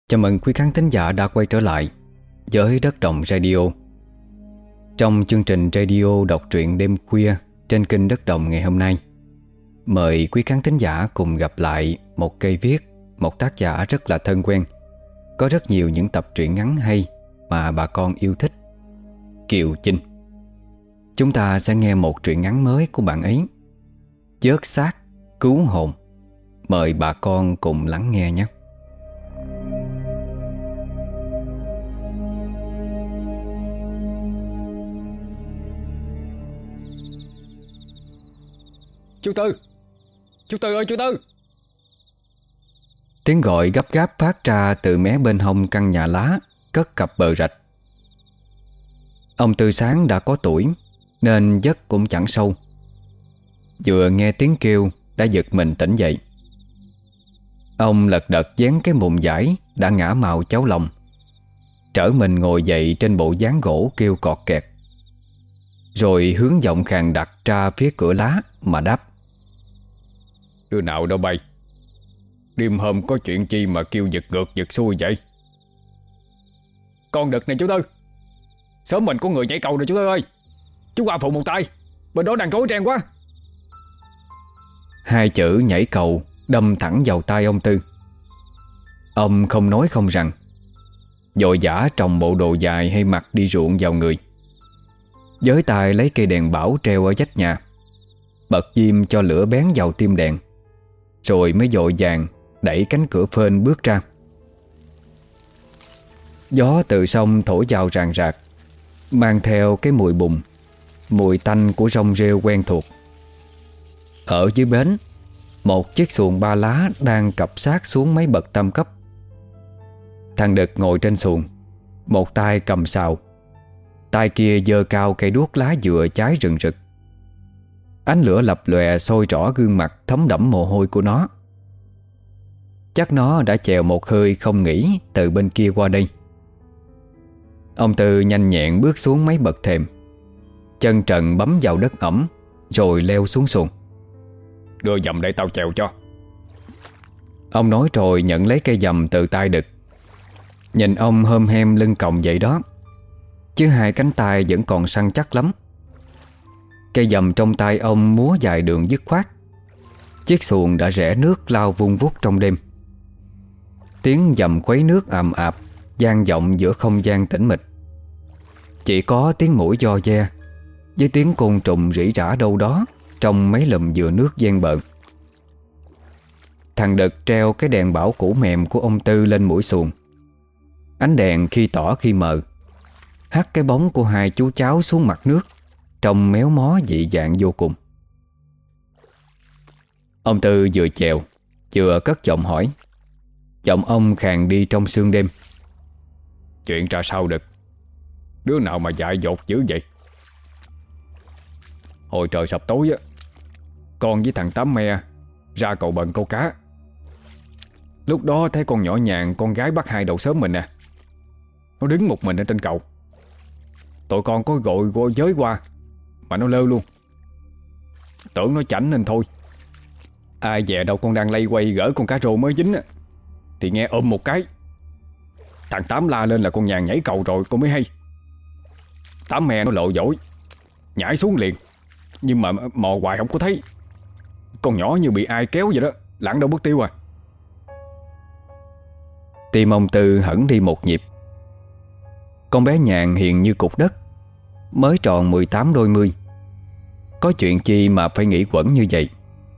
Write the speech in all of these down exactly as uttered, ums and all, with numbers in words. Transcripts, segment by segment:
Chào mừng quý khán thính giả đã quay trở lại với Đất Đồng Radio. Trong chương trình radio đọc truyện đêm khuya trên kênh Đất Đồng ngày hôm nay, mời quý khán thính giả cùng gặp lại một cây viết, một tác giả rất là thân quen, có rất nhiều những tập truyện ngắn hay mà bà con yêu thích, Kiều Chinh. Chúng ta sẽ nghe một truyện ngắn mới của bạn ấy, Vớt xác cứu hồn. Mời bà con cùng lắng nghe nhé. Chú Tư! Chú Tư ơi chú Tư! Tiếng gọi gấp gáp phát ra từ mé bên hông căn nhà lá cất cặp bờ rạch. Ông Tư sáng đã có tuổi nên giấc cũng chẳng sâu. Vừa nghe tiếng kêu đã giật mình tỉnh dậy. Ông lật đật dán cái mùng vải đã ngã màu cháo lòng, trở mình ngồi dậy trên bộ dáng gỗ kêu cọt kẹt, rồi hướng giọng khàn đặc ra phía cửa lá mà đáp: Đứa nào đâu bay? Đêm hôm có chuyện chi mà kêu giật ngược giật xuôi vậy? Con đực này chú Tư, sớm mình có người nhảy cầu rồi chú Tư ơi. Chú qua phụ một tay, bên đó đang rối ren quá. Hai chữ nhảy cầu đâm thẳng vào tai ông Tư. Ông không nói không rằng, vội vã trồng bộ đồ dài hay mặc đi ruộng vào người, với tay lấy cây đèn bảo treo ở vách nhà, bật diêm cho lửa bén vào tim đèn, rồi mới vội vàng đẩy cánh cửa phên bước ra. Gió từ sông thổi vào ràng rạc, mang theo cái mùi bùn, mùi tanh của rong rêu quen thuộc. Ở dưới bến, một chiếc xuồng ba lá đang cập sát xuống mấy bậc tam cấp. Thằng Đực ngồi trên xuồng, một tay cầm sào, tay kia giơ cao cây đuốc lá dừa cháy rừng rực. Ánh lửa lập lòe soi rõ gương mặt thấm đẫm mồ hôi của nó. Chắc nó đã chèo một hơi không nghỉ từ bên kia qua đây. Ông Tư nhanh nhẹn bước xuống mấy bậc thềm, chân trần bấm vào đất ẩm, rồi leo xuống xuồng. Đưa dầm để tao chèo cho. Ông nói rồi nhận lấy cây dầm từ tay Đực. Nhìn ông hôm hem lưng còng vậy đó, chứ hai cánh tay vẫn còn săn chắc lắm. Cây dầm trong tay ông múa dài đường dứt khoát. Chiếc xuồng đã rẽ nước lao vun vút trong đêm. Tiếng dầm khuấy nước ầm ạp vang vọng giữa không gian tĩnh mịch. Chỉ có tiếng mũi giò ve với tiếng côn trùng rỉ rả đâu đó trong mấy lùm dừa nước ven bờ. Thằng Đực treo cái đèn bảo cũ mềm của ông Tư lên mũi xuồng. Ánh đèn khi tỏ khi mờ hắt cái bóng của hai chú cháu xuống mặt nước, trông méo mó dị dạng vô cùng. Ông Tư vừa chèo vừa cất giọng hỏi. Giọng ông khàn đi trong sương đêm. Chuyện ra sao Đực? Đứa nào mà dại dột dữ vậy? Hồi trời sập tối á, con với thằng Tám Me ra cầu bận câu cá. Lúc đó thấy con nhỏ nhàn con gái bắt hai đầu sớm mình nè. Nó đứng một mình ở trên cầu. Tụi con có gọi gọi giới qua mà nó lơ luôn. Tưởng nó chảnh nên thôi. Ai dè đâu con đang lay quay gỡ con cá rô mới dính á, thì nghe ôm một cái. Thằng Tám la lên là con nhàn nhảy cầu rồi con mới hay. Tám Me nó lộ dỗi, nhảy xuống liền, nhưng mà mò hoài không có thấy. Con nhỏ như bị ai kéo vậy đó, lặn đâu mất tiêu à. Tim ông Tư hẳn đi một nhịp. Con bé Nhàn hiền như cục đất, mới tròn mười tám đôi mươi. Có chuyện chi mà phải nghĩ quẩn như vậy?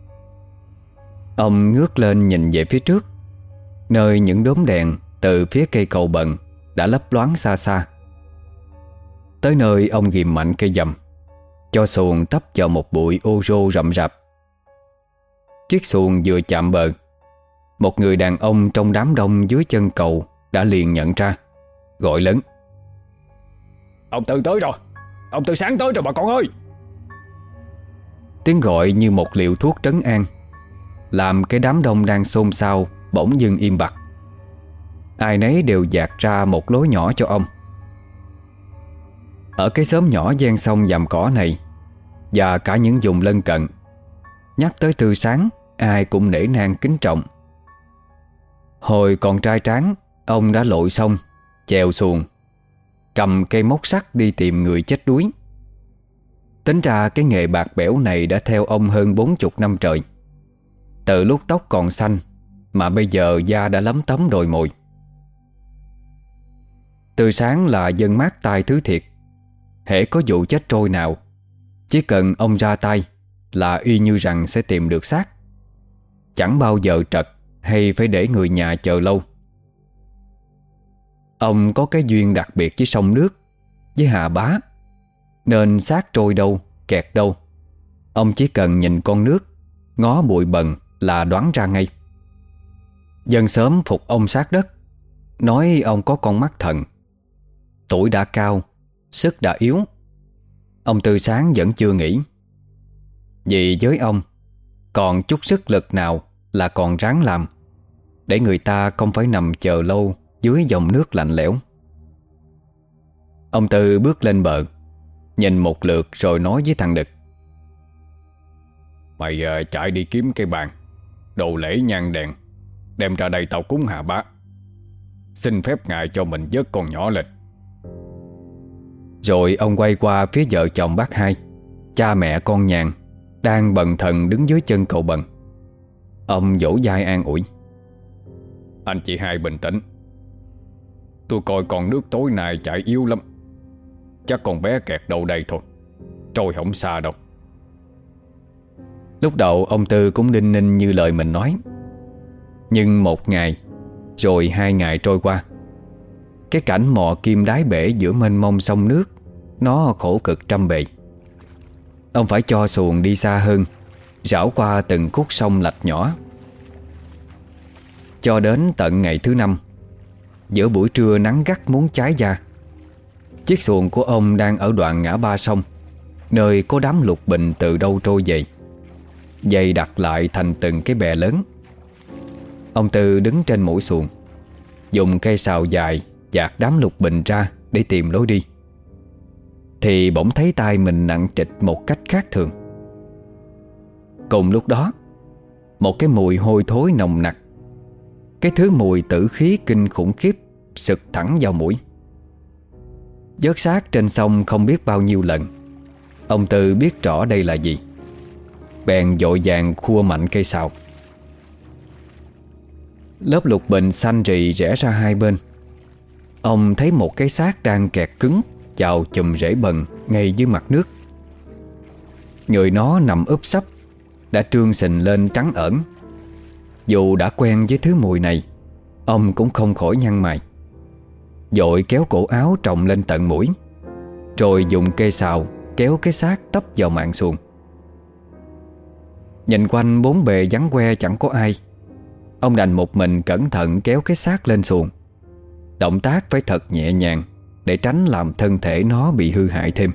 Ông ngước lên nhìn về phía trước, nơi những đốm đèn từ phía cây cầu bần đã lấp loáng xa xa. Tới nơi ông ghìm mạnh cây dầm, cho xuồng tấp vào một bụi ô rô rậm rạp. Chiếc xuồng vừa chạm bờ, một người đàn ông trong đám đông dưới chân cầu đã liền nhận ra, gọi lớn: Ông Tư tới rồi, ông Tư sáng tới rồi bà con ơi. Tiếng gọi như một liều thuốc trấn an, làm cái đám đông đang xôn xao bỗng dưng im bặt. Ai nấy đều dạt ra một lối nhỏ cho ông. Ở cái xóm nhỏ ven sông dằm cỏ này và cả những vùng lân cận, nhắc tới Tư Sáng ai cũng nể nang kính trọng. Hồi còn trai tráng, Ông đã lội sông, chèo xuồng, cầm cây móc sắt đi tìm người chết đuối. Tính ra cái nghề bạc bẽo này đã theo ông hơn bốn chục năm trời. Từ lúc tóc còn xanh mà bây giờ da đã lấm tấm đồi mồi. Từ sáng là dân mát tay thứ thiệt. Hễ có vụ chết trôi nào, chỉ cần ông ra tay là y như rằng sẽ tìm được xác. Chẳng bao giờ trật hay phải để người nhà chờ lâu. Ông có cái duyên đặc biệt với sông nước, với Hà Bá, nên xác trôi đâu, kẹt đâu, ông chỉ cần nhìn con nước, ngó bụi bần là đoán ra ngay. Dân xóm phục ông sát đất, nói ông có con mắt thần. Tuổi đã cao, sức đã yếu. Ông Tư Sáng vẫn chưa nghỉ. Vì với ông, còn chút sức lực nào là còn ráng làm, để người ta không phải nằm chờ lâu dưới dòng nước lạnh lẽo. Ông Tư bước lên bờ, nhìn một lượt rồi nói với thằng Đực: Mày uh, chạy đi kiếm cây bàn, đồ lễ nhang đèn, đem ra đây tao cúng Hà Bá. Xin phép ngài cho mình vớt con nhỏ lên. Rồi ông quay qua phía vợ chồng bác Hai, cha mẹ con Nhàn, đang bần thần đứng dưới chân cầu bần. Ông vỗ vai an ủi: Anh chị hai bình tĩnh. Tôi coi con nước tối nay chảy yếu lắm. Chắc con bé kẹt đâu đây thôi, trôi không xa đâu. Lúc đầu ông Tư cũng đinh ninh như lời mình nói. Nhưng một ngày, rồi hai ngày trôi qua, cái cảnh mò kim đáy bể giữa mênh mông sông nước, nó khổ cực trăm bề. Ông phải cho xuồng đi xa hơn, rảo qua từng khúc sông lạch nhỏ. Cho đến tận ngày thứ năm, giữa buổi trưa nắng gắt muốn cháy da, chiếc xuồng của ông đang ở đoạn ngã ba sông, nơi có đám lục bình từ đâu trôi về, dày đặt lại thành từng cái bè lớn. Ông Tư đứng trên mũi xuồng, dùng cây sào dài dạt đám lục bình ra để tìm lối đi. Thì bỗng thấy tay mình nặng trịch một cách khác thường. Cùng lúc đó, một cái mùi hôi thối nồng nặc, cái thứ mùi tử khí kinh khủng khiếp sực thẳng vào mũi. Vớt xác trên sông không biết bao nhiêu lần, ông Tư biết rõ đây là gì. Bèn vội vàng khua mạnh cây sào. Lớp lục bình xanh rì rẽ ra hai bên. Ông thấy một cái xác đang kẹt cứng vào chùm rễ bần ngay dưới mặt nước. Người nó nằm úp sấp, đã trương sình lên trắng ẩn. Dù đã quen với thứ mùi này, ông cũng không khỏi nhăn mày. Vội kéo cổ áo trồng lên tận mũi, rồi dùng cây sào kéo cái xác tấp vào mạn xuồng. Nhìn quanh bốn bề vắng que chẳng có ai, ông đành một mình cẩn thận kéo cái xác lên xuồng. Động tác phải thật nhẹ nhàng để tránh làm thân thể nó bị hư hại thêm.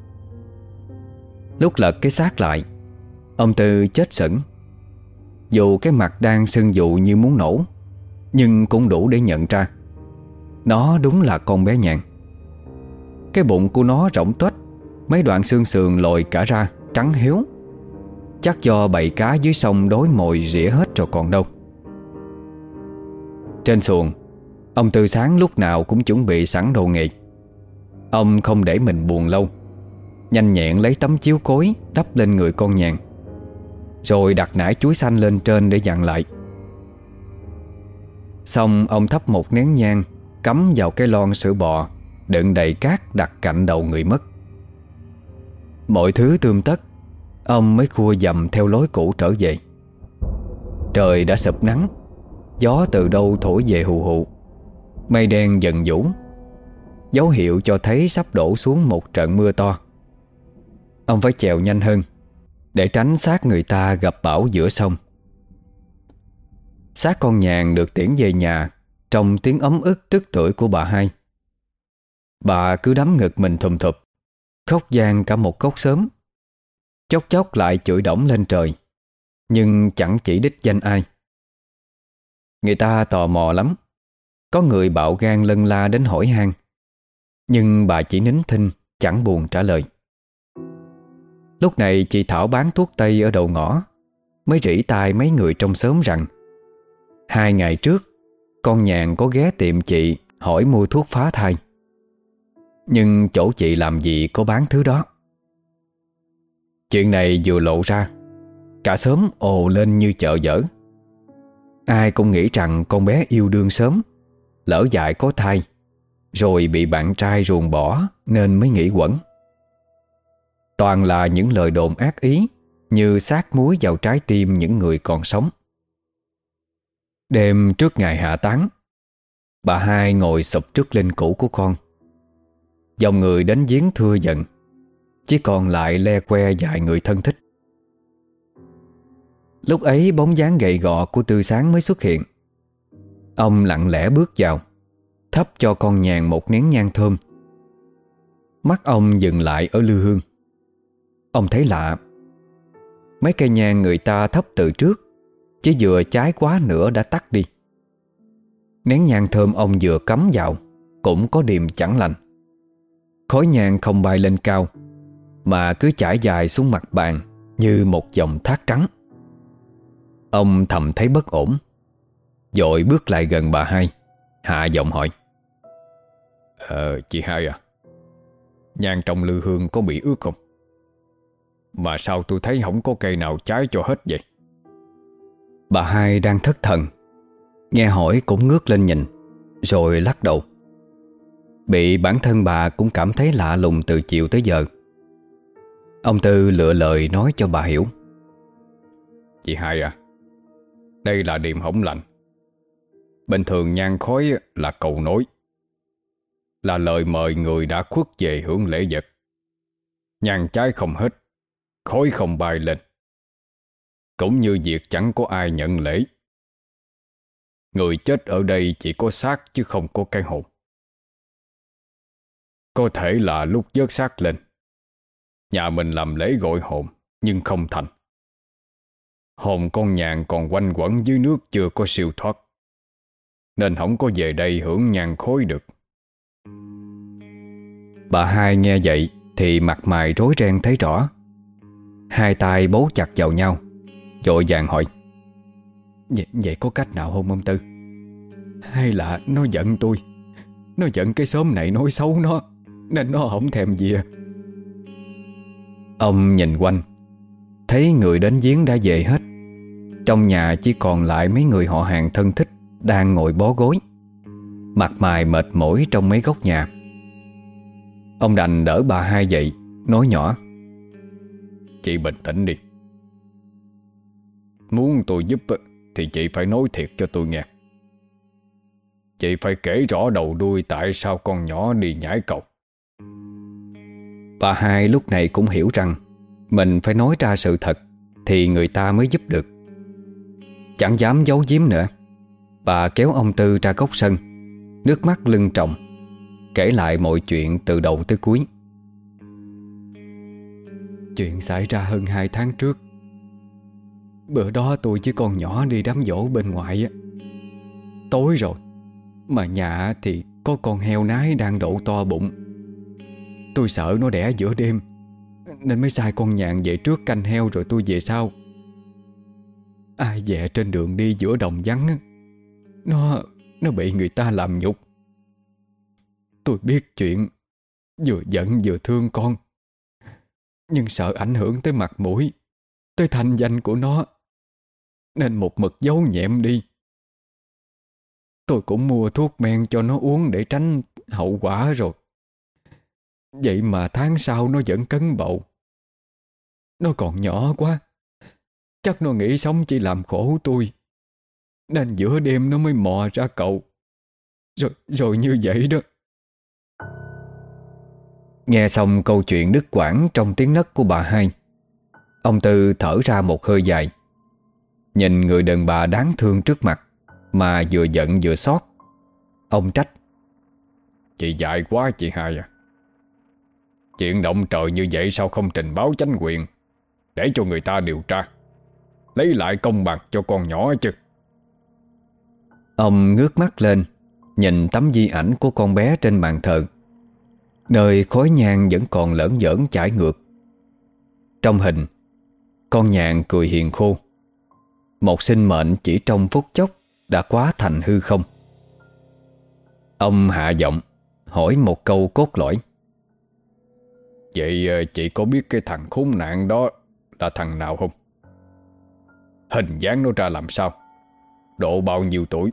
Lúc lật cái xác lại, ông Tư chết sững. Dù cái mặt đang sưng dụ như muốn nổ, nhưng cũng đủ để nhận ra nó đúng là con bé Nhàn. Cái bụng của nó rỗng tuếch, mấy đoạn xương sườn lồi cả ra, trắng hiếu. Chắc do bầy cá dưới sông đói mồi rỉa hết rồi còn đâu. Trên xuồng, ông Tư Sáng lúc nào cũng chuẩn bị sẵn đồ nghề. Ông không để mình buồn lâu, nhanh nhẹn lấy tấm chiếu cối đắp lên người con Nhàn, rồi đặt nải chuối xanh lên trên để dặn lại. Xong ông thắp một nén nhang cắm vào cái lon sữa bò đựng đầy cát đặt cạnh đầu người mất. Mọi thứ tươm tất, ông mới khua dầm theo lối cũ trở về. Trời đã sụp nắng, gió từ đâu thổi về hù hụ. Mây đen dần vũ, dấu hiệu cho thấy sắp đổ xuống một trận mưa to. Ông phải chèo nhanh hơn để tránh xác người ta gặp bão giữa sông. Xác con Nhàn được tiễn về nhà trong tiếng ấm ức tức tưởi của bà Hai. Bà cứ đấm ngực mình thùm thụp, khóc vang cả một góc xóm. Chốc chốc lại chửi đổng lên trời, nhưng chẳng chỉ đích danh ai. Người ta tò mò lắm. Có người bạo gan lân la đến hỏi han, nhưng bà chỉ nín thinh, chẳng buồn trả lời. Lúc này chị Thảo bán thuốc tây ở đầu ngõ mới rỉ tai mấy người trong xóm rằng hai ngày trước con Nhàn có ghé tiệm chị hỏi mua thuốc phá thai, nhưng chỗ chị làm gì có bán thứ đó. Chuyện này vừa lộ ra, cả xóm ồ lên như chợ dở. Ai cũng nghĩ rằng con bé yêu đương sớm, lỡ dại có thai, rồi bị bạn trai ruồng bỏ nên mới nghĩ quẩn. Toàn là những lời đồn ác ý, như xát muối vào trái tim những người còn sống. Đêm trước ngày hạ táng, bà hai ngồi sụp trước linh cữu của con. Dòng người đến viếng thưa dần, chỉ còn lại le que vài người thân thích. Lúc ấy bóng dáng gầy gò của Tư Sáng mới xuất hiện. Ông lặng lẽ bước vào, thắp cho con Nhàn một nén nhang thơm. Mắt ông dừng lại ở lư hương. Ông thấy lạ. Mấy cây nhang người ta thắp từ trước, chỉ vừa cháy quá nữa đã tắt đi. Nén nhang thơm ông vừa cắm vào cũng có điềm chẳng lành. Khói nhang không bay lên cao, mà cứ chảy dài xuống mặt bàn như một dòng thác trắng. Ông thầm thấy bất ổn, vội bước lại gần bà hai, hạ giọng hỏi: Ờ, chị hai à, nhang trong lư hương có bị ướt không? Mà sao tôi thấy không có cây nào cháy cho hết vậy? Bà hai đang thất thần, nghe hỏi cũng ngước lên nhìn, rồi lắc đầu. Bị bản thân bà cũng cảm thấy lạ lùng từ chiều tới giờ. Ông Tư lựa lời nói cho bà hiểu: Chị hai à, đây là điềm hỏng lành. Bình thường nhang khói là cầu nối, là lời mời người đã khuất về hưởng lễ vật. Nhang cháy không hết, khói không bay lên, cũng như việc chẳng có ai nhận lễ. Người chết ở đây chỉ có xác chứ không có cái hồn. Có thể là lúc vớt xác lên, nhà mình làm lễ gọi hồn nhưng không thành. Hồn con Nhàn còn quanh quẩn dưới nước chưa có siêu thoát, nên không có về đây hưởng nhang khói được. Bà hai nghe vậy thì mặt mày rối ren thấy rõ. Hai tay bấu chặt vào nhau, vội vàng hỏi: Vậy, vậy có cách nào không ông Tư? Hay là nó giận tôi, nó giận cái xóm này nói xấu nó, nên nó không thèm gì à? Ông nhìn quanh, thấy người đến viếng đã về hết. Trong nhà chỉ còn lại mấy người họ hàng thân thích đang ngồi bó gối, mặt mày mệt mỏi trong mấy góc nhà. Ông đành đỡ bà hai dậy, nói nhỏ: Chị bình tĩnh đi. Muốn tôi giúp thì chị phải nói thiệt cho tôi nghe. Chị phải kể rõ đầu đuôi tại sao con nhỏ đi nhảy cầu. Bà hai lúc này cũng hiểu rằng mình phải nói ra sự thật thì người ta mới giúp được. Chẳng dám giấu giếm nữa, bà kéo ông Tư ra góc sân, nước mắt lưng tròng, kể lại mọi chuyện từ đầu tới cuối. Chuyện xảy ra hơn hai tháng trước. Bữa đó tôi với con nhỏ đi đám giỗ bên ngoài á. Tối rồi, mà nhà thì có con heo nái đang đổ to bụng. Tôi sợ nó đẻ giữa đêm, nên mới sai con Nhàn về trước canh heo rồi tôi về sau. Ai dè trên đường đi giữa đồng vắng, Nó Nó bị người ta làm nhục. Tôi biết chuyện, vừa giận vừa thương con, nhưng sợ ảnh hưởng tới mặt mũi, tới thanh danh của nó, nên một mực giấu nhẹm đi. Tôi cũng mua thuốc men cho nó uống để tránh hậu quả rồi. Vậy mà tháng sau nó vẫn cấn bầu. Nó còn nhỏ quá, chắc nó nghĩ sống chỉ làm khổ tôi, nên giữa đêm nó mới mò ra cậu. Rồi, rồi như vậy đó. Nghe xong câu chuyện đứt quãng trong tiếng nấc của bà hai, ông Tư thở ra một hơi dài, nhìn người đàn bà đáng thương trước mặt mà vừa giận vừa xót. Ông trách: Chị dại quá chị hai à. Chuyện động trời như vậy sao không trình báo chánh quyền, để cho người ta điều tra, lấy lại công bằng cho con nhỏ chứ? Ông ngước mắt lên, nhìn tấm di ảnh của con bé trên bàn thờ, nơi khói nhang vẫn còn lởn vởn chảy ngược. Trong hình, con Nhàn cười hiền khô, một sinh mệnh chỉ trong phút chốc đã quá thành hư không. Ông hạ giọng hỏi một câu cốt lõi. Vậy chị có biết cái thằng khốn nạn đó là thằng nào không? Hình dáng nó ra làm sao? Độ bao nhiêu tuổi?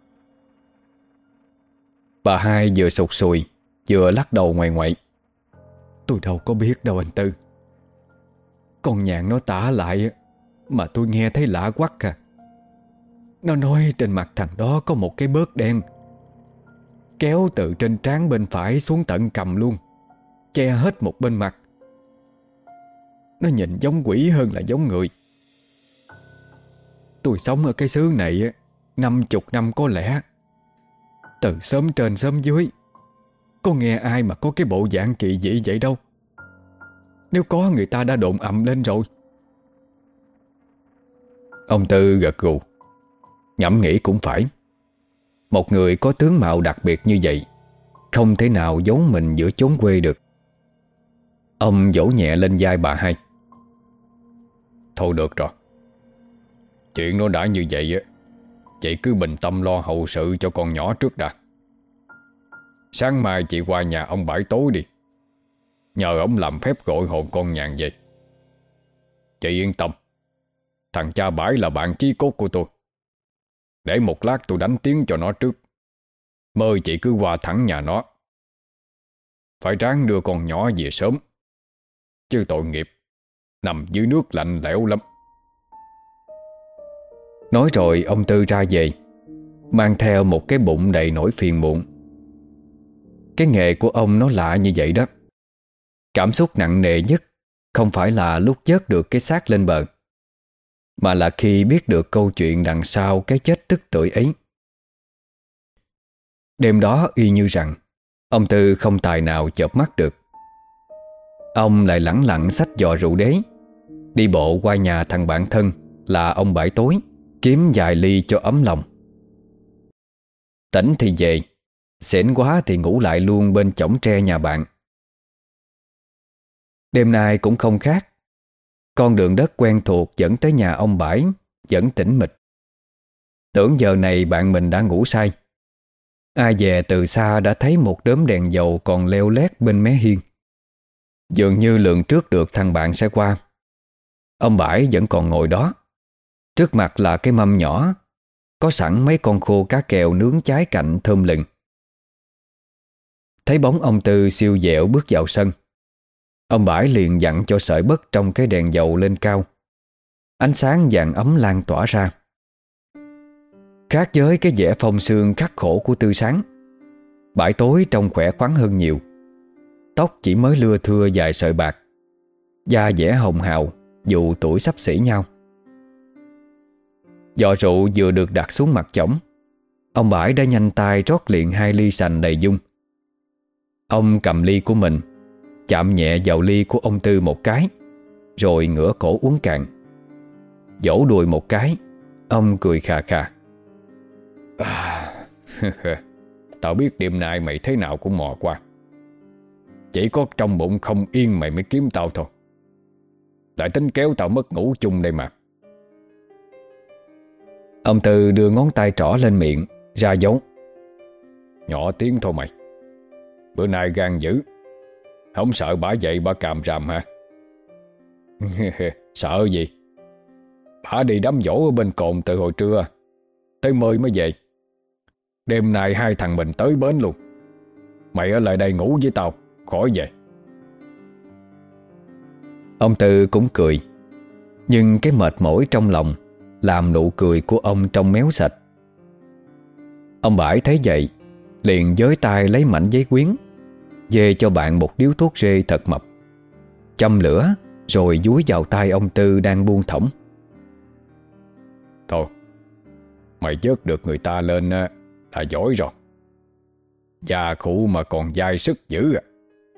Bà hai vừa sụt sùi vừa lắc đầu ngoại ngoại. Tôi đâu có biết đâu anh Tư. Con Nhàn nó tả lại mà tôi nghe thấy lạ quắc à. Nó nói trên mặt thằng đó có một cái bớt đen kéo từ trên trán bên phải xuống tận cằm luôn, che hết một bên mặt. Nó nhìn giống quỷ hơn là giống người. Tôi sống ở cái xứ này năm chục năm có lẽ, từ xóm trên xóm dưới có nghe ai mà có cái bộ dạng kỳ dị vậy đâu. Nếu có, người ta đã đồn ầm lên rồi. Ông Tư gật gù, ngẫm nghĩ cũng phải. Một người có tướng mạo đặc biệt như vậy không thể nào giấu mình giữa chốn quê được. Ông vỗ nhẹ lên vai bà hai. Thôi được rồi, chuyện nó đã như vậy á, chị cứ bình tâm lo hậu sự cho con nhỏ trước đã. Sáng mai chị qua nhà ông Bãi tối đi, nhờ ông làm phép gọi hồn con Nhàn về. Chị yên tâm, thằng cha Bãi là bạn chí cốt của tôi. Để một lát tôi đánh tiếng cho nó trước. Mời chị cứ qua thẳng nhà nó. Phải ráng đưa con nhỏ về sớm, chứ tội nghiệp nằm dưới nước lạnh lẽo lắm. Nói rồi ông Tư ra về, mang theo một cái bụng đầy nỗi phiền muộn. Cái nghề của ông nó lạ như vậy đó. Cảm xúc nặng nề nhất không phải là lúc vớt được cái xác lên bờ, mà là khi biết được câu chuyện đằng sau cái chết tức tưởi ấy. Đêm đó y như rằng ông Tư không tài nào chợp mắt được. Ông lại lẳng lặng xách giò rượu đế, đi bộ qua nhà thằng bạn thân là ông Bãi tối, kiếm vài ly cho ấm lòng. Tỉnh thì về, xỉn quá thì ngủ lại luôn bên chõng tre nhà bạn. Đêm nay cũng không khác. Con đường đất quen thuộc dẫn tới nhà ông Bãi vẫn tĩnh mịch. Tưởng giờ này bạn mình đã ngủ say. Ai dè từ xa đã thấy một đốm đèn dầu còn leo lét bên mé hiên. Dường như lường trước được thằng bạn sẽ qua. Ông Bãi vẫn còn ngồi đó. Trước mặt là cái mâm nhỏ, có sẵn mấy con khô cá kèo nướng cháy cạnh thơm lừng. Thấy bóng ông Tư siêu dẹo bước vào sân, ông Bãi liền dặn cho sợi bấc trong cái đèn dầu lên cao. Ánh sáng vàng ấm lan tỏa ra. Khác với cái vẻ phong sương khắc khổ của Tư Sáng, Bãi tối trông khỏe khoắn hơn nhiều. Tóc chỉ mới lưa thưa dài sợi bạc, da dẻ hồng hào dù tuổi xấp xỉ nhau. Giò rượu vừa được đặt xuống mặt chõng, ông Bãi đã nhanh tay rót liền hai ly sành đầy dung. Ông cầm ly của mình, chạm nhẹ vào ly của ông Tư một cái, rồi ngửa cổ uống cạn. Vỗ đùi một cái, ông cười khà khà. À, tao biết đêm nay mày thế nào cũng mò qua. Chỉ có trong bụng không yên mày mới kiếm tao thôi. Lại tính kéo tao mất ngủ chung đây mà. Ông Tư đưa ngón tay trỏ lên miệng, ra dấu. Nhỏ tiếng thôi mày. Bữa nay gan dữ, không sợ bả dậy bả càm ràm hả? Sợ gì? Bả đi đám dỗ ở bên cồn từ hồi trưa tới mơi mới về. Đêm nay hai thằng mình tới bến luôn. Mày ở lại đây ngủ với tao, khỏi về. Ông Tư cũng cười, nhưng cái mệt mỏi trong lòng làm nụ cười của ông trông méo sạch. Ông Bãi thấy vậy, liền với tay lấy mảnh giấy quyến, dê cho bạn một điếu thuốc rê thật mập, châm lửa rồi dúi vào tay ông Tư đang buông thõng. Thôi, mày vớt được người ta lên là giỏi rồi. Già khủ mà còn dai sức dữ à.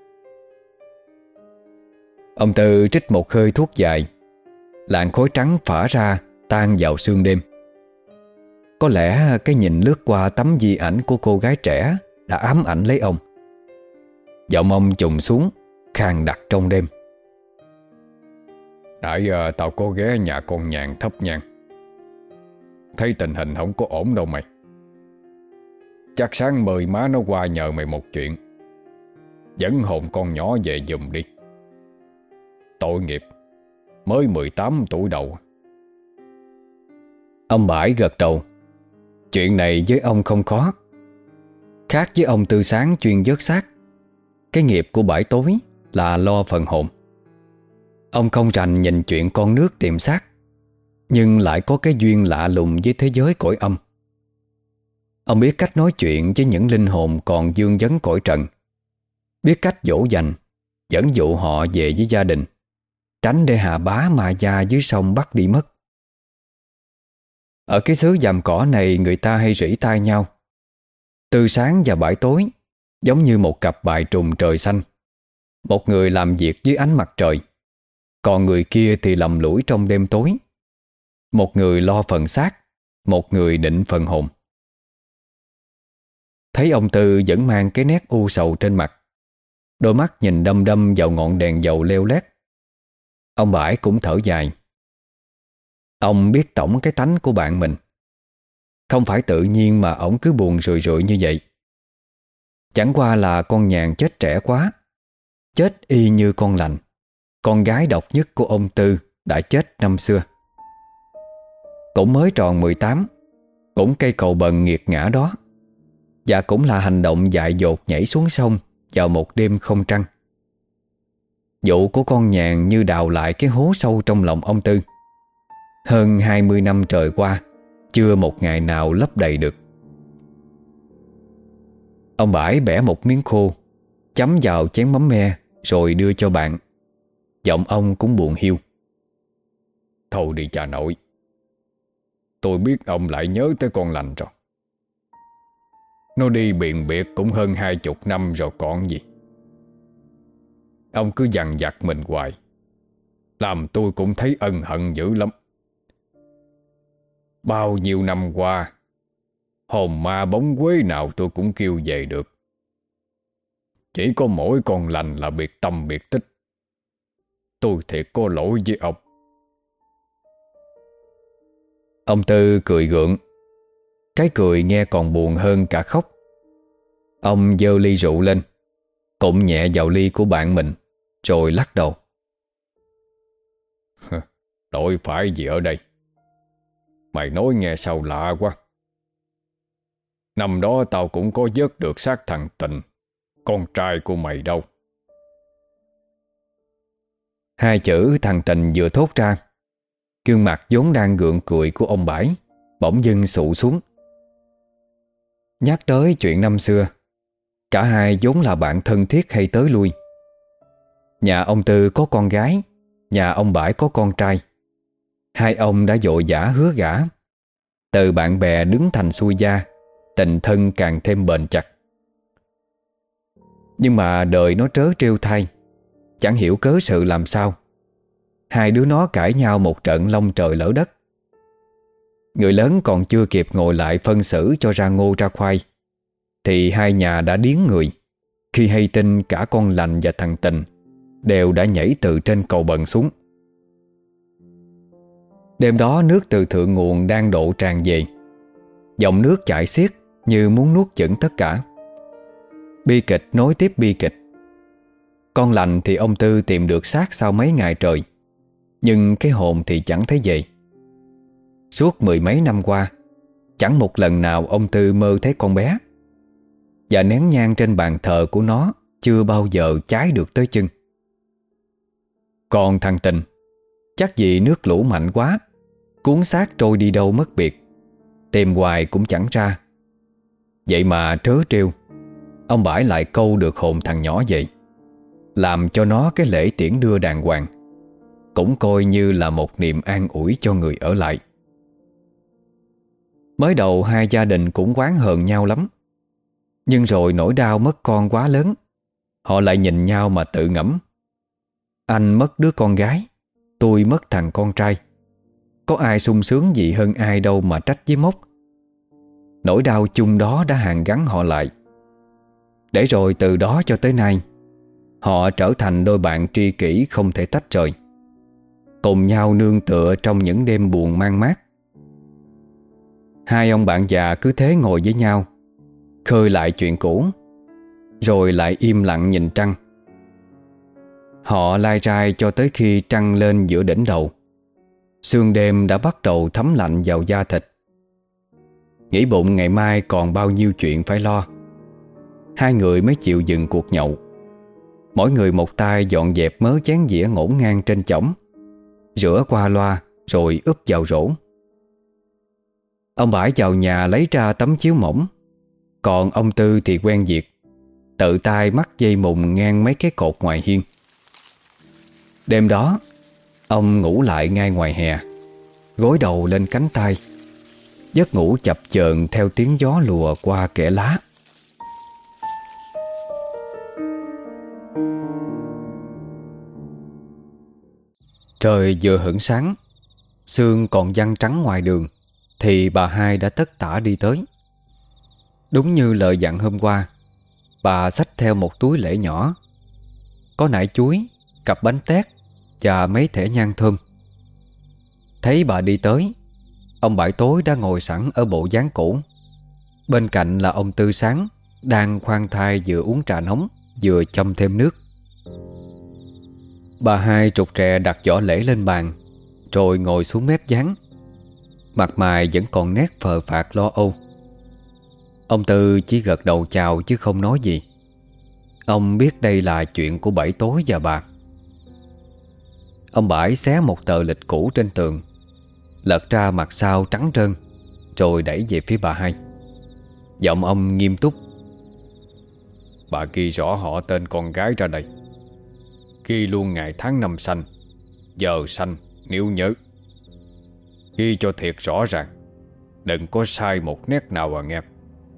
Ông Tư trích một hơi thuốc dài, làn khói trắng phả ra tan vào sương đêm. Có lẽ cái nhìn lướt qua tấm di ảnh của cô gái trẻ đã ám ảnh lấy ông. Giọng ông trùng xuống, khàn đặc trong đêm. Nãy uh, tao có ghé nhà con Nhàn thắp nhang, thấy tình hình không có ổn đâu mày. Chắc sáng mời má nó qua nhờ mày một chuyện. Dẫn hồn con nhỏ về giùm đi. Tội nghiệp, mới mười tám tuổi đầu. Ông Bãi gật đầu. Chuyện này với ông không khó. Khác với ông Tư Sáng chuyên vớt xác, cái nghiệp của Bãi Tối là lo phần hồn. Ông không rành nhìn chuyện con nước tìm xác, nhưng lại có cái duyên lạ lùng với thế giới cõi âm. Ông biết cách nói chuyện với những linh hồn còn vương vấn cõi trần, biết cách dỗ dành, dẫn dụ họ về với gia đình, tránh để hà bá ma gia dưới sông bắt đi mất. Ở cái xứ Giàm Cỏ này, người ta hay rỉ tai nhau. Tư Sáng và Bãi Tối giống như một cặp bài trùng trời xanh. Một người làm việc dưới ánh mặt trời, còn người kia thì lầm lũi trong đêm tối. Một người lo phần xác, một người định phần hồn. Thấy ông Tư vẫn mang cái nét u sầu trên mặt, đôi mắt nhìn đăm đăm vào ngọn đèn dầu leo lét, ông Bãi cũng thở dài. Ông biết tổng cái tánh của bạn mình. Không phải tự nhiên mà ổng cứ buồn rười rượi như vậy. Chẳng qua là con Nhàn chết trẻ quá, chết y như con Lành, con gái độc nhất của ông Tư đã chết năm xưa. Cũng mới tròn mười tám, cũng cây cầu bần nghiệt ngã đó, và cũng là hành động dại dột nhảy xuống sông vào một đêm không trăng. Vụ của con Nhàn như đào lại cái hố sâu trong lòng ông Tư. Hơn hai mươi năm trời qua, chưa một ngày nào lấp đầy được. Ông Bãi bẻ một miếng khô, chấm vào chén mắm me rồi đưa cho bạn. Giọng ông cũng buồn hiu. Thôi đi cha nội, tôi biết ông lại nhớ tới con Lành rồi. Nó đi biền biệt cũng hơn hai chục năm rồi còn gì. Ông cứ dằn vặt mình hoài, làm tôi cũng thấy ân hận dữ lắm. Bao nhiêu năm qua, hồn ma bóng quế nào tôi cũng kêu về được. Chỉ có mỗi con Lành là biệt tâm biệt tích. Tôi thiệt có lỗi với ông. Ông Tư cười gượng. Cái cười nghe còn buồn hơn cả khóc. Ông giơ ly rượu lên, cụng nhẹ vào ly của bạn mình, rồi lắc đầu. Lỗi phải gì ở đây? Mày nói nghe sao lạ quá. Năm đó tao cũng có vớt được xác thằng Tình, con trai của mày đâu. Hai chữ thằng Tình vừa thốt ra, gương mặt vốn đang gượng cười của ông Bãi bỗng dưng sụ xuống. Nhắc tới chuyện năm xưa, cả hai vốn là bạn thân thiết hay tới lui. Nhà ông Tư có con gái, nhà ông Bãi có con trai. Hai ông đã vội vã hứa gả. Từ bạn bè đứng thành xuôi gia, tình thân càng thêm bền chặt. Nhưng mà đời nó trớ trêu thay, chẳng hiểu cớ sự làm sao, hai đứa nó cãi nhau một trận long trời lỡ đất. Người lớn còn chưa kịp ngồi lại phân xử cho ra ngô ra khoai, thì hai nhà đã điếng người khi hay tin cả con Lành và thằng Tình đều đã nhảy từ trên cầu bần xuống. Đêm đó nước từ thượng nguồn đang đổ tràn về, dòng nước chảy xiết như muốn nuốt chửng tất cả. Bi kịch nối tiếp bi kịch. Con Lành thì ông Tư tìm được xác sau mấy ngày trời, nhưng cái hồn thì chẳng thấy về. Suốt mười mấy năm qua, chẳng một lần nào ông Tư mơ thấy con bé, và nén nhang trên bàn thờ của nó chưa bao giờ cháy được tới chân. Còn thằng Tình, chắc vì nước lũ mạnh quá, cuốn xác trôi đi đâu mất biệt, tìm hoài cũng chẳng ra. Vậy mà trớ trêu, ông Bãi lại câu được hồn thằng nhỏ vậy, làm cho nó cái lễ tiễn đưa đàng hoàng, cũng coi như là một niềm an ủi cho người ở lại. Mới đầu hai gia đình cũng oán hờn nhau lắm, nhưng rồi nỗi đau mất con quá lớn, họ lại nhìn nhau mà tự ngẫm. Anh mất đứa con gái, tôi mất thằng con trai, có ai sung sướng gì hơn ai đâu mà trách với móc. Nỗi đau chung đó đã hàn gắn họ lại. Để rồi từ đó cho tới nay, họ trở thành đôi bạn tri kỷ không thể tách rời, cùng nhau nương tựa trong những đêm buồn man mác. Hai ông bạn già cứ thế ngồi với nhau, khơi lại chuyện cũ, rồi lại im lặng nhìn trăng. Họ lai rai cho tới khi trăng lên giữa đỉnh đầu. Sương đêm đã bắt đầu thấm lạnh vào da thịt. Nghĩ bụng ngày mai còn bao nhiêu chuyện phải lo, hai người mới chịu dừng cuộc nhậu. Mỗi người một tay dọn dẹp mớ chén dĩa ngổn ngang trên chõng, rửa qua loa rồi úp vào rổ. Ông Bãi vào nhà lấy ra tấm chiếu mỏng, còn ông Tư thì quen việc, tự tay mắc dây mùng ngang mấy cái cột ngoài hiên. Đêm đó, ông ngủ lại ngay ngoài hè, gối đầu lên cánh tay. Giấc ngủ chập chờn theo tiếng gió lùa qua kẽ lá. Trời vừa hửng sáng, sương còn văng trắng ngoài đường, thì bà hai đã tất tả đi tới. Đúng như lời dặn hôm qua, bà xách theo một túi lễ nhỏ, có nải chuối, cặp bánh tét và mấy thẻ nhang thơm. Thấy bà đi tới, ông Bãi Tối đã ngồi sẵn ở bộ dáng cũ. Bên cạnh là ông Tư Sáng, đang khoan thai vừa uống trà nóng vừa châm thêm nước. Bà hai trục trè đặt giỏ lễ lên bàn, rồi ngồi xuống mép gián. Mặt mày vẫn còn nét phờ phạc lo âu. Ông Tư chỉ gật đầu chào chứ không nói gì. Ông biết đây là chuyện của Bãi Tối và bà. Ông Bãi xé một tờ lịch cũ trên tường, lật ra mặt sau trắng trơn, rồi đẩy về phía bà hai. Giọng ông nghiêm túc: Bà ghi rõ họ tên con gái ra đây, ghi luôn ngày tháng năm sanh, giờ sanh nếu nhớ. Ghi cho thiệt rõ ràng, đừng có sai một nét nào à nghe.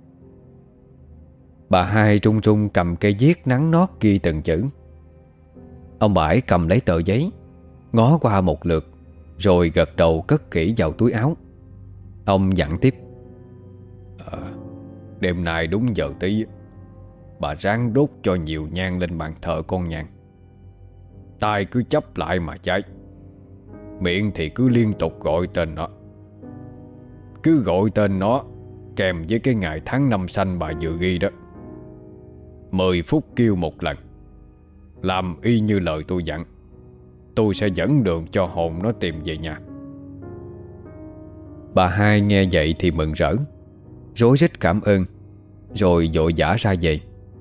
Bà hai trung trung cầm cây viết nắn nót ghi từng chữ. Ông Bãi cầm lấy tờ giấy, ngó qua một lượt, rồi gật đầu cất kỹ vào túi áo. Ông dặn tiếp: à, Đêm nay đúng giờ tí, bà ráng đốt cho nhiều nhang lên bàn thờ con nhang. Tai cứ chấp lại mà cháy, miệng thì cứ liên tục gọi tên nó. Cứ gọi tên nó kèm với cái ngày tháng năm sanh bà vừa ghi đó. Mười phút kêu một lần, làm y như lời tôi dặn. Tôi sẽ dẫn đường cho hồn nó tìm về nhà. Bà hai nghe vậy thì mừng rỡ, rối rít cảm ơn, rồi vội vã ra về.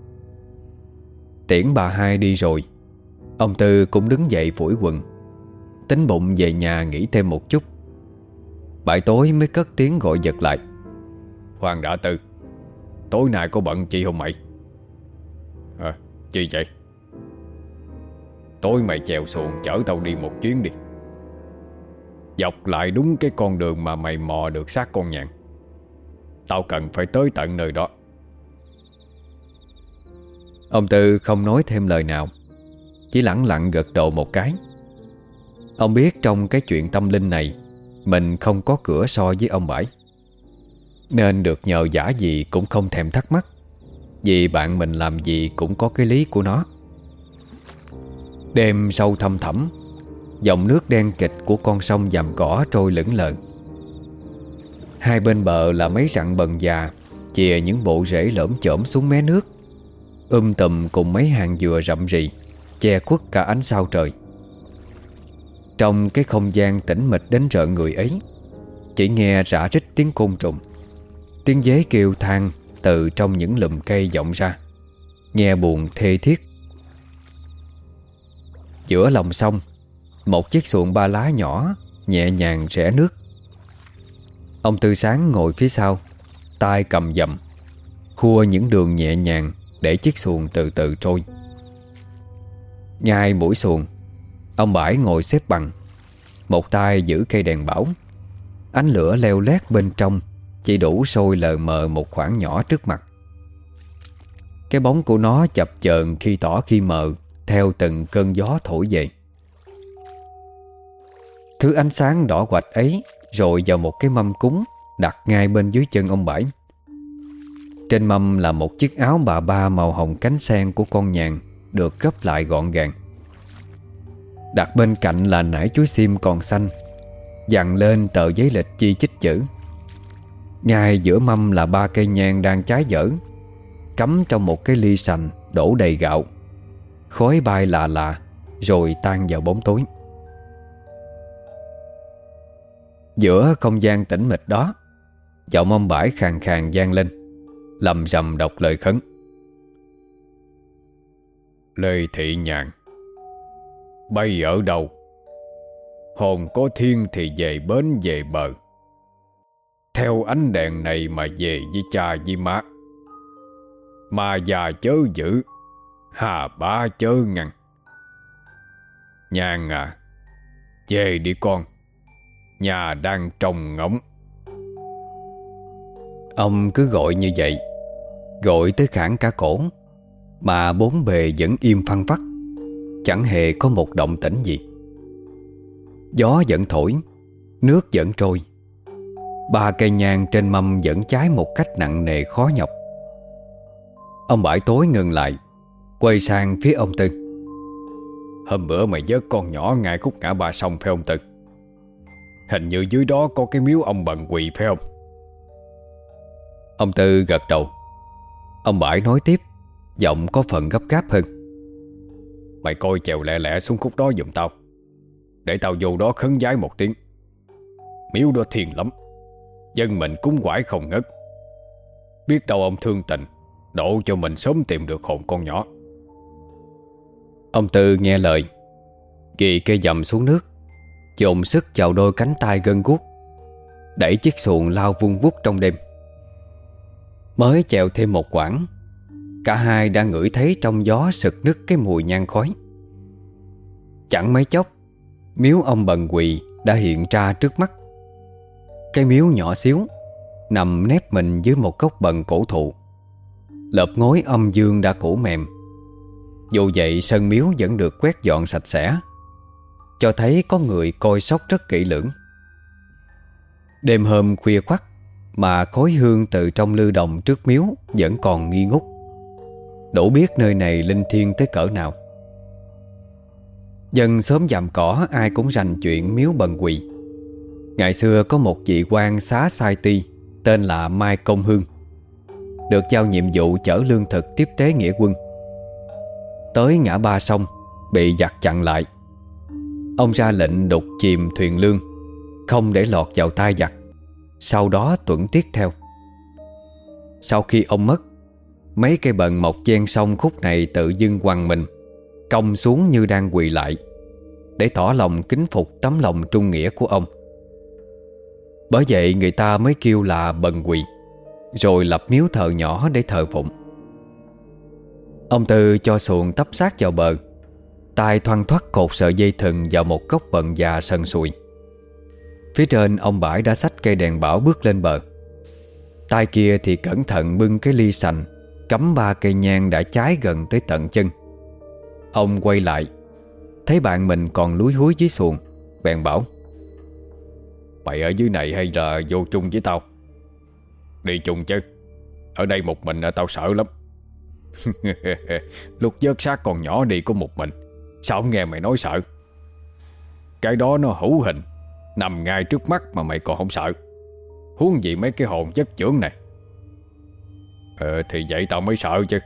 Tiễn bà hai đi rồi, ông Tư cũng đứng dậy phủi quần, tính bụng về nhà nghỉ thêm một chút. Bãi Tối mới cất tiếng gọi giật lại: Khoan đã Tư, tối nay có bận chi không mày? À, chi vậy? Tối mày chèo xuồng chở tao đi một chuyến đi, dọc lại đúng cái con đường mà mày mò được xác con nhạn. Tao cần phải tới tận nơi đó. Ông Tư không nói thêm lời nào, chỉ lẳng lặng gật đầu một cái. Ông biết trong cái chuyện tâm linh này mình không có cửa so với ông Bãi, nên được nhờ vả gì cũng không thèm thắc mắc, vì bạn mình làm gì cũng có cái lý của nó. Đêm sâu thăm thẳm, dòng nước đen kịch của con sông Vàm Cỏ trôi lững lờ. Hai bên bờ là mấy rặng bần già chìa những bộ rễ lởm chởm xuống mé nước, um tùm cùng mấy hàng dừa rậm rì che khuất cả ánh sao trời. Trong cái không gian tĩnh mịch đến rợn người ấy, chỉ nghe rã rít tiếng côn trùng, tiếng dế kêu than từ trong những lùm cây vọng ra, nghe buồn thê thiết. Giữa lòng sông, một chiếc xuồng ba lá nhỏ nhẹ nhàng rẽ nước. Ông Tư Sáng ngồi phía sau, tay cầm dầm, khua những đường nhẹ nhàng để chiếc xuồng từ từ trôi. Ngay mũi xuồng, ông Bãi ngồi xếp bằng, một tay giữ cây đèn bão. Ánh lửa leo lét bên trong chỉ đủ sôi lờ mờ một khoảng nhỏ trước mặt. Cái bóng của nó chập chờn khi tỏ khi mờ theo từng cơn gió thổi về. Thứ ánh sáng đỏ quạch ấy rồi vào một cái mâm cúng đặt ngay bên dưới chân ông Bãi. Trên mâm là một chiếc áo bà ba màu hồng cánh sen của con nhàn, được gấp lại gọn gàng. Đặt bên cạnh là nải chuối xiêm còn xanh, dặn lên tờ giấy lịch chi chít chữ. Ngay giữa mâm là ba cây nhang đang cháy dở, cắm trong một cái ly sành đổ đầy gạo. Khói bay lạ lạ rồi tan vào bóng tối. Giữa không gian tĩnh mịch đó, giọng ông Bãi khàn khàn vang lên, lầm rầm đọc lời khấn. Lê Thị Nhàn, bay ở đâu? Hồn có thiên thì về bến về bờ. Theo ánh đèn này mà về với cha với má. Mà già chớ giữ, hà bá chớ ngăn. Nhàn à, về đi con, nhà đang trông ngóng. Ông cứ gọi như vậy, gọi tới khản cả cổ, mà bốn bề vẫn im phăng phắc, chẳng hề có một động tĩnh gì. Gió vẫn thổi, nước vẫn trôi. Ba cây nhang trên mâm vẫn cháy một cách nặng nề khó nhọc. Ông Bãi tối ngừng lại, quay sang phía ông Tư. Hôm bữa mày vớt con nhỏ ngay khúc ngã ba sông phải không Tư? Hình như dưới đó có cái miếu ông Bần Quỳ phải không? Ông Tư gật đầu. Ông Bãi nói tiếp, giọng có phần gấp gáp hơn. Mày coi chèo lẹ lẹ xuống khúc đó giùm tao, để tao vô đó khấn vái một tiếng. Miếu đó thiền lắm, dân mình cúng quải không ngớt. Biết đâu ông thương tình, độ cho mình sớm tìm được hồn con nhỏ. Ông Tư nghe lời, ghi cây dầm xuống nước, dồn sức vào đôi cánh tay gân guốc, đẩy chiếc xuồng lao vun vút trong đêm. Mới chèo thêm một quãng, cả hai đã ngửi thấy trong gió sực nức cái mùi nhang khói. Chẳng mấy chốc, miếu ông Bần Quỳ đã hiện ra trước mắt. Cái miếu nhỏ xíu, nằm nép mình dưới một gốc bần cổ thụ. Lợp ngói âm dương đã cũ mềm. Dù vậy sân miếu vẫn được quét dọn sạch sẽ, cho thấy có người coi sóc rất kỹ lưỡng. Đêm hôm khuya khoắt mà khói hương từ trong lư đồng trước miếu vẫn còn nghi ngút, đủ biết nơi này linh thiêng tới cỡ nào. Dân xóm Dạm Cỏ ai cũng rành chuyện miếu Bần Quỳ. Ngày xưa có một vị quan xá sai ti tên là Mai Công Hương, được giao nhiệm vụ chở lương thực tiếp tế nghĩa quân. Tới ngã ba sông, bị giặc chặn lại. Ông ra lệnh đục chìm thuyền lương, không để lọt vào tay giặc, sau đó tuẫn tiết theo. Sau khi ông mất, mấy cây bần mọc ven sông khúc này tự dưng quằn mình, cong xuống như đang quỳ lại, để tỏ lòng kính phục tấm lòng trung nghĩa của ông. Bởi vậy người ta mới kêu là Bần Quỳ, rồi lập miếu thờ nhỏ để thờ phụng. Ông Tư cho xuồng tấp sát vào bờ, tay thoăn thoắt cột sợi dây thừng vào một gốc bần già sần sùi. Phía trên ông Bãi đã xách cây đèn bảo bước lên bờ. Tay kia thì cẩn thận bưng cái ly sành, cắm ba cây nhang đã cháy gần tới tận chân. Ông quay lại, thấy bạn mình còn lúi húi dưới xuồng, bèn bảo: Mày ở dưới này hay là vô chung với tao? Đi chung chứ, ở đây một mình là tao sợ lắm. Lúc vớt xác con nhỏ đi có một mình, sao không nghe mày nói sợ? Cái đó nó hữu hình, nằm ngay trước mắt mà mày còn không sợ, huống gì mấy cái hồn chất chưởng này. Ờ thì vậy tao mới sợ chứ.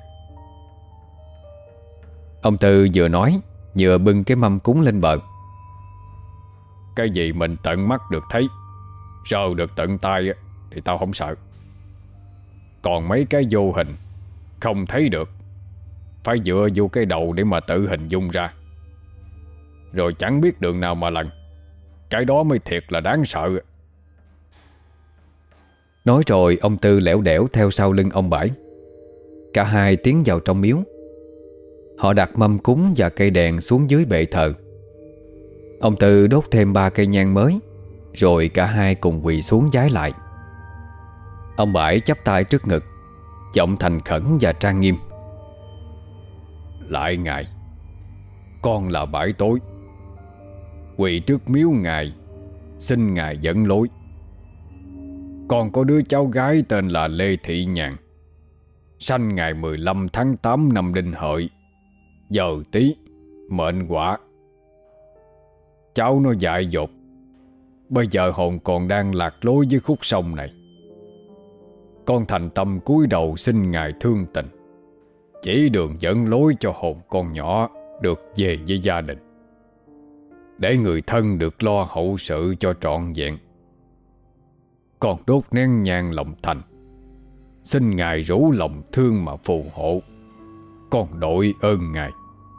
Ông Tư vừa nói vừa bưng cái mâm cúng lên bờ. Cái gì mình tận mắt được thấy, sờ được tận tay thì tao không sợ. Còn mấy cái vô hình, không thấy được, phải dựa vô cái đầu để mà tự hình dung ra, rồi chẳng biết đường nào mà lần. Cái đó mới thiệt là đáng sợ. Nói rồi ông Tư lẻo đẻo theo sau lưng ông Bãi. Cả hai tiến vào trong miếu. Họ đặt mâm cúng và cây đèn xuống dưới bệ thờ. Ông Tư đốt thêm ba cây nhang mới, rồi cả hai cùng quỳ xuống vái lại. Ông Bãi chắp tay trước ngực, giọng thành khẩn và trang nghiêm: Lại ngài, con là Bãi Tối, quỳ trước miếu ngài, xin ngài dẫn lối. Con có đứa cháu gái tên là Lê Thị Nhàn, sanh ngày mười lăm tháng tám năm Đinh Hợi, giờ Tý, mệnh Hỏa. Cháu nó dại dột, bây giờ hồn còn đang lạc lối dưới khúc sông này. Con thành tâm cúi đầu xin ngài thương tình, chỉ đường dẫn lối cho hồn con nhỏ được về với gia đình, để người thân được lo hậu sự cho trọn vẹn. Con đốt nén nhang lòng thành, xin Ngài rủ lòng thương mà phù hộ. Con đội ơn Ngài.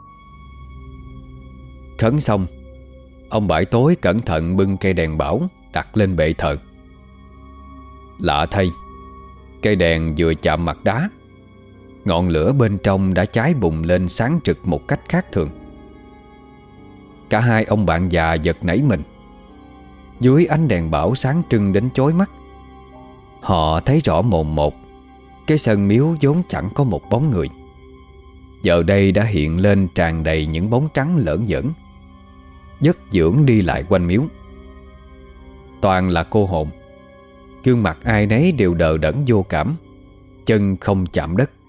Khấn xong, ông Bãi Tối cẩn thận bưng cây đèn bảo đặt lên bệ thờ. Lạ thay, cây đèn vừa chạm mặt đá, ngọn lửa bên trong đã cháy bùng lên sáng trực một cách khác thường. Cả hai ông bạn già giật nảy mình. Dưới ánh đèn bảo sáng trưng đến chói mắt, họ thấy rõ mồn một cái sân miếu vốn chẳng có một bóng người, giờ đây đã hiện lên tràn đầy những bóng trắng lởn vởn, vất vưởng đi lại quanh miếu. Toàn là cô hồn, gương mặt ai nấy đều đờ đẫn vô cảm, chân không chạm đất.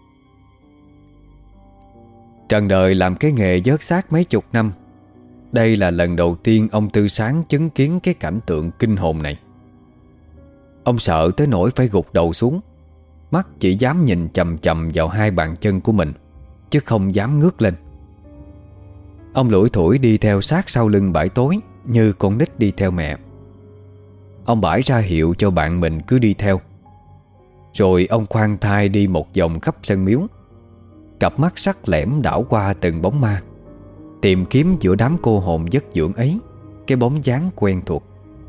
Trần đời làm cái nghề vớt xác mấy chục năm, đây là lần đầu tiên ông Tư Sáng chứng kiến cái cảnh tượng kinh hồn này. Ông sợ tới nỗi phải gục đầu xuống, mắt chỉ dám nhìn chằm chằm vào hai bàn chân của mình, chứ không dám ngước lên. Ông lủi thủi đi theo sát sau lưng Bãi Tối như con nít đi theo mẹ. Ông Bãi ra hiệu cho bạn mình cứ đi theo. Rồi ông khoan thai đi một vòng khắp sân miếu, cặp mắt sắc lẻm đảo qua từng bóng ma, tìm kiếm giữa đám cô hồn vất vưởng ấy cái bóng dáng quen thuộc.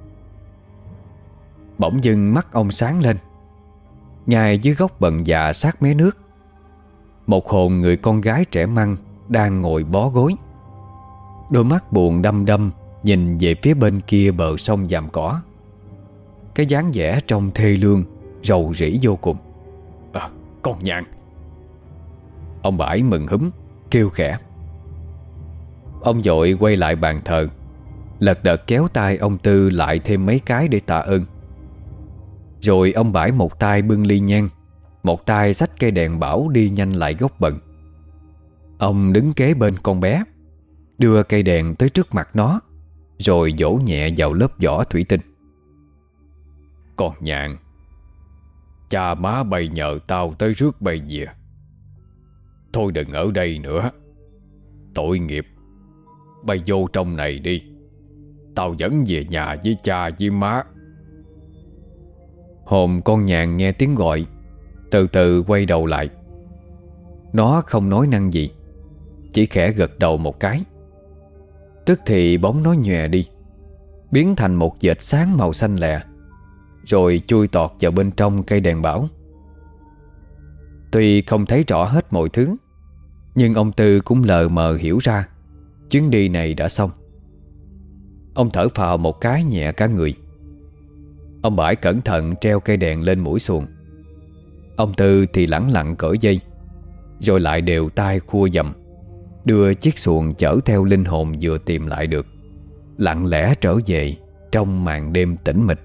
Bỗng dưng mắt ông sáng lên. Ngay dưới gốc bần già sát mé nước, một hồn người con gái trẻ măng đang ngồi bó gối, đôi mắt buồn đăm đăm nhìn về phía bên kia bờ sông Vàm Cỏ. Cái dáng vẻ trông thê lương, rầu rĩ vô cùng. À, con Nhàn. Ông Bãi mừng húm kêu khẽ. Ông vội quay lại bàn thờ, lật đật kéo tay ông Tư lại thêm mấy cái để tạ ơn. Rồi ông Bãi một tay bưng ly nhang, một tay xách cây đèn bảo đi nhanh lại gốc bần. Ông đứng kế bên con bé, đưa cây đèn tới trước mặt nó, rồi vỗ nhẹ vào lớp vỏ thủy tinh. Con Nhàn, cha má bây nhờ tao tới rước bây về. Thôi đừng ở đây nữa, tội nghiệp. Bây vô trong này đi, tao dẫn về nhà với cha với má. Hồn con Nhàn nghe tiếng gọi, từ từ quay đầu lại. Nó không nói năng gì, chỉ khẽ gật đầu một cái. Tức thì bóng nó nhòe đi, biến thành một vệt sáng màu xanh lè, rồi chui tọt vào bên trong cây đèn bảo. Tuy không thấy rõ hết mọi thứ, nhưng ông Tư cũng lờ mờ hiểu ra chuyến đi này đã xong. Ông thở phào một cái nhẹ cả người. Ông Bãi cẩn thận treo cây đèn lên mũi xuồng. Ông Tư thì lẳng lặng cởi dây, rồi lại đều tay khua dầm, đưa chiếc xuồng chở theo linh hồn vừa tìm lại được, lặng lẽ trở về trong màn đêm tĩnh mịch.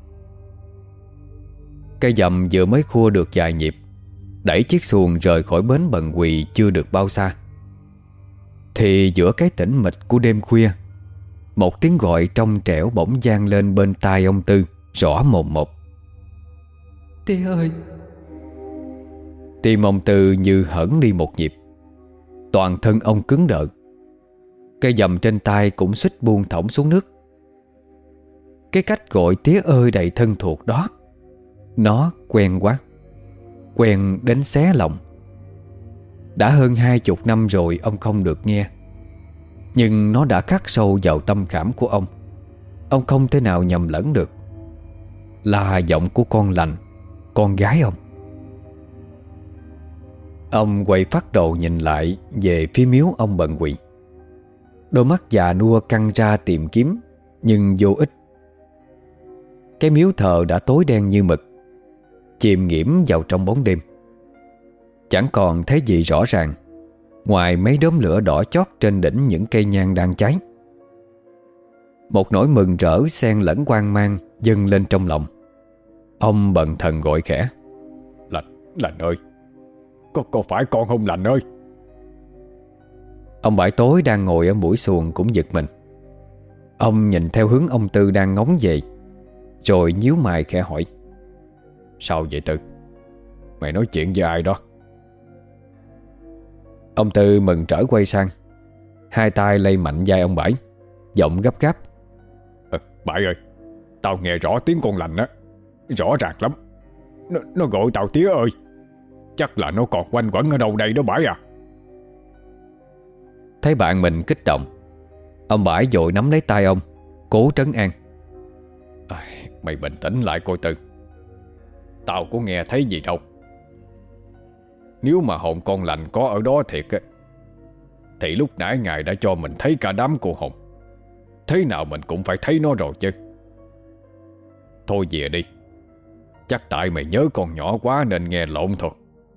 Cây dầm vừa mới khua được vài nhịp, đẩy chiếc xuồng rời khỏi bến Bần Quỳ chưa được bao xa, thì giữa cái tĩnh mịch của đêm khuya, một tiếng gọi trong trẻo bỗng vang lên bên tai ông Tư rõ mồn một. Tía ơi! Tim ông Tư như hẫng đi một nhịp, toàn thân ông cứng đờ. Cây dầm trên tay cũng suýt buông thõng xuống nước. Cái cách gọi tía ơi đầy thân thuộc đó, nó quen quá, quen đến xé lòng. Đã hơn hai chục năm rồi ông không được nghe, nhưng nó đã khắc sâu vào tâm khảm của ông. Ông không thể nào nhầm lẫn được. Là giọng của con lành, con gái ông. Ông quay phát đầu nhìn lại về phía miếu ông Bần Quỳ. Đôi mắt già nua căng ra tìm kiếm, nhưng vô ích. Cái miếu thờ đã tối đen như mực, chìm nghiễm vào trong bóng đêm. Chẳng còn thấy gì rõ ràng ngoài mấy đốm lửa đỏ chót trên đỉnh những cây nhang đang cháy. Một nỗi mừng rỡ xen lẫn hoang mang dâng lên trong lòng. Ông bần thần gọi khẽ: Lành, Lành ơi! Có, có phải con không Lành ơi? Ông Bãi Tối đang ngồi ở mũi xuồng cũng giật mình. Ông nhìn theo hướng ông Tư đang ngóng về, rồi nhíu mày khẽ hỏi: Sao vậy Tư? Mày nói chuyện với ai đó? Ông Tư mừng rỡ quay sang, hai tay lay mạnh vai ông Bãi, giọng gấp gáp. à, Bãi ơi, tao nghe rõ tiếng con lành á, rõ ràng lắm. Nó, nó gọi tao tía ơi. Chắc là nó còn quanh quẩn ở đâu đây đó Bãi à. Thấy bạn mình kích động, ông Bãi vội nắm lấy tay ông, cố trấn an. à, Mày bình tĩnh lại coi Tư. Tao có nghe thấy gì đâu. Nếu mà hồn con lành có ở đó thiệt á, thì lúc nãy ngài đã cho mình thấy cả đám cô hồn. Thế nào mình cũng phải thấy nó rồi chứ. Thôi về đi. Chắc tại mày nhớ con nhỏ quá nên nghe lộn thôi.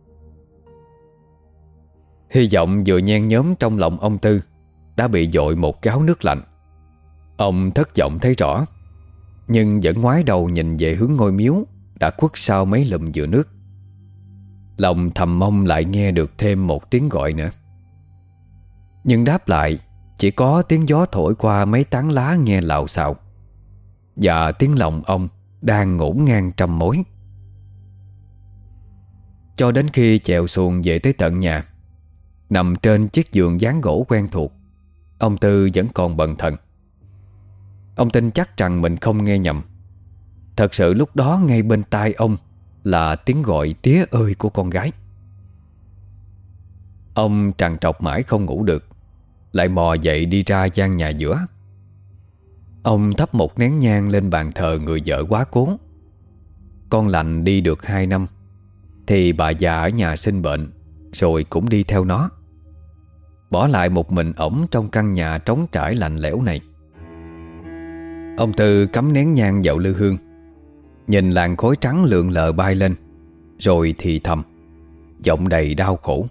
Hy vọng vừa nhen nhóm trong lòng ông Tư đã bị dội một gáo nước lạnh. Ông thất vọng thấy rõ, nhưng vẫn ngoái đầu nhìn về hướng ngôi miếu đã khuất sau mấy lùm dừa nước. Lòng thầm mong lại nghe được thêm một tiếng gọi nữa. Nhưng đáp lại chỉ có tiếng gió thổi qua mấy tán lá nghe lạo xạo, và tiếng lòng ông đang ngổn ngang trăm mối. Cho đến khi chèo xuồng về tới tận nhà, nằm trên chiếc giường dán gỗ quen thuộc, ông Tư vẫn còn bần thần. Ông tin chắc rằng mình không nghe nhầm. Thật sự lúc đó ngay bên tai ông là tiếng gọi tía ơi của con gái. Ông trằn trọc mãi không ngủ được, lại mò dậy đi ra gian nhà giữa. Ông thắp một nén nhang lên bàn thờ người vợ quá cố. Con lành đi được hai năm thì bà già ở nhà sinh bệnh, rồi cũng đi theo nó, bỏ lại một mình ổng trong căn nhà trống trải lạnh lẽo này. Ông Tư cắm nén nhang vào lư hương, nhìn làn khói trắng lượn lờ bay lên, rồi thì thầm, giọng đầy đau khổ.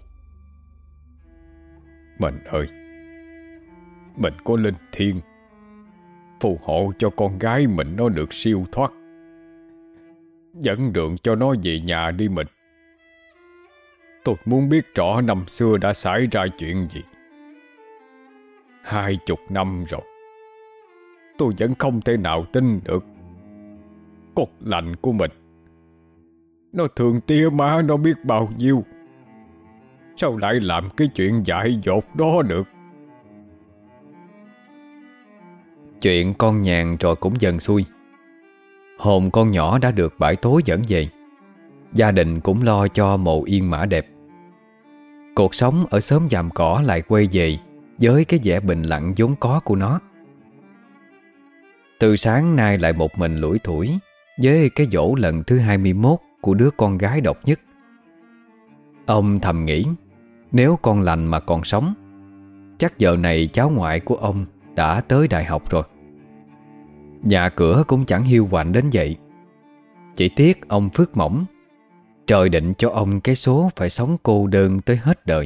Mình ơi, mình có linh thiêng phù hộ cho con gái mình nó được siêu thoát, dẫn đường cho nó về nhà đi mình. Tôi muốn biết rõ năm xưa đã xảy ra chuyện gì. Hai chục năm rồi, tôi vẫn không thể nào tin được. Con lành của mình, nó thương tía má nó biết bao nhiêu, sao lại làm cái chuyện dại dột đó được. Chuyện con nhàn rồi cũng dần xuôi. Hồn con nhỏ đã được bãi tối dẫn về. Gia đình cũng lo cho mồ yên mã đẹp. Cuộc sống ở xóm Giàm Cỏ lại quay về với cái vẻ bình lặng vốn có của nó. Từ sáng nay lại một mình lủi thủi với cái dỗ lần thứ hai mươi mốt của đứa con gái độc nhất. Ông thầm nghĩ, nếu con lành mà còn sống, chắc giờ này cháu ngoại của ông đã tới đại học rồi. Nhà cửa cũng chẳng hiu quạnh đến vậy. Chỉ tiếc ông phước mỏng, trời định cho ông cái số phải sống cô đơn tới hết đời.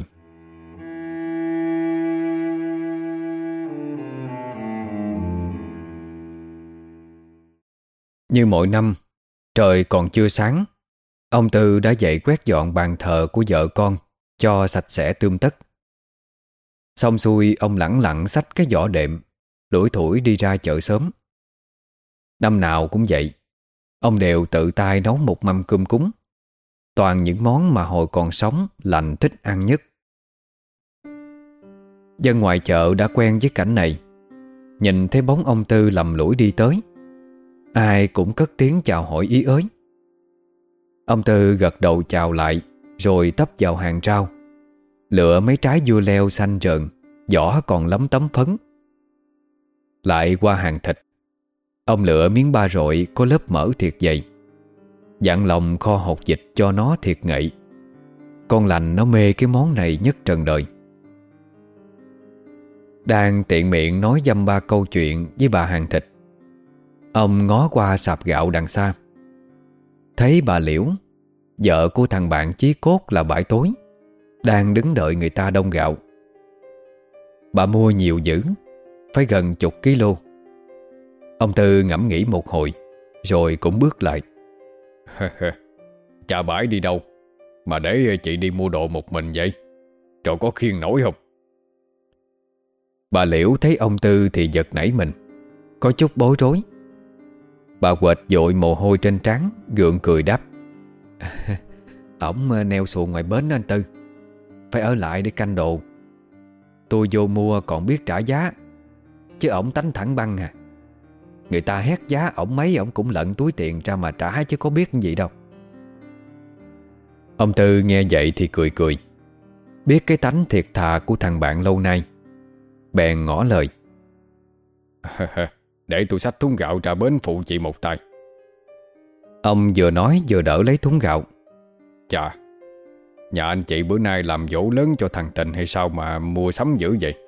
Như mọi năm, trời còn chưa sáng, ông Tư đã dậy quét dọn bàn thờ của vợ con cho sạch sẽ tươm tất. Xong xuôi, ông lẳng lặng xách cái giỏ đệm, lủi thủi đi ra chợ sớm. Năm nào cũng vậy, ông đều tự tay nấu một mâm cơm cúng, toàn những món mà hồi còn sống lành thích ăn nhất. Dân ngoài chợ đã quen với cảnh này, nhìn thấy bóng ông Tư lầm lũi đi tới, ai cũng cất tiếng chào hỏi ý ới. Ông Tư gật đầu chào lại, rồi tấp vào hàng rau, lựa mấy trái dưa leo xanh rợn, vỏ còn lấm tấm phấn. Lại qua hàng thịt, ông lựa miếng ba rọi có lớp mỡ thiệt dày, dặn lòng kho hột vịt cho nó thiệt ngậy. Con lành nó mê cái món này nhất trần đời. Đang tiện miệng nói dăm ba câu chuyện với bà hàng thịt, ông ngó qua sạp gạo đằng xa, thấy bà Liễu, vợ của thằng bạn chí cốt là Bãi Tối, đang đứng đợi người ta đông gạo. Bà mua nhiều dữ, phải gần chục ký lô. Ông Tư ngẫm nghĩ một hồi, rồi cũng bước lại. Cha Bãi đi đâu mà để chị đi mua đồ một mình vậy? Trời, có khiêng nổi không? Bà Liễu thấy ông Tư thì giật nảy mình, có chút bối rối. Bà quệt dội mồ hôi trên trán, gượng cười đáp. Ổng neo xuồng ngoài bến đó anh Tư. phải ở lại để canh đồ. Tôi vô mua còn biết trả giá, chứ ổng tánh thẳng băng à. Người ta hét giá ổng mấy ổng cũng lận túi tiền ra mà trả, chứ có biết gì đâu. Ông Tư nghe vậy thì cười cười, biết cái tánh thiệt thà của thằng bạn lâu nay, bèn ngỏ lời: Để tôi xách thúng gạo ra bến phụ chị một tay. Ông vừa nói vừa đỡ lấy thúng gạo. Chà, nhà anh chị bữa nay làm dỗ lớn cho thằng Tình hay sao mà mua sắm dữ vậy?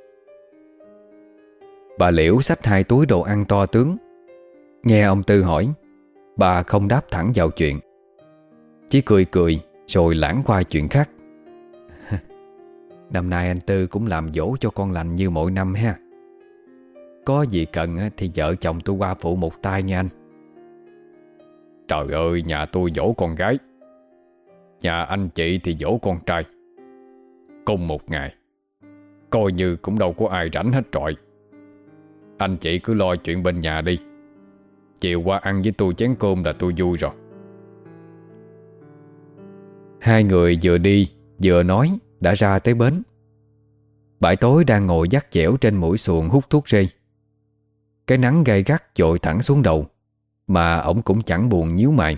Bà Liễu xách hai túi đồ ăn to tướng. Nghe ông Tư hỏi, bà không đáp thẳng vào chuyện, chỉ cười cười rồi lãng qua chuyện khác. Năm nay anh Tư cũng làm dỗ cho con lành như mỗi năm ha. Có gì cần thì vợ chồng tôi qua phụ một tay nha anh. Trời ơi, nhà tôi dỗ con gái, nhà anh chị thì dỗ con trai. Cùng một ngày, coi như cũng đâu có ai rảnh hết trọi. Anh chị cứ lo chuyện bên nhà đi, chiều qua ăn với tôi chén cơm là tôi vui rồi. Hai người vừa đi vừa nói đã ra tới bến. Bãi tối đang ngồi dắt dẻo trên mũi xuồng hút thuốc rê. Cái nắng gay gắt dội thẳng xuống đầu, mà ổng cũng chẳng buồn nhíu mày.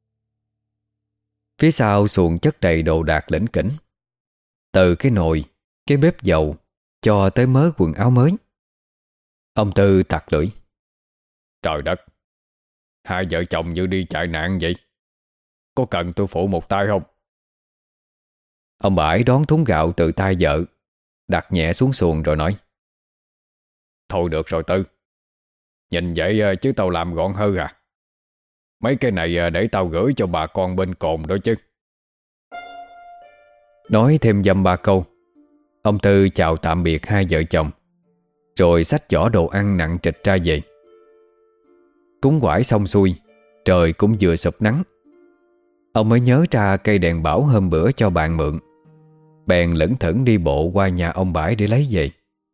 Phía sau xuồng chất đầy đồ đạc lỉnh kỉnh, từ cái nồi, cái bếp dầu cho tới mớ quần áo mới. Ông Tư tặc lưỡi: Trời đất, hai vợ chồng như đi chạy nạn vậy. Có cần tôi phụ một tay không? Ông Bãi đón thúng gạo từ tay vợ, đặt nhẹ xuống xuồng rồi nói: Thôi được rồi Tư, nhìn vậy chứ tao làm gọn hơn à. Mấy cái này để tao gửi cho bà con bên cồn đó chứ. Nói thêm dăm ba câu, ông Tư chào tạm biệt hai vợ chồng, rồi xách giỏ đồ ăn nặng trịch ra về. Cúng quải xong xuôi, trời cũng vừa sụp nắng. Ông mới nhớ ra cây đèn bảo hôm bữa cho bạn mượn, bèn lững thững đi bộ qua nhà ông Bãi để lấy về.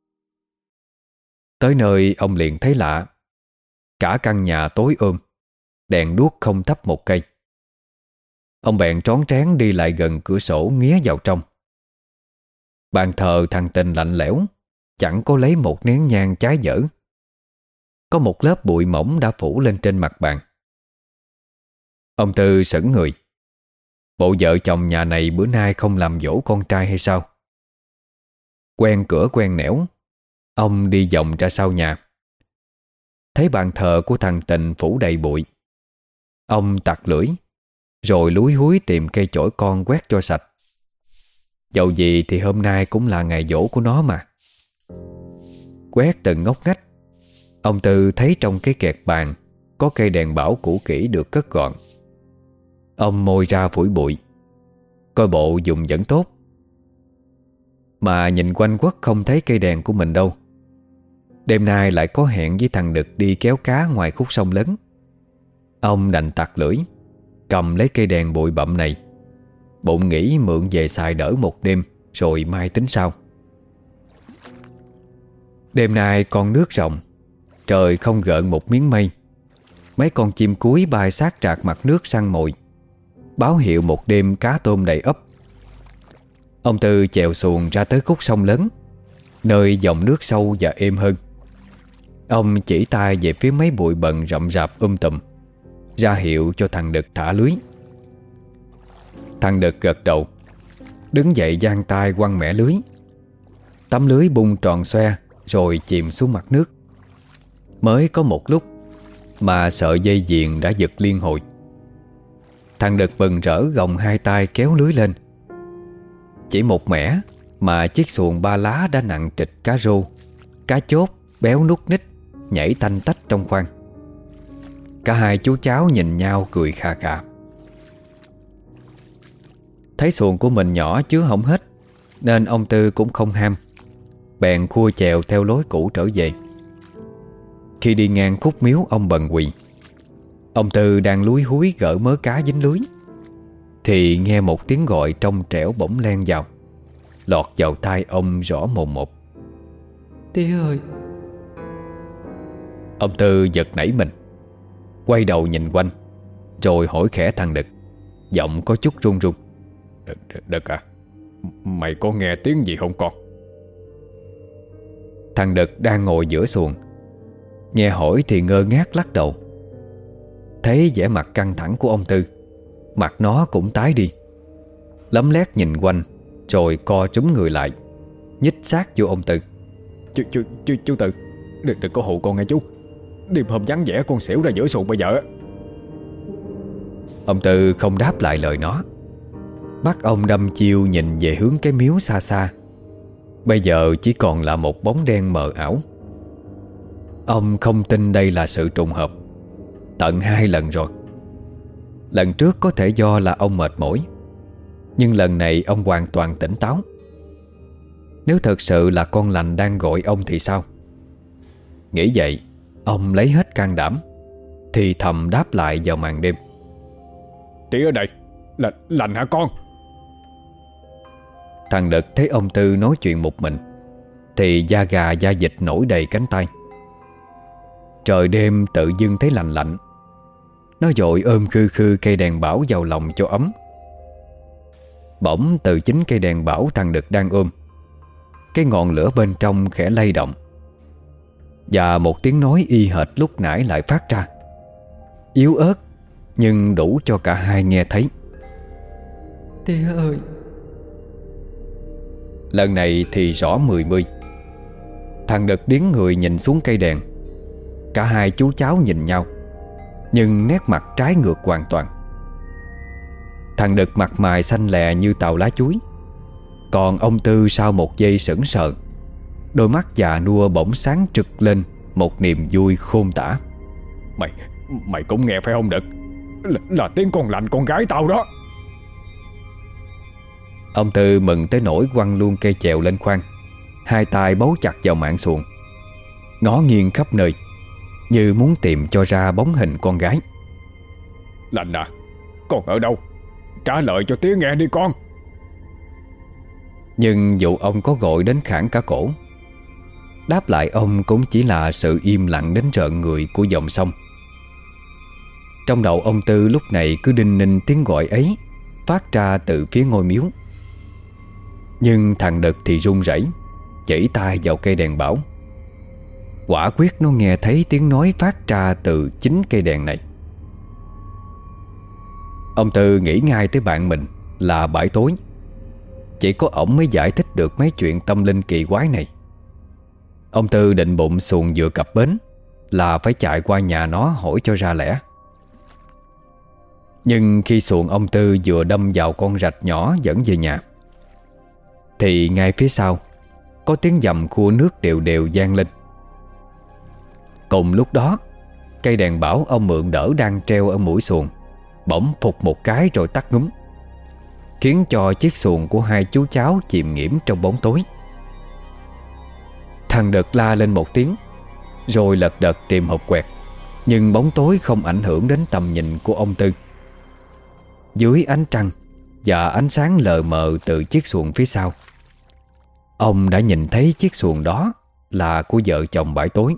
Tới nơi ông liền thấy lạ. Cả căn nhà tối ôm, đèn đuốc không thắp một cây. Ông bèn trón trán đi lại gần cửa sổ nghía vào trong. Bàn thờ thằng Tình lạnh lẽo, chẳng có lấy một nén nhang cháy dở. Có một lớp bụi mỏng đã phủ lên trên mặt bàn. Ông Tư sững người. Bộ vợ chồng nhà này bữa nay không làm dỗ con trai hay sao? Quen cửa quen nẻo, ông đi vòng ra sau nhà. Thấy bàn thờ của thằng Tình phủ đầy bụi, ông tặc lưỡi, rồi lúi húi tìm cây chổi con quét cho sạch. Dẫu gì thì hôm nay cũng là ngày giỗ của nó mà. Quét từng ngóc ngách, ông Tư thấy trong cái kẹt bàn có cây đèn bảo cũ kỹ được cất gọn. Ông môi ra phủi bụi, coi bộ dùng vẫn tốt. Mà nhìn quanh quất không thấy cây đèn của mình đâu. Đêm nay lại có hẹn với thằng Đực đi kéo cá ngoài khúc sông lớn. Ông đành tặc lưỡi, cầm lấy cây đèn bụi bặm này, bụng nghĩ mượn về xài đỡ một đêm, rồi mai tính sau. Đêm nay con nước rộng, trời không gợn một miếng mây. Mấy con chim cúi bay sát rạc mặt nước săn mồi, báo hiệu một đêm cá tôm đầy ấp. Ông Tư chèo xuồng ra tới khúc sông lớn, nơi dòng nước sâu và êm hơn. Ông chỉ tay về phía mấy bụi bần rậm rạp um tùm, ra hiệu cho thằng Đực thả lưới. Thằng Đực gật đầu, đứng dậy giang tay quăng mẻ lưới. Tấm lưới bung tròn xoe rồi chìm xuống mặt nước. Mới có một lúc mà sợi dây chuyền đã giật liên hồi. Thằng Đực mừng rỡ gồng hai tay kéo lưới lên. Chỉ một mẻ mà chiếc xuồng ba lá đã nặng trịch cá rô, cá chốt béo nút ních nhảy tanh tách trong khoang. Cả hai chú cháu nhìn nhau cười khà khà. Thấy xuồng của mình nhỏ chứa không hết, nên ông Tư cũng không ham, bèn khua chèo theo lối cũ trở về. Khi đi ngang khúc miếu ông Bần Quỳ, ông Tư đang lúi húi gỡ mớ cá dính lưới, thì nghe một tiếng gọi trong trẻo bỗng len vào, lọt vào tai ông rõ mồn một: Tía ơi! Ông Tư giật nảy mình, quay đầu nhìn quanh, rồi hỏi khẽ thằng Đực, giọng có chút run run: Đực, Đực à, Mày có nghe tiếng gì không con? Thằng Đực đang ngồi giữa xuồng, nghe hỏi thì ngơ ngác lắc đầu. Thấy vẻ mặt căng thẳng của ông Tư, mặt nó cũng tái đi, lấm lét nhìn quanh, rồi co trúm người lại, nhích sát vô ông Tư. Chú, chú, chú, chú Tư, đừng, đừng có hù con nghe chú. Đêm hôm vắng vẻ con xỉu ra giữa xuồng bây giờ. Ông Tư không đáp lại lời nó. Mắt ông đăm chiêu nhìn về hướng cái miếu xa xa. Bây giờ chỉ còn là một bóng đen mờ ảo. Ông không tin đây là sự trùng hợp. Tận hai lần rồi. Lần trước có thể do là ông mệt mỏi, nhưng lần này ông hoàn toàn tỉnh táo. Nếu thật sự là con lành đang gọi ông thì sao? Nghĩ vậy, ông lấy hết can đảm, thì thầm đáp lại vào màn đêm. Tí ở đây, là lành hả con? Thằng Đực thấy ông Tư nói chuyện một mình thì da gà da vịt nổi đầy cánh tay. Trời đêm tự dưng thấy lạnh lạnh. Nó vội ôm khư khư cây đèn bảo vào lòng cho ấm. Bỗng từ chính cây đèn bảo thằng Đực đang ôm, cái ngọn lửa bên trong khẽ lay động, và một tiếng nói y hệt lúc nãy lại phát ra, yếu ớt nhưng đủ cho cả hai nghe thấy. Tía ơi. Lần này thì rõ mười mươi. Thằng Đực điếng người nhìn xuống cây đèn. Cả hai chú cháu nhìn nhau, nhưng nét mặt trái ngược hoàn toàn. Thằng Đực mặt mày xanh lè như tàu lá chuối, còn ông Tư sau một giây sững sờ, đôi mắt già nua bỗng sáng trực lên một niềm vui khôn tả. Mày, mày cũng nghe phải không Đực? Là, là tiếng con lành con gái tao đó. Ông Tư mừng tới nỗi quăng luôn cây chèo lên khoang, hai tay bấu chặt vào mạn xuồng, ngó nghiêng khắp nơi như muốn tìm cho ra bóng hình con gái. Lành à, con ở đâu? Trả lời cho tía nghe đi con. Nhưng dù ông có gọi đến khản cả cổ, đáp lại ông cũng chỉ là sự im lặng đến rợn người của dòng sông. Trong đầu ông Tư lúc này cứ đinh ninh tiếng gọi ấy phát ra từ phía ngôi miếu. Nhưng thằng Đực thì run rẩy, chỉ tay vào cây đèn bảo. Quả quyết nó nghe thấy tiếng nói phát ra từ chính cây đèn này. Ông Tư nghĩ ngay tới bạn mình là Bãi Tối. Chỉ có ổng mới giải thích được mấy chuyện tâm linh kỳ quái này. Ông Tư định bụng xuồng vừa cập bến là phải chạy qua nhà nó hỏi cho ra lẽ. Nhưng khi xuồng ông Tư vừa đâm vào con rạch nhỏ dẫn về nhà, thì ngay phía sau có tiếng dầm khua nước đều đều vang lên. Cùng lúc đó, cây đèn bảo ông mượn đỡ đang treo ở mũi xuồng bỗng phụt một cái rồi tắt ngúm, khiến cho chiếc xuồng của hai chú cháu chìm nghiễm trong bóng tối. Thằng Đực la lên một tiếng, rồi lật đật tìm hộp quẹt. Nhưng bóng tối không ảnh hưởng đến tầm nhìn của ông Tư. Dưới ánh trăng và ánh sáng lờ mờ từ chiếc xuồng phía sau, ông đã nhìn thấy chiếc xuồng đó là của vợ chồng Bãi Tối.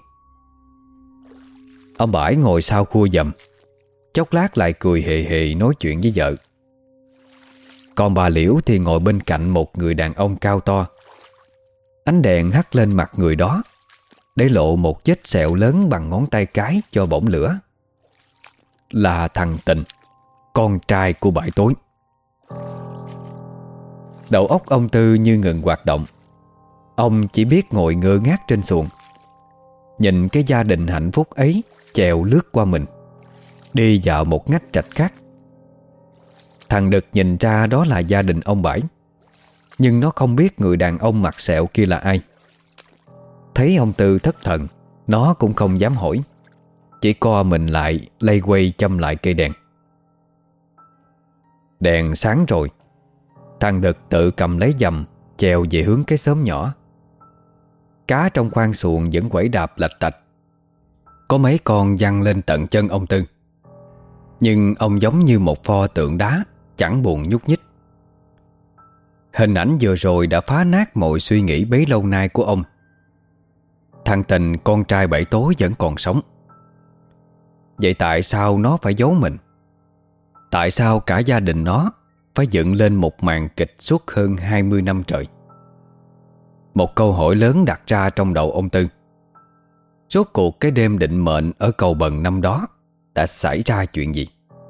Ông Bãi ngồi sau khua dầm, chốc lát lại cười hề hề nói chuyện với vợ. Còn bà Liễu thì ngồi bên cạnh một người đàn ông cao to. Ánh đèn hắt lên mặt người đó, để lộ một vết sẹo lớn bằng ngón tay cái cho bỏng lửa. Là thằng Tình, con trai của Bãi Tối. Đầu óc ông Tư như ngừng hoạt động. Ông chỉ biết ngồi ngơ ngác trên xuồng, nhìn cái gia đình hạnh phúc ấy chèo lướt qua mình, đi vào một ngách trạch khác. Thằng Đực nhìn ra đó là gia đình ông Bãi, nhưng nó không biết người đàn ông mặt sẹo kia là ai. Thấy ông Tư thất thần, nó cũng không dám hỏi, chỉ co mình lại lay quay châm lại cây đèn. Đèn sáng rồi, thằng Đực tự cầm lấy dầm chèo về hướng cái xóm nhỏ. Cá trong khoang xuồng vẫn quẩy đạp lạch tạch. Có mấy con văng lên tận chân ông Tư, nhưng ông giống như một pho tượng đá, chẳng buồn nhúc nhích. Hình ảnh vừa rồi đã phá nát mọi suy nghĩ bấy lâu nay của ông. Thằng Tình, con trai Bãi Tối vẫn còn sống. Vậy tại sao nó phải giấu mình? Tại sao cả gia đình nó phải dựng lên một màn kịch suốt hơn hai mươi năm trời. Một câu hỏi lớn đặt ra trong đầu ông Tư: rốt cuộc cái đêm định mệnh ở Cầu Bần năm đó đã xảy ra chuyện gì?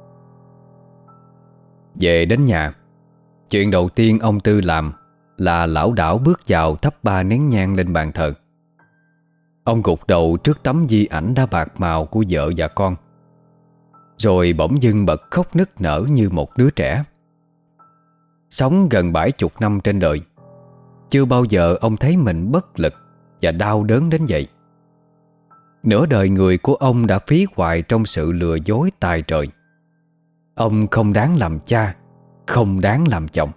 Về đến nhà, chuyện đầu tiên ông Tư làm là lảo đảo bước vào thắp ba nén nhang lên bàn thờ. Ông gục đầu trước tấm di ảnh đã bạc màu của vợ và con, rồi bỗng dưng bật khóc nức nở như một đứa trẻ. Sống gần bảy chục năm trên đời, chưa bao giờ ông thấy mình bất lực và đau đớn đến vậy. Nửa đời người của ông đã phí hoài trong sự lừa dối tài trời. Ông không đáng làm cha, không đáng làm chồng.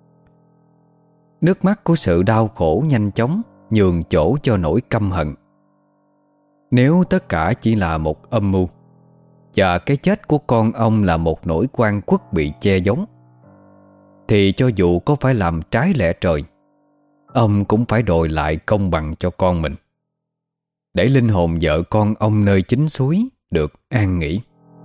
Nước mắt của sự đau khổ nhanh chóng nhường chỗ cho nỗi căm hận. Nếu tất cả chỉ là một âm mưu, và cái chết của con ông là một nỗi oan khuất bị che giấu, thì cho dù có phải làm trái lẽ trời, ông cũng phải đòi lại công bằng cho con mình, để linh hồn vợ con ông nơi chính suối được an nghỉ.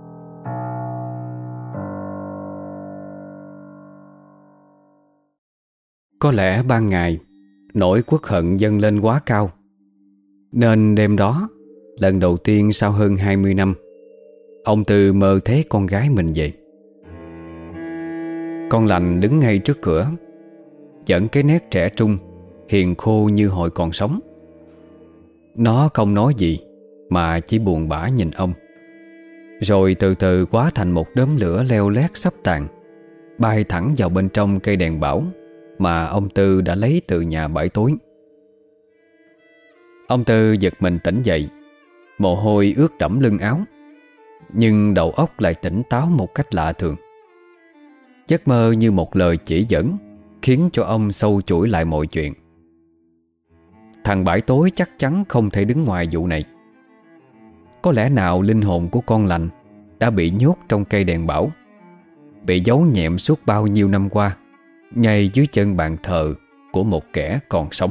Có lẽ ban ngày nỗi uất hận dâng lên quá cao, nên đêm đó, lần đầu tiên sau hơn hai mươi năm, ông Tư mơ thấy con gái mình về. Con Lành đứng ngay trước cửa, vẫn cái nét trẻ trung, hiền khô như hồi còn sống. Nó không nói gì, mà chỉ buồn bã nhìn ông, rồi từ từ hóa thành một đốm lửa leo lét sắp tàn, bay thẳng vào bên trong cây đèn bão mà ông Tư đã lấy từ nhà bãi tối. Ông Tư giật mình tỉnh dậy, mồ hôi ướt đẫm lưng áo, nhưng đầu óc lại tỉnh táo một cách lạ thường. Giấc mơ như một lời chỉ dẫn, khiến cho ông sâu chuỗi lại mọi chuyện. Thằng bãi tối chắc chắn không thể đứng ngoài vụ này. Có lẽ nào linh hồn của con Lành đã bị nhốt trong cây đèn bão, bị giấu nhẹm suốt bao nhiêu năm qua, ngay dưới chân bàn thờ của một kẻ còn sống.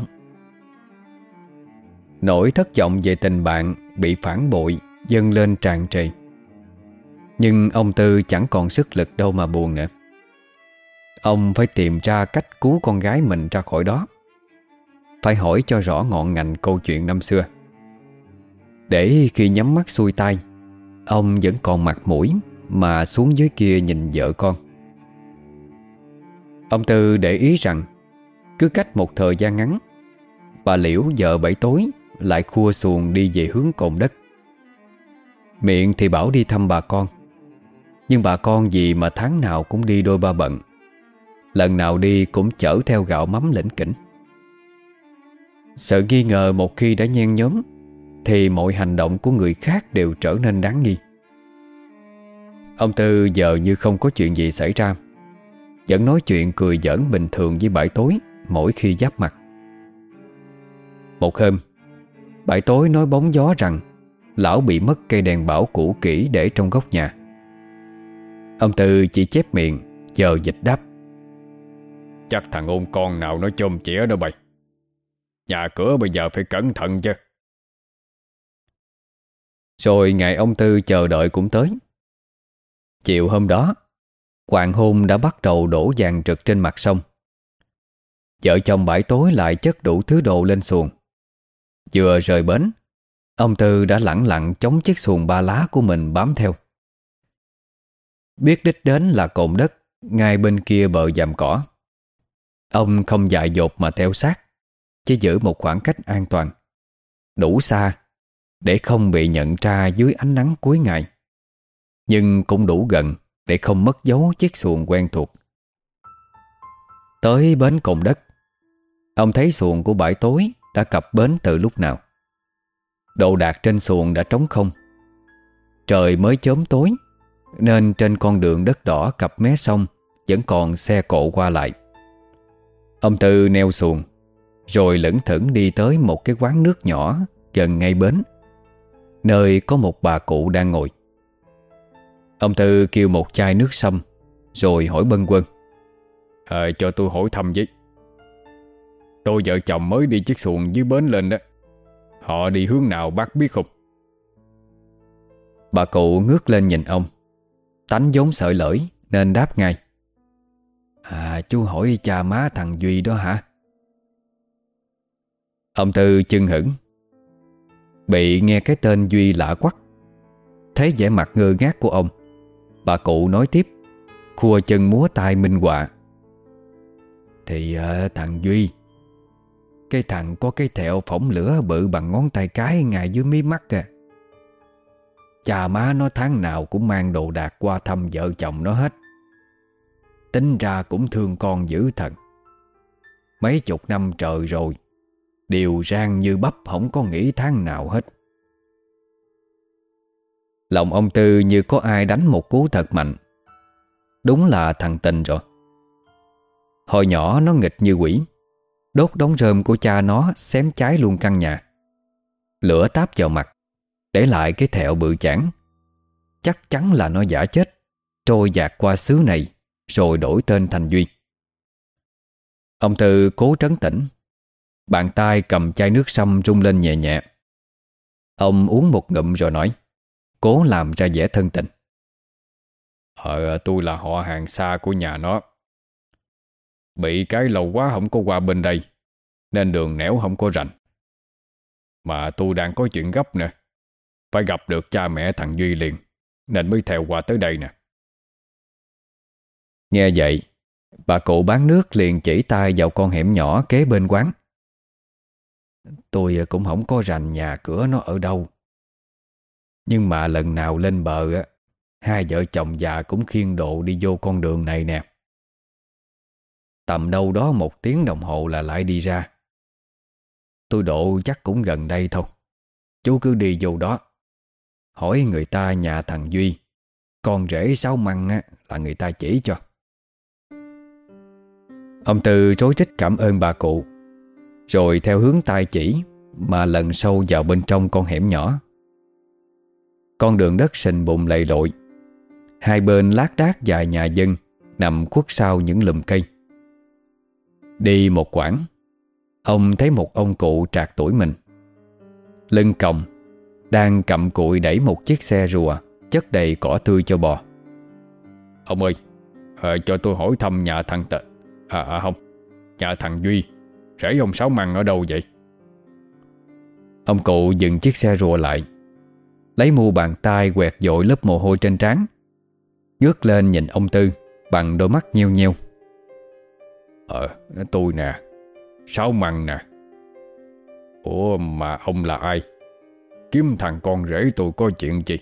Nỗi thất vọng về tình bạn bị phản bội dâng lên tràn trề. Nhưng ông Tư chẳng còn sức lực đâu mà buồn nữa. Ông phải tìm ra cách cứu con gái mình ra khỏi đó, phải hỏi cho rõ ngọn ngành câu chuyện năm xưa, để khi nhắm mắt xuôi tay, ông vẫn còn mặt mũi mà xuống dưới kia nhìn vợ con. Ông Tư để ý rằng cứ cách một thời gian ngắn, bà Liễu vợ Bãi Tối lại khua xuồng đi về hướng Cồn Đất. Miệng thì bảo đi thăm bà con, nhưng bà con gì mà tháng nào cũng đi đôi ba bận, lần nào đi cũng chở theo gạo mắm lỉnh kỉnh. Sợ nghi ngờ một khi đã nhen nhóm, thì mọi hành động của người khác đều trở nên đáng nghi. Ông Tư giờ như không có chuyện gì xảy ra, vẫn nói chuyện cười giỡn bình thường với Bãi Tối mỗi khi giáp mặt. Một hôm, Bãi Tối nói bóng gió rằng lão bị mất cây đèn bảo cũ kỹ để trong góc nhà. Ông Tư chỉ chép miệng chờ dịch đáp: Chắc thằng ôn con nào nó chôm chĩa đó bầy. Nhà cửa bây giờ phải cẩn thận chứ. Rồi ngày ông Tư chờ đợi cũng tới. Chiều hôm đó, hoàng hôn đã bắt đầu đổ vàng rực trên mặt sông. Vợ chồng Bãi Tối lại chất đủ thứ đồ lên xuồng. Vừa rời bến, ông Tư đã lẳng lặng chống chiếc xuồng ba lá của mình bám theo. Biết đích đến là Cồn Đất ngay bên kia bờ dạm cỏ, ông không dại dột mà theo sát, chỉ giữ một khoảng cách an toàn, đủ xa để không bị nhận ra dưới ánh nắng cuối ngày, nhưng cũng đủ gần để không mất dấu chiếc xuồng quen thuộc. Tới bến Cồn Đất, ông thấy xuồng của Bãi Tối đã cập bến từ lúc nào. Đồ đạc trên xuồng đã trống không. Trời mới chớm tối, nên trên con đường đất đỏ cặp mé sông vẫn còn xe cộ qua lại. Ông Tư neo xuồng, rồi lững thững đi tới một cái quán nước nhỏ gần ngay bến, nơi có một bà cụ đang ngồi. Ông Tư kêu một chai nước sâm, rồi hỏi bâng quơ: à, Cho tôi hỏi thăm với. Đôi vợ chồng mới đi chiếc xuồng dưới bến lên đó, họ đi hướng nào bác biết không? Bà cụ ngước lên nhìn ông, tánh vốn sợ lỡi nên đáp ngay: À, chú hỏi cha má thằng Duy đó hả? Ông Tư chưng hửng. Bị nghe cái tên Duy lạ quắc. Thấy vẻ mặt ngơ ngác của ông, bà cụ nói tiếp, khua chân múa tay minh họa. Thì uh, thằng Duy, cái thằng có cái thẹo phỏng lửa bự bằng ngón tay cái ngay dưới mí mắt kìa. Cha má nó tháng nào cũng mang đồ đạc qua thăm vợ chồng nó hết. Tính ra cũng thương con dữ thật. Mấy chục năm trời rồi, đều rang như bắp, không có nghỉ tháng nào hết. Lòng ông Tư như có ai đánh một cú thật mạnh. Đúng là thằng Tình rồi. Hồi nhỏ nó nghịch như quỷ, đốt đống rơm của cha nó xém cháy luôn căn nhà. Lửa táp vào mặt, để lại cái thẹo bự chảng. Chắc chắn là nó giả chết, trôi dạt qua xứ này, rồi đổi tên thành Duy. Ông Tư cố trấn tĩnh. Bàn tay cầm chai nước sâm rung lên nhẹ nhẹ. Ông uống một ngụm rồi nói, cố làm ra vẻ thân tình. Ờ, tôi là họ hàng xa của nhà nó. Bị cái lâu quá không có qua bên đây, nên đường nẻo không có rành. Mà tôi đang có chuyện gấp nè, phải gặp được cha mẹ thằng Duy liền, nên mới theo qua tới đây nè. Nghe vậy, bà cụ bán nước liền chỉ tay vào con hẻm nhỏ kế bên quán. Tôi cũng không có rành nhà cửa nó ở đâu, nhưng mà lần nào lên bờ á, hai vợ chồng già cũng khiêng độ đi vô con đường này nè. Tầm đâu đó một tiếng đồng hồ là lại đi ra. Tôi độ chắc cũng gần đây thôi. Chú cứ đi vô đó, hỏi người ta nhà thằng Duy, con rể Sáu Măng á, là người ta chỉ cho. Ông Tư rối rít cảm ơn bà cụ, rồi theo hướng tay chỉ mà lần sâu vào bên trong con hẻm nhỏ. Con đường đất sình bùn lầy lội, hai bên lác đác vài nhà dân nằm khuất sau những lùm cây. Đi một quãng, ông thấy một ông cụ trạc tuổi mình, lưng còng, đang cặm cụi đẩy một chiếc xe rùa chất đầy cỏ tươi cho bò. Ông ơi, à, cho tôi hỏi thăm nhà thằng Tệ. À, à không, nhà thằng Duy, rể ông Sáu Măng ở đâu vậy? Ông cụ dừng chiếc xe rùa lại, lấy mu bàn tay quẹt dội lớp mồ hôi trên trán, ngước lên nhìn ông Tư bằng đôi mắt nheo nheo. Ờ, tôi nè, Sáu Măng nè. Ủa mà ông là ai? Kiếm thằng con rể tôi có chuyện gì?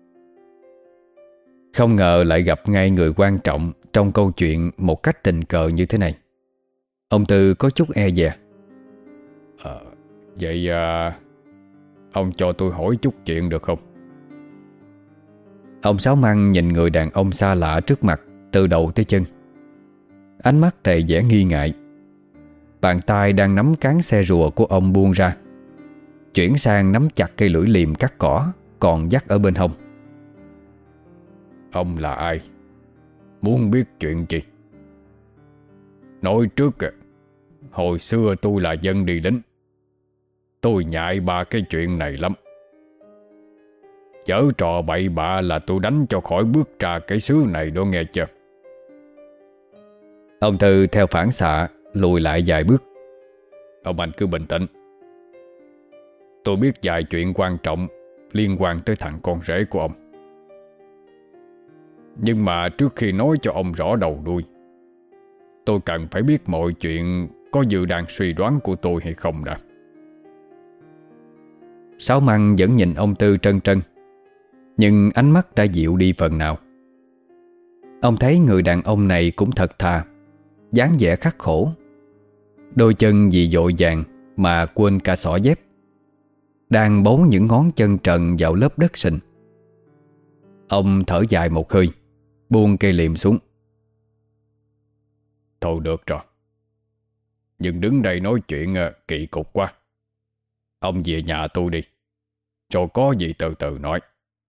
Không ngờ lại gặp ngay người quan trọng trong câu chuyện một cách tình cờ như thế này. Ông Tư có chút e dè. Ờ, vậy à, ông cho tôi hỏi chút chuyện được không? Ông Sáu Măng nhìn người đàn ông xa lạ trước mặt từ đầu tới chân, ánh mắt đầy vẻ nghi ngại. Bàn tay đang nắm cán xe rùa của ông buông ra, chuyển sang nắm chặt cây lưỡi liềm cắt cỏ còn dắt ở bên hông. Ông là ai? Muốn biết chuyện gì? Nói trước à, hồi xưa tôi là dân đi lính. Tôi nhại ba cái chuyện này lắm. Chở trò bậy bạ là tôi đánh cho khỏi bước ra cái xứ này đó, nghe chưa? Ông Tư theo phản xạ lùi lại vài bước. Ông anh cứ bình tĩnh. Tôi biết vài chuyện quan trọng liên quan tới thằng con rể của ông. Nhưng mà trước khi nói cho ông rõ đầu đuôi, tôi cần phải biết mọi chuyện có dự đang suy đoán của tôi hay không đã. Sáu Măng vẫn nhìn ông Tư trân trân, nhưng ánh mắt đã dịu đi phần nào. Ông thấy người đàn ông này cũng thật thà, dáng vẻ khắc khổ. Đôi chân vì vội vàng mà quên cả xỏ dép, đang bấu những ngón chân trần vào lớp đất sình. Ông thở dài một hơi, buông cây liềm xuống. Thôi được rồi, nhưng đứng đây nói chuyện kỳ cục quá. Ông về nhà tôi đi, rồi có gì từ từ nói.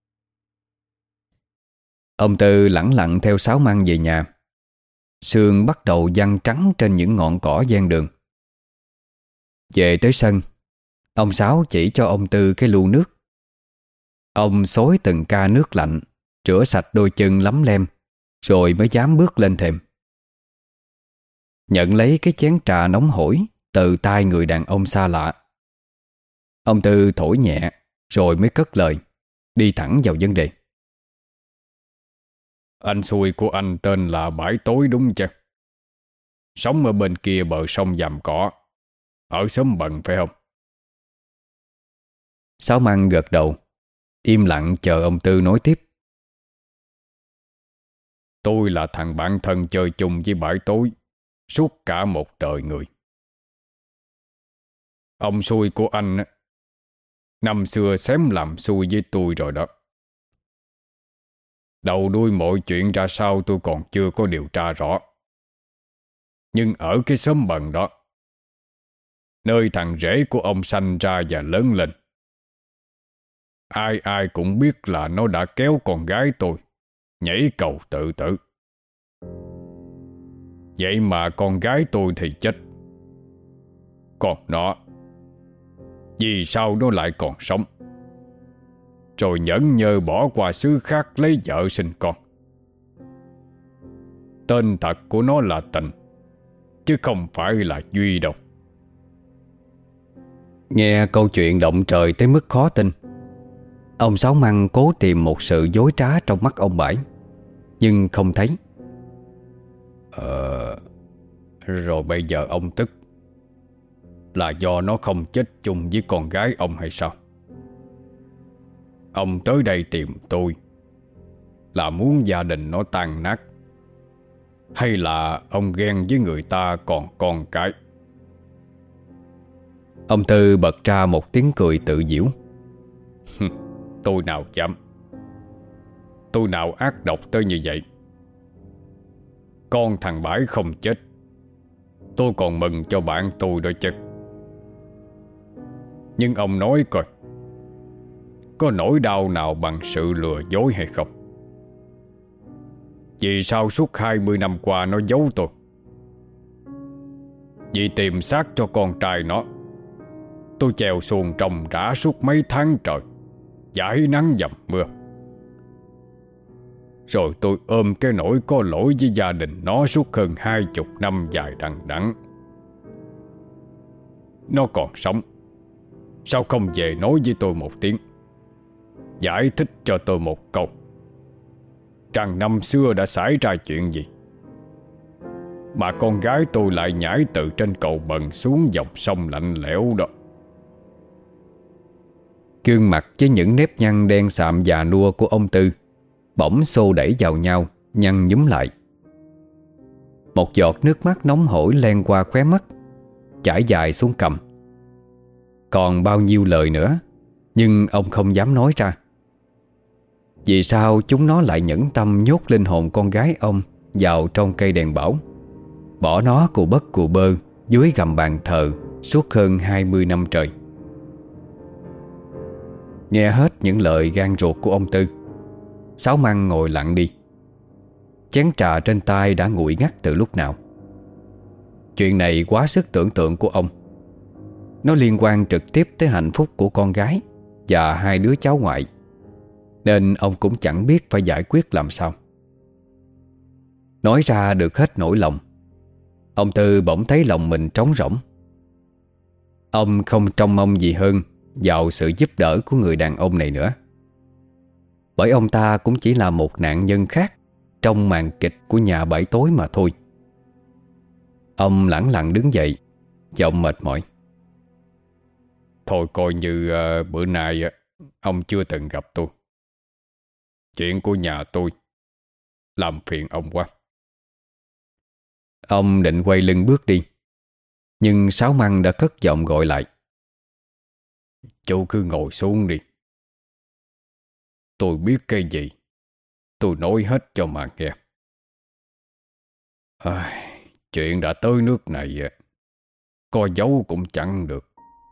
Ông Tư lẳng lặng theo Sáu Măng về nhà. Sương bắt đầu giăng trắng trên những ngọn cỏ ven đường. Về tới sân, ông Sáu chỉ cho ông Tư cái lu nước. Ông xối từng ca nước lạnh, rửa sạch đôi chân lấm lem, rồi mới dám bước lên thềm. nhận lấy cái chén trà nóng hổi từ tay người đàn ông xa lạ. Ông Tư thổi nhẹ rồi mới cất lời, đi thẳng vào vấn đề. Anh xui của anh tên là Bãi Tối đúng chứ? Sống ở bên kia bờ sông Giàm Cỏ, ở xóm Bần phải không? Sáu Măng gật đầu, im lặng chờ ông Tư nói tiếp. Tôi là thằng bạn thân chơi chung với Bãi Tối suốt cả một đời người. Ông xui của anh á, năm xưa xém làm xui với tôi rồi đó. Đầu đuôi mọi chuyện ra sao tôi còn chưa có điều tra rõ. Nhưng ở cái xóm Bần đó, nơi thằng rể của ông sanh ra và lớn lên, ai ai cũng biết là nó đã kéo con gái tôi nhảy cầu tự tử. Vậy mà con gái tôi thì chết, còn nó, vì sao nó lại còn sống, rồi nhẫn nhơ bỏ qua xứ khác lấy vợ sinh con. Tên thật của nó là Tình, chứ không phải là Duy đâu. Nghe câu chuyện động trời tới mức khó tin, ông Sáu Măng cố tìm một sự dối trá trong mắt ông Bãi, nhưng không thấy. Ờ... Rồi bây giờ ông tức là do nó không chết chung với con gái ông hay sao? Ông tới đây tìm tôi là muốn gia đình nó tan nát, hay là ông ghen với người ta còn con cái? Ông Tư bật ra một tiếng cười tự giễu. Tôi nào dám. Tôi nào ác độc tới như vậy. Con thằng Bãi không chết, tôi còn mừng cho bạn tôi đó chứ. Nhưng ông nói coi, có nỗi đau nào bằng sự lừa dối hay không? Vì sao suốt hai mươi năm qua nó giấu tôi? Vì tìm xác cho con trai nó, tôi chèo xuồng trồng rã suốt mấy tháng trời, giải nắng dầm mưa. Rồi tôi ôm cái nỗi có lỗi với gia đình nó suốt hơn hai chục năm dài đằng đẵng. Nó còn sống, sao không về nói với tôi một tiếng, giải thích cho tôi một câu rằng năm xưa đã xảy ra chuyện gì mà con gái tôi lại nhảy từ trên cầu Bần xuống dòng sông lạnh lẽo đó? Gương mặt với những nếp nhăn đen sạm già nua của ông Tư bỗng xô đẩy vào nhau, nhăn nhúm lại. Một giọt nước mắt nóng hổi len qua khóe mắt, chảy dài xuống cằm. Còn bao nhiêu lời nữa, nhưng ông không dám nói ra. Vì sao chúng nó lại nhẫn tâm nhốt linh hồn con gái ông vào trong cây đèn bảo, bỏ nó cù bất cù bơ dưới gầm bàn thờ suốt hơn hai mươi năm trời? Nghe hết những lời gan ruột của ông Tư, Sáu Măng ngồi lặng đi. Chén trà trên tay đã nguội ngắt từ lúc nào. Chuyện này quá sức tưởng tượng của ông. Nó liên quan trực tiếp tới hạnh phúc của con gái và hai đứa cháu ngoại, nên ông cũng chẳng biết phải giải quyết làm sao. Nói ra được hết nỗi lòng, ông Tư bỗng thấy lòng mình trống rỗng. Ông không trông mong gì hơn vào sự giúp đỡ của người đàn ông này nữa, bởi ông ta cũng chỉ là một nạn nhân khác trong màn kịch của nhà Bãi Tối mà thôi. Ông lẳng lặng đứng dậy, giọng mệt mỏi. Thôi coi như uh, bữa nay uh, ông chưa từng gặp tôi. Chuyện của nhà tôi làm phiền ông quá. Ông định quay lưng bước đi, nhưng Sáu Măng đã cất giọng gọi lại. Chú cứ ngồi xuống đi. Tôi biết cái gì tôi nói hết cho mà nghe. À, chuyện đã tới nước này, có giấu cũng chẳng được.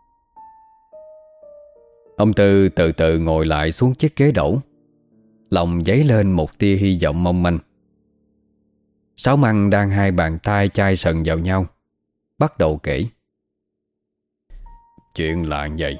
Ông Tư từ từ ngồi lại xuống chiếc ghế đẩu, lòng dấy lên một tia hy vọng mong manh. Sáu Măng đang hai bàn tay chai sần vào nhau, bắt đầu kể. Chuyện là vậy.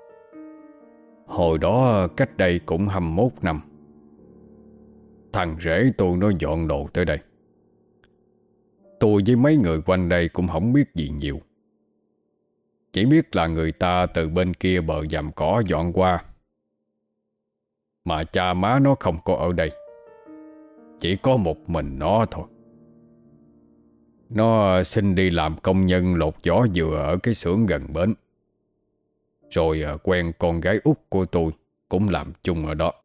Hồi đó cách đây cũng hai mươi mốt năm, thằng rể tôi nó dọn đồ tới đây. Tôi với mấy người quanh đây cũng không biết gì nhiều. Chỉ biết là người ta từ bên kia bờ dằm cỏ dọn qua, mà cha má nó không có ở đây. Chỉ có một mình nó thôi. Nó xin đi làm công nhân lột vỏ dừa ở cái xưởng gần bến. Rồi quen con gái út của tôi cũng làm chung ở đó.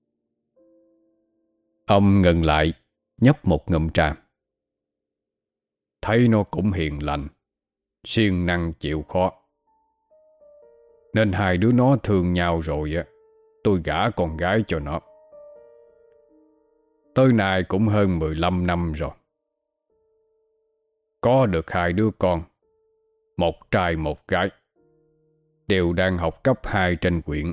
Ông ngừng lại, nhấp một ngụm trà. Thấy nó cũng hiền lành, siêng năng chịu khó, nên hai đứa nó thương nhau rồi á, tôi gả con gái cho nó. Tới nay cũng hơn mười lăm năm rồi. Có được hai đứa con, một trai một gái, đều đang học cấp hai trên huyện.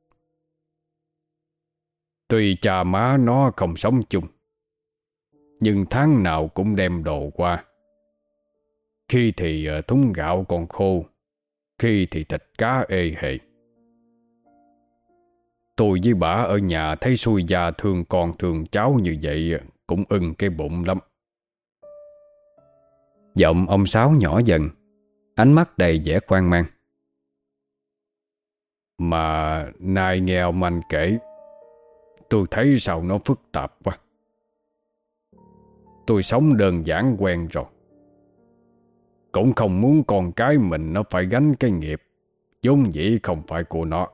Tuy cha má nó không sống chung, nhưng tháng nào cũng đem đồ qua. Khi thì thúng gạo còn khô, khi thì thịt cá ê hề. Tôi với bả ở nhà thấy xui già thương con thương cháu như vậy cũng ưng cái bụng lắm. Giọng ông Sáu nhỏ dần, ánh mắt đầy vẻ hoang mang. Mà nay nghe ông anh kể, tôi thấy sao nó phức tạp quá. Tôi sống đơn giản quen rồi, cũng không muốn con cái mình nó phải gánh cái nghiệp vốn dĩ không phải của nó.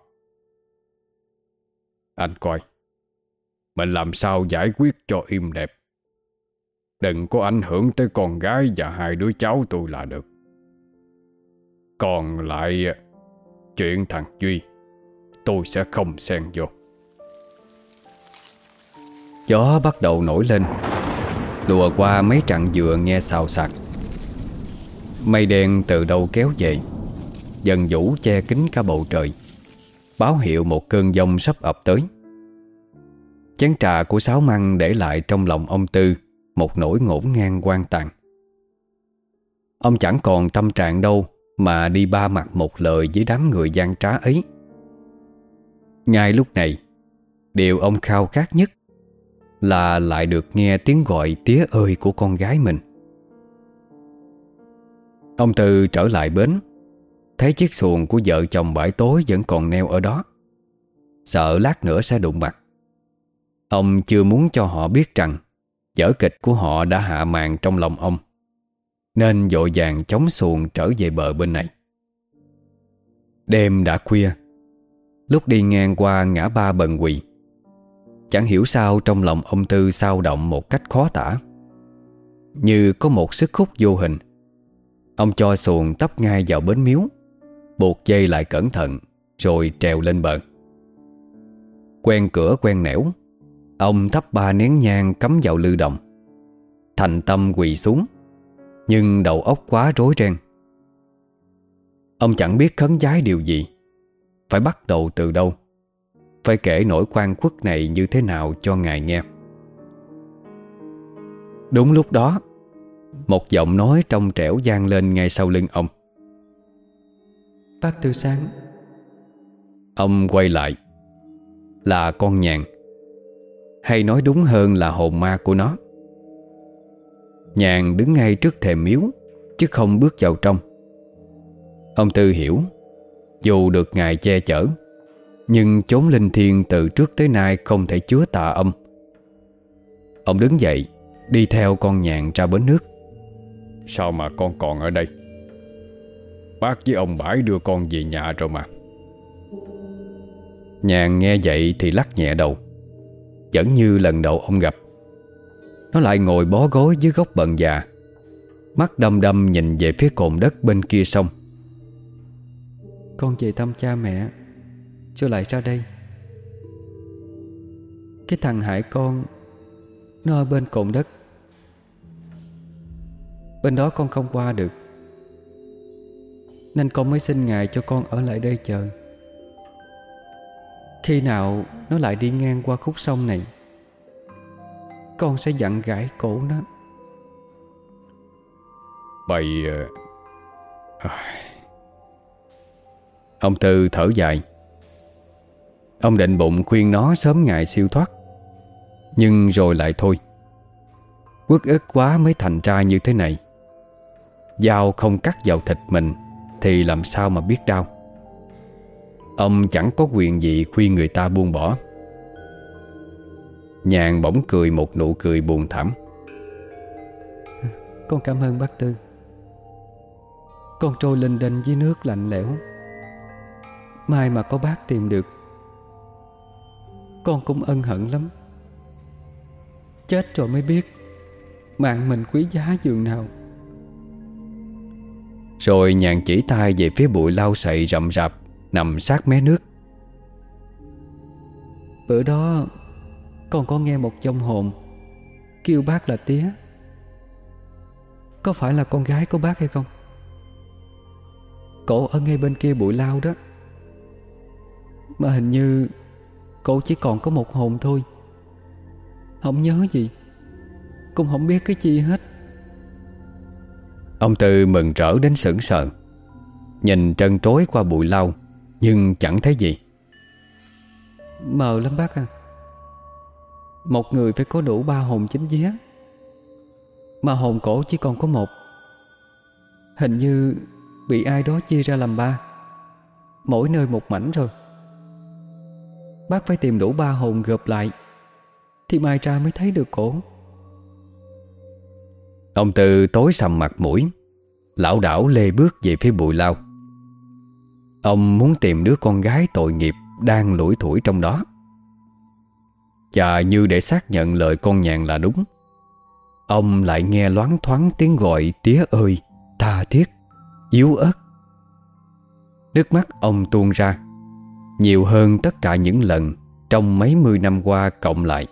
Anh coi, mình làm sao giải quyết cho êm đẹp, đừng có ảnh hưởng tới con gái và hai đứa cháu tôi là được. Còn lại chuyện thằng Duy, tôi sẽ không xen vô. Gió bắt đầu nổi lên, lùa qua mấy trặng dừa nghe xào xạc. Mây đen từ đâu kéo về, dần vũ che kín cả bầu trời, báo hiệu một cơn giông sắp ập tới. Chén trà của Sáu Măng để lại trong lòng ông Tư một nỗi ngổn ngang quan tàn. Ông chẳng còn tâm trạng đâu mà đi ba mặt một lời với đám người gian trá ấy. Ngay lúc này, điều ông khao khát nhất là lại được nghe tiếng gọi tía ơi của con gái mình. Ông Tư trở lại bến, thấy chiếc xuồng của vợ chồng bãi tối vẫn còn neo ở đó. Sợ lát nữa sẽ đụng mặt. Ông chưa muốn cho họ biết rằng vở kịch của họ đã hạ màn trong lòng ông, nên vội vàng chống xuồng trở về bờ bên này. Đêm đã khuya, lúc đi ngang qua ngã ba Bần Quỳ, chẳng hiểu sao trong lòng ông Tư xao động một cách khó tả. Như có một sức hút vô hình. Ông cho xuồng tấp ngay vào bến miếu, buộc dây lại cẩn thận, rồi trèo lên bờ. Quen cửa quen nẻo, ông thắp ba nén nhang cắm vào lư đồng, thành tâm quỳ xuống, nhưng đầu óc quá rối ren. Ông chẳng biết khấn vái điều gì, phải bắt đầu từ đâu, phải kể nỗi oan khuất này như thế nào cho Ngài nghe. Đúng lúc đó, một giọng nói trong trẻo vang lên ngay sau lưng ông. Bác Tư Sáng. Ông quay lại. Là con Nhàn, hay nói đúng hơn là hồn ma của nó. Nhàn đứng ngay trước thềm miếu, chứ không bước vào trong. Ông Tư hiểu, dù được Ngài che chở, nhưng chốn linh thiêng từ trước tới nay không thể chứa tà âm. Ông đứng dậy, đi theo con Nhàn ra bến nước. Sao mà con còn ở đây? Bác với ông Bãi đưa con về nhà rồi mà. Nhàn nghe vậy thì lắc nhẹ đầu, vẫn như lần đầu ông gặp. Nó lại ngồi bó gối dưới gốc bần già, mắt đăm đăm nhìn về phía cồn đất bên kia sông. Con về thăm cha mẹ, rồi lại ra đây. Cái thằng hại con, nó ở bên cồn đất. Bên đó con không qua được, nên con mới xin Ngài cho con ở lại đây chờ. Khi nào nó lại đi ngang qua khúc sông này, con sẽ dặn gãi cổ nó. Bày... Ông Tư thở dài. Ông định bụng khuyên nó sớm ngày siêu thoát, nhưng rồi lại thôi. Uất ức quá mới thành ra như thế này. Dao không cắt vào thịt mình thì làm sao mà biết đau. Ông chẳng có quyền gì khuyên người ta buông bỏ. Nhàn bỗng cười một nụ cười buồn thảm. Con cảm ơn bác Tư. Con trôi lênh đênh dưới nước lạnh lẽo, mai mà có bác tìm được, con cũng ân hận lắm. Chết rồi mới biết mạng mình quý giá dường nào. Rồi Nhàn chỉ tay về phía bụi lau sậy rậm rạp nằm sát mé nước. Bữa đó con có nghe một vong hồn kêu bác là tía. Có phải là con gái của bác hay không? Cổ ở ngay bên kia bụi lau đó. Mà hình như cổ chỉ còn có một hồn thôi. Không nhớ gì, cũng không biết cái chi hết. Ông Tư mừng rỡ đến sững sờ, nhìn trân trối qua bụi lau nhưng chẳng thấy gì. Mờ lắm bác à. Một người phải có đủ ba hồn chính vía, mà hồn cổ chỉ còn có một. Hình như bị ai đó chia ra làm ba, mỗi nơi một mảnh rồi. Bác phải tìm đủ ba hồn gộp lại thì mai ra mới thấy được cổ. Ông Tư tối sầm mặt mũi, lảo đảo lê bước về phía bụi lau. Ông muốn tìm đứa con gái tội nghiệp đang lủi thủi trong đó. Và như để xác nhận lời con Nhàn là đúng, ông lại nghe loáng thoáng tiếng gọi tía ơi, tha thiết, yếu ớt. Nước mắt ông tuôn ra, nhiều hơn tất cả những lần trong mấy mươi năm qua cộng lại.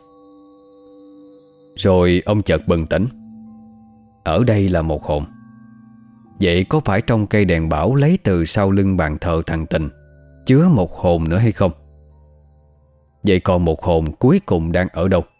Rồi ông chợt bừng tỉnh. Ở đây là một hồn. Vậy có phải trong cây đèn bảo lấy từ sau lưng bàn thờ thằng Tình chứa một hồn nữa hay không? Vậy còn một hồn cuối cùng đang ở đâu?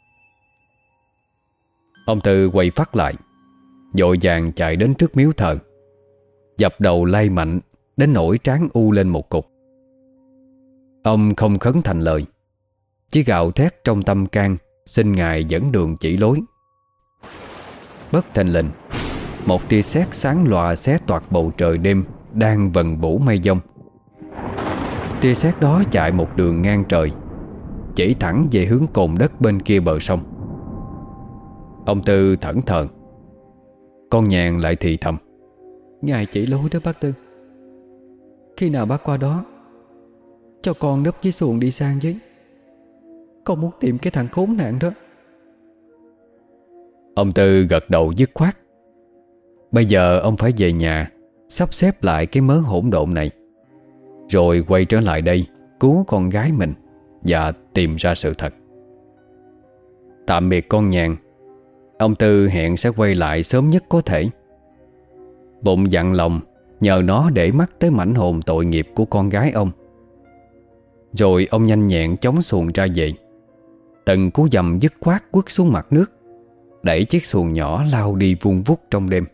Ông Tư quay phát lại, vội vàng chạy đến trước miếu thờ, dập đầu lay mạnh đến nỗi trán u lên một cục. Ông không khấn thành lời, chỉ gào thét trong tâm can xin Ngài dẫn đường chỉ lối. Bất thình lình, một tia sét sáng lòa xé toạc bầu trời đêm đang vần vũ mây giông. Tia sét đó chạy một đường ngang trời, chỉ thẳng về hướng cồn đất bên kia bờ sông. Ông Tư thẫn thờ. Con Nhàn lại thì thầm: Ngài chỉ lối đó bác Tư. Khi nào bác qua đó, cho con núp với xuồng đi sang với. Con muốn tìm cái thằng khốn nạn đó. Ông Tư gật đầu dứt khoát. Bây giờ ông phải về nhà, sắp xếp lại cái mớ hỗn độn này, rồi quay trở lại đây cứu con gái mình và tìm ra sự thật. Tạm biệt con Nhàn, ông Tư hẹn sẽ quay lại sớm nhất có thể. Bụng dặn lòng nhờ nó để mắt tới mảnh hồn tội nghiệp của con gái ông. Rồi ông nhanh nhẹn chống xuồng ra về. Từng cú dầm dứt khoát quất xuống mặt nước, đẩy chiếc xuồng nhỏ lao đi vun vút trong đêm.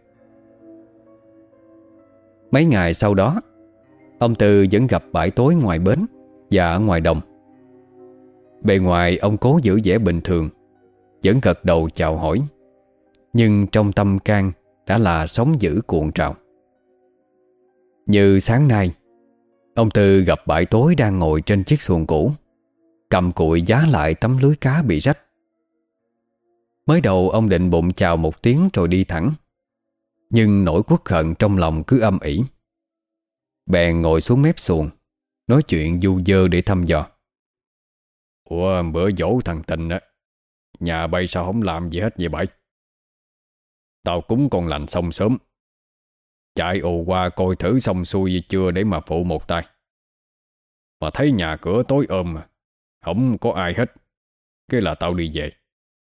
Mấy ngày sau đó, ông Tư vẫn gặp bãi tối ngoài bến và ở ngoài đồng. Bề ngoài ông cố giữ vẻ bình thường, vẫn gật đầu chào hỏi, nhưng trong tâm can đã là sóng dữ cuộn trào. Như sáng nay, ông Tư gặp bãi tối đang ngồi trên chiếc xuồng cũ, cầm cụi vá lại tấm lưới cá bị rách. Mới đầu ông định bụng chào một tiếng rồi đi thẳng, nhưng nỗi uất hận trong lòng cứ âm ỉ. Bèn ngồi xuống mép xuồng, nói chuyện du dơ để thăm dò. Ủa, bữa dỗ thằng Tình á, nhà bay sao không làm gì hết vậy bậy? Tao cúng con lành xong sớm, chạy ù qua coi thử xong xuôi chưa để mà phụ một tay. Mà thấy nhà cửa tối ôm mà, không có ai hết, cái là tao đi về.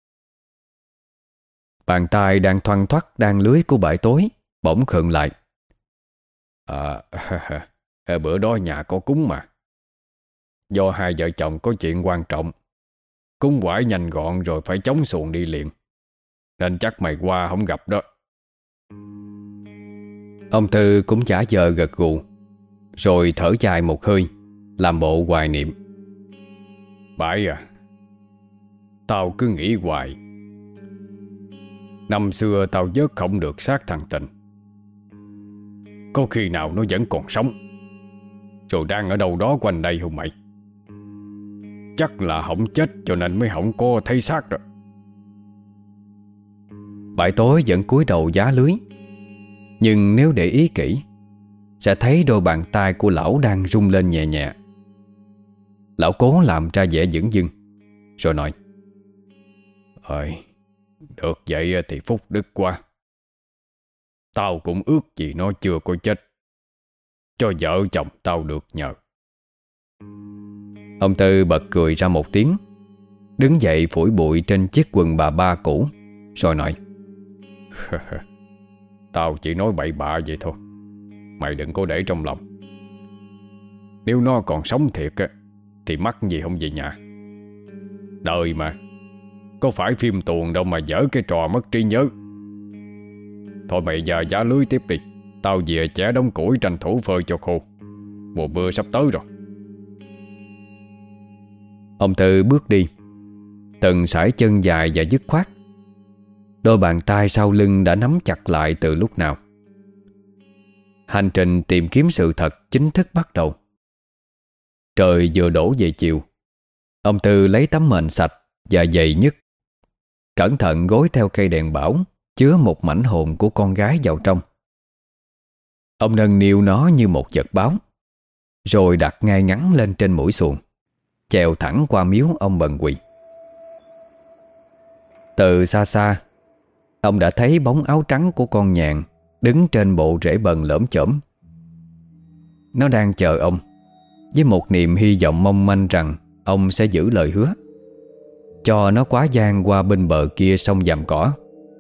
Bàn tay đang thoăn thoắt đan lưới của bãi tối bỗng khựng lại. À, bữa đó nhà có cúng mà. Do hai vợ chồng có chuyện quan trọng, cúng quải nhanh gọn rồi phải chống xuồng đi liền, nên chắc mày qua không gặp đó. Ông Tư cũng chả giờ gật gù, rồi thở dài một hơi, làm bộ hoài niệm. Bãi à, tao cứ nghĩ hoài, Năm xưa tao vớt không được xác thằng Tình. Có khi nào nó vẫn còn sống, rồi đang ở đâu đó quanh đây không mày? Chắc là hổng chết cho nên mới không có thấy xác rồi. Bãi tối vẫn cúi đầu giá lưới, nhưng nếu để ý kỹ sẽ thấy đôi bàn tay của lão đang rung lên nhẹ nhẹ. Lão cố làm ra vẻ dửng dưng, rồi nói: Ơi, được vậy thì phúc đức quá. Tao cũng ước gì nó chưa có chết, cho vợ chồng tao được nhờ. Ông Tư bật cười ra một tiếng, đứng dậy phủi bụi trên chiếc quần bà ba cũ, rồi nói: Tao chỉ nói bậy bạ vậy thôi, mày đừng có để trong lòng. Nếu nó còn sống thiệt á, thì mắc gì không về nhà. Đời mà, có phải phim tuồng đâu mà dở cái trò mất trí nhớ. Thôi mày giờ giá lưới tiếp đi, tao về chẻ đống củi tranh thủ phơi cho khô. Mùa mưa sắp tới rồi. Ông Tư bước đi, từng sải chân dài và dứt khoát. Đôi bàn tay sau lưng đã nắm chặt lại từ lúc nào. Hành trình tìm kiếm sự thật chính thức bắt đầu. Trời vừa đổ về chiều. Ông Tư lấy tấm mền sạch và dày nhất, cẩn thận gối theo cây đèn bão chứa một mảnh hồn của con gái vào trong. Ông nâng niu nó như một vật báo, rồi đặt ngay ngắn lên trên mũi xuồng, chèo thẳng qua miếu ông Bần Quỳ. Từ xa xa, ông đã thấy bóng áo trắng của con nhạn đứng trên bộ rễ bần lởm chởm. Nó đang chờ ông, với một niềm hy vọng mong manh rằng ông sẽ giữ lời hứa, cho nó quá giang qua bên bờ kia sông Giàm Cỏ.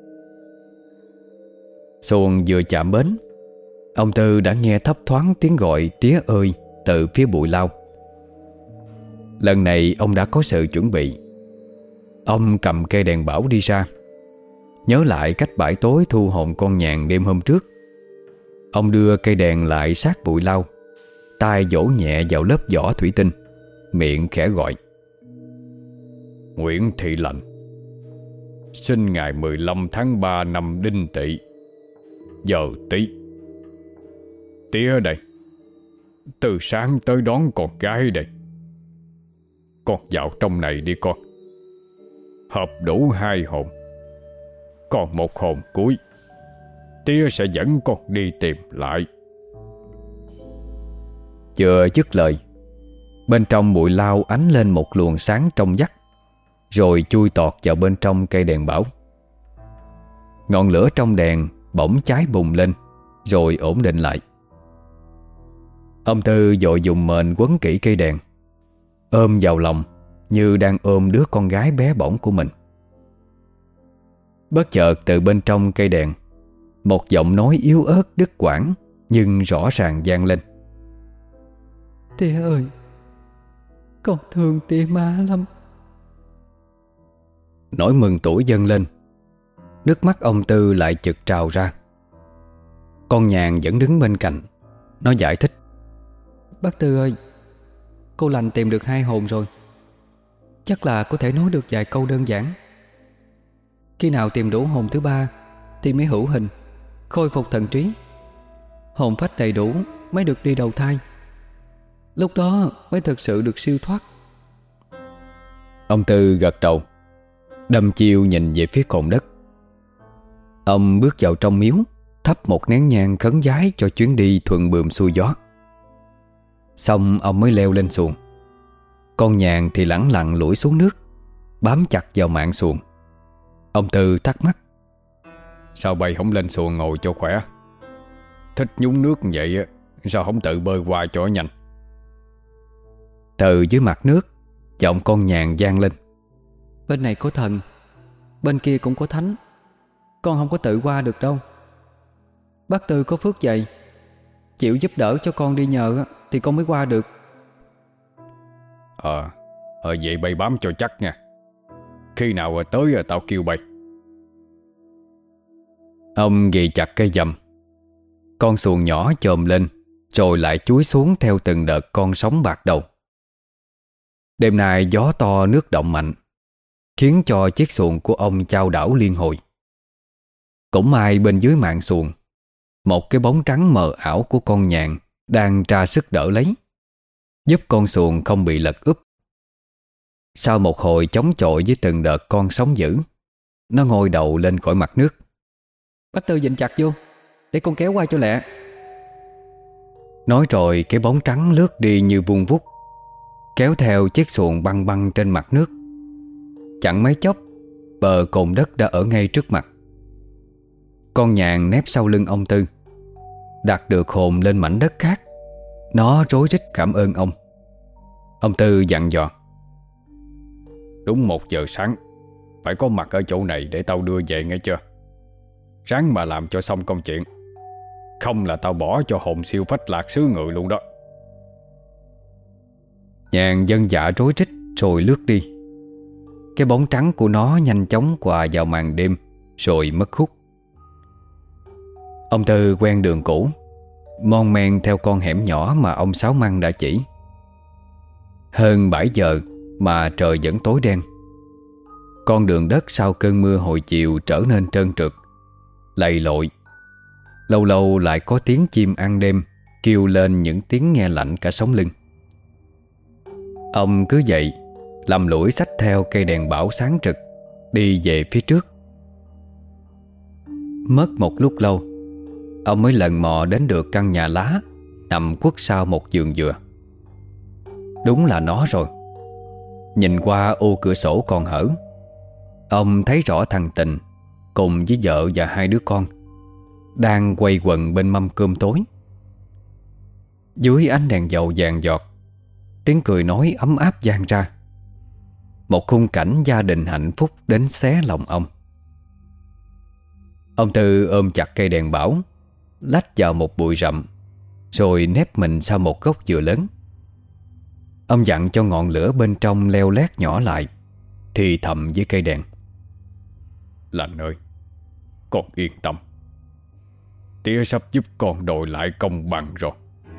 Xuồng vừa chạm bến, ông Tư đã nghe thấp thoáng tiếng gọi tía ơi từ phía bụi lau. Lần này ông đã có sự chuẩn bị. Ông cầm cây đèn bão đi ra, nhớ lại cách bãi tối thu hồn con nhạn đêm hôm trước. Ông đưa cây đèn lại sát bụi lau, tay vỗ nhẹ vào lớp vỏ thủy tinh, miệng khẽ gọi: Nguyễn Thị Lành, sinh ngày mười lăm tháng ba năm Đinh Tỵ, giờ Tý. Tía đây, từ sáng tới đón con gái đây. Con vào trong này đi con. Hợp đủ hai hồn, còn một hồn cuối, tía sẽ dẫn con đi tìm lại. Vừa dứt lời, bên trong bụi lau ánh lên một luồng sáng trong vắt, rồi chui tọt vào bên trong cây đèn bão. Ngọn lửa trong đèn bỗng cháy bùng lên, rồi ổn định lại. Ông Tư vội dùng mền quấn kỹ cây đèn, ôm vào lòng như đang ôm đứa con gái bé bỏng của mình. Bất chợt từ bên trong cây đèn, một giọng nói yếu ớt đứt quãng nhưng rõ ràng vang lên: Tía ơi, con thương tía má lắm. Nỗi mừng tuổi dâng lên, nước mắt ông Tư lại chực trào ra. Con nhàn vẫn đứng bên cạnh. Nó giải thích: Bác Tư ơi, cô Lành tìm được hai hồn rồi. Chắc là có thể nói được vài câu đơn giản. Khi nào tìm đủ hồn thứ ba thì mới hữu hình, khôi phục thần trí. Hồn phách đầy đủ mới được đi đầu thai. Lúc đó mới thực sự được siêu thoát. Ông Tư gật đầu, đăm chiêu nhìn về phía cồn đất. Ông bước vào trong miếu, thắp một nén nhang khấn vái cho chuyến đi thuận buồm xuôi gió. Xong ông mới leo lên xuồng. Con nhàn thì lẳng lặng lủi xuống nước, bám chặt vào mạn xuồng. Ông Tư thắc mắc: Sao bay không lên xuồng ngồi cho khỏe? Thích nhúng nước vậy sao không tự bơi qua cho nhanh? Từ dưới mặt nước, giọng con nhàn vang lên: Bên này có thần, bên kia cũng có thánh. Con không có tự qua được đâu. Bác Tư có phước vậy, chịu giúp đỡ cho con đi nhờ thì con mới qua được. Ờ Ờ vậy bay bám cho chắc nha. Khi nào tới tao kêu bay. Ông ghì chặt cây dầm. Con xuồng nhỏ chồm lên, rồi lại chúi xuống theo từng đợt con sóng bạc đầu. Đêm nay gió to nước động mạnh, khiến cho chiếc xuồng của ông chao đảo liên hồi. Cũng may bên dưới màn xuồng, một cái bóng trắng mờ ảo của con nhạn đang tra sức đỡ lấy, giúp con xuồng không bị lật úp. Sau một hồi chống chọi với từng đợt con sóng dữ, nó ngoi đầu lên khỏi mặt nước. Bác Tư dịnh chặt vô, để con kéo qua cho lẹ. Nói rồi cái bóng trắng lướt đi như vung vút, kéo theo chiếc xuồng băng băng trên mặt nước. Chẳng mấy chốc, bờ cồn đất đã ở ngay trước mặt. Con nhạn nép sau lưng ông Tư, đặt được hồn lên mảnh đất khác. Nó rối rít cảm ơn ông. Ông Tư dặn dò: Đúng một giờ sáng phải có mặt ở chỗ này để tao đưa về nghe chưa? Ráng mà làm cho xong công chuyện, không là tao bỏ cho hồn siêu phách lạc xứ người luôn đó. Nhàn dân dạ rối rít rồi lướt đi. Cái bóng trắng của nó nhanh chóng qua vào màn đêm rồi mất hút. Ông Tư quen đường cũ, mon men theo con hẻm nhỏ mà ông Sáu Măng đã chỉ. Hơn bảy giờ mà trời vẫn tối đen. Con đường đất sau cơn mưa hồi chiều trở nên trơn trượt, lầy lội. Lâu lâu lại có tiếng chim ăn đêm kêu lên những tiếng nghe lạnh cả sống lưng. Ông cứ vậy lầm lũi xách theo cây đèn bão sáng trực, đi về phía trước. Mất một lúc lâu, ông mới lần mò đến được căn nhà lá nằm khuất sau một vườn dừa. Đúng là nó rồi. Nhìn qua ô cửa sổ còn hở, ông thấy rõ thằng Tình cùng với vợ và hai đứa con đang quay quần bên mâm cơm tối. Dưới ánh đèn dầu vàng giọt, tiếng cười nói ấm áp vang ra. Một khung cảnh gia đình hạnh phúc đến xé lòng ông. Ông Tư ôm chặt cây đèn bão, lách vào một bụi rậm, rồi nép mình sau một gốc dừa lớn. Ông dặn cho ngọn lửa bên trong leo lét nhỏ lại, thì thầm với cây đèn: Lành ơi, con yên tâm, tía sắp giúp con đòi lại công bằng rồi.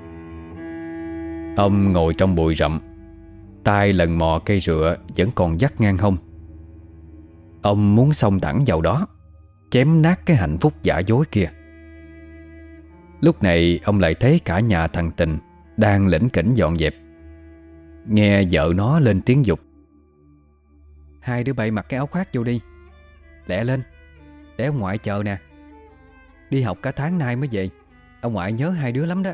Ông ngồi trong bụi rậm, tay lần mò cây rựa vẫn còn vắt ngang hông. Ông muốn xông thẳng vào đó, chém nát cái hạnh phúc giả dối kia. Lúc này ông lại thấy cả nhà thằng Tình đang lỉnh kỉnh dọn dẹp. Nghe vợ nó lên tiếng giục: Hai đứa bay mặc cái áo khoác vô đi, lẹ lên, để ông ngoại chờ nè. Đi học cả tháng nay mới về, ông ngoại nhớ hai đứa lắm đó.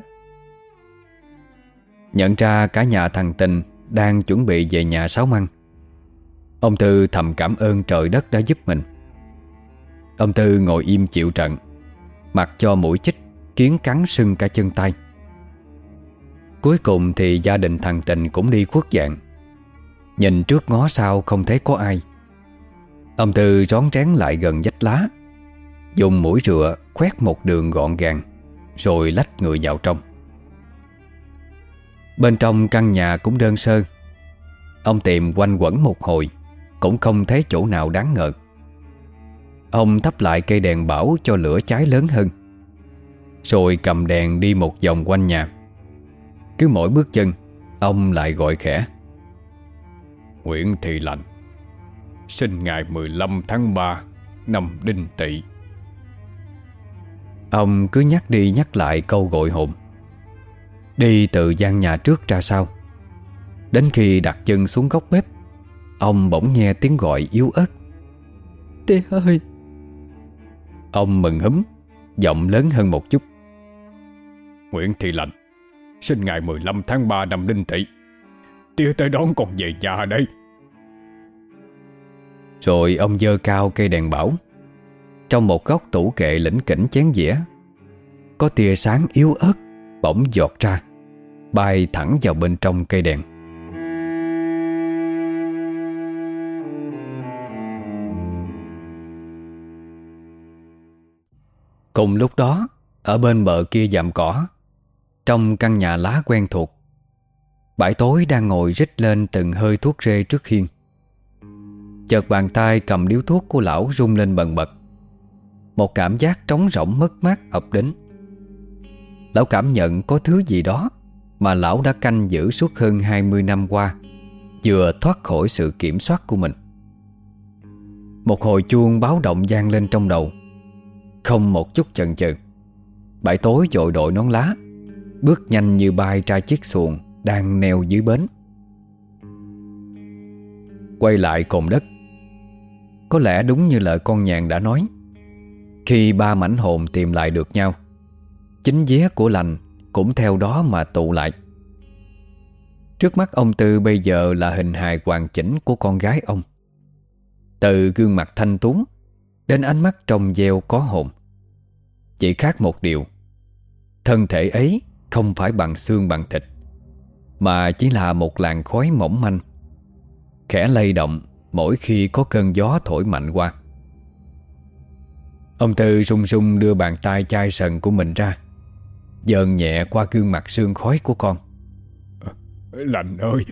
Nhận ra cả nhà thằng Tình đang chuẩn bị về nhà Sáu Măng, ông Tư thầm cảm ơn trời đất đã giúp mình. Ông Tư ngồi im chịu trận, mặc cho mũi chích kiến cắn sưng cả chân tay. Cuối cùng thì gia đình thằng Tình cũng đi khuất dạng. Nhìn trước ngó sau không thấy có ai, ông Tư rón rén lại gần vách lá, dùng mũi rựa khoét một đường gọn gàng, rồi lách người vào trong. Bên trong căn nhà cũng đơn sơ. Ông tìm quanh quẩn một hồi, cũng không thấy chỗ nào đáng ngờ. Ông thắp lại cây đèn bão cho lửa cháy lớn hơn, rồi cầm đèn đi một vòng quanh nhà. Cứ mỗi bước chân, ông lại gọi khẽ: Nguyễn Thị Lành, sinh ngày mười lăm tháng ba năm Đinh Tỵ. Ông cứ nhắc đi nhắc lại câu gọi hồn. Đi từ gian nhà trước ra sau, đến khi đặt chân xuống góc bếp, ông bỗng nghe tiếng gọi yếu ớt: Tía ơi! Ông mừng húm, giọng lớn hơn một chút: Nguyễn Thị Lành, sinh ngày mười lăm tháng ba năm Đinh Tỵ. Tía tới đón con về nhà đây. Rồi ông giơ cao cây đèn bão. Trong một góc tủ kệ lỉnh kỉnh chén dĩa, có tia sáng yếu ớt bỗng giọt ra, bay thẳng vào bên trong cây đèn. Cùng lúc đó, ở bên bờ kia dạm cỏ, trong căn nhà lá quen thuộc, Bãi Tối đang ngồi rít lên từng hơi thuốc rê trước hiên. Chợt bàn tay cầm điếu thuốc của lão rung lên bần bật. Một cảm giác trống rỗng mất mát ập đến. Lão cảm nhận có thứ gì đó mà lão đã canh giữ suốt hơn hai mươi năm qua vừa thoát khỏi sự kiểm soát của mình. Một hồi chuông báo động vang lên trong đầu. Không một chút chần chừ, bãi tối vội đội nón lá, bước nhanh như bay ra chiếc xuồng đang neo dưới bến. Quay lại cồn đất, có lẽ đúng như lời con nhạn đã nói, khi ba mảnh hồn tìm lại được nhau, chính vía của lành cũng theo đó mà tụ lại. Trước mắt ông Tư bây giờ là hình hài hoàn chỉnh của con gái ông. Từ gương mặt thanh tú đến ánh mắt trong veo có hồn. Chỉ khác một điều, thân thể ấy không phải bằng xương bằng thịt, mà chỉ là một làn khói mỏng manh, khẽ lay động mỗi khi có cơn gió thổi mạnh qua. Ông Tư run run đưa bàn tay chai sần của mình ra, dờn nhẹ qua gương mặt sương khói của con. Lành ơi!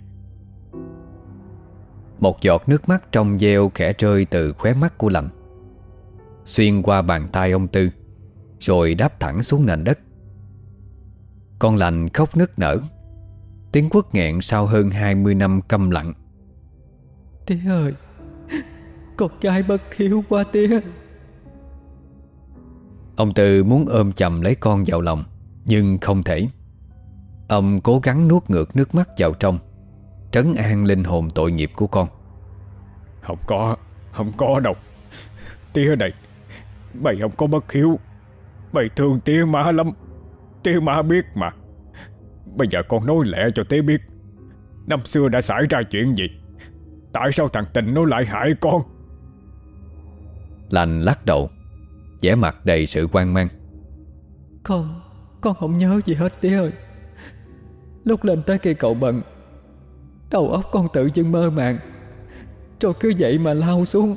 Một giọt nước mắt trong veo khẽ rơi từ khóe mắt của Lành, xuyên qua bàn tay ông Tư, rồi đáp thẳng xuống nền đất. Con Lành khóc nức nở, tiếng quất nghẹn sau hơn hai mươi năm câm lặng. Tía ơi, con gái bất hiếu quá tía. Ông Tư muốn ôm chầm lấy con vào lòng, nhưng không thể. Ông cố gắng nuốt ngược nước mắt vào trong, trấn an linh hồn tội nghiệp của con. Không có, không có đâu. Tía này, mày không có bất hiếu. Mày thương tía má lắm. Tía má biết mà. Bây giờ con nói lẹ cho tía biết, năm xưa đã xảy ra chuyện gì, tại sao thằng Tình nó lại hại con? Lành lắc đầu, vẻ mặt đầy sự hoang mang. Con, con không nhớ gì hết tía ơi. Lúc lên tới cây cầu bần, đầu óc con tự dưng mơ màng, rồi cứ vậy mà lao xuống.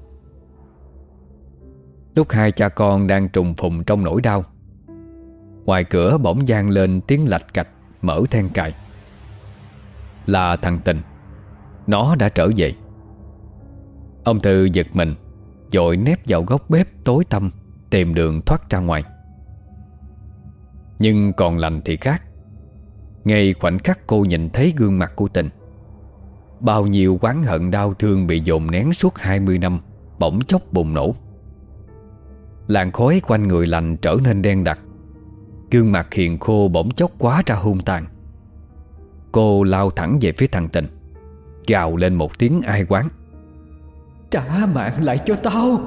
Lúc hai cha con đang trùng phùng trong nỗi đau, ngoài cửa bỗng vang lên tiếng lạch cạch mở then cài. Là thằng Tình. Nó đã trở về. Ông Tư giật mình, vội nép vào góc bếp tối tăm tìm đường thoát ra ngoài. Nhưng còn Lành thì khác. Ngay khoảnh khắc cô nhìn thấy gương mặt của Tình, bao nhiêu oán hận đau thương bị dồn nén suốt hai mươi năm bỗng chốc bùng nổ. Làn khói quanh người Lành trở nên đen đặc, gương mặt hiền khô bỗng chốc quá ra hung tàn. Cô lao thẳng về phía thằng Tình, gào lên một tiếng ai oán. Trả mạng lại cho tao!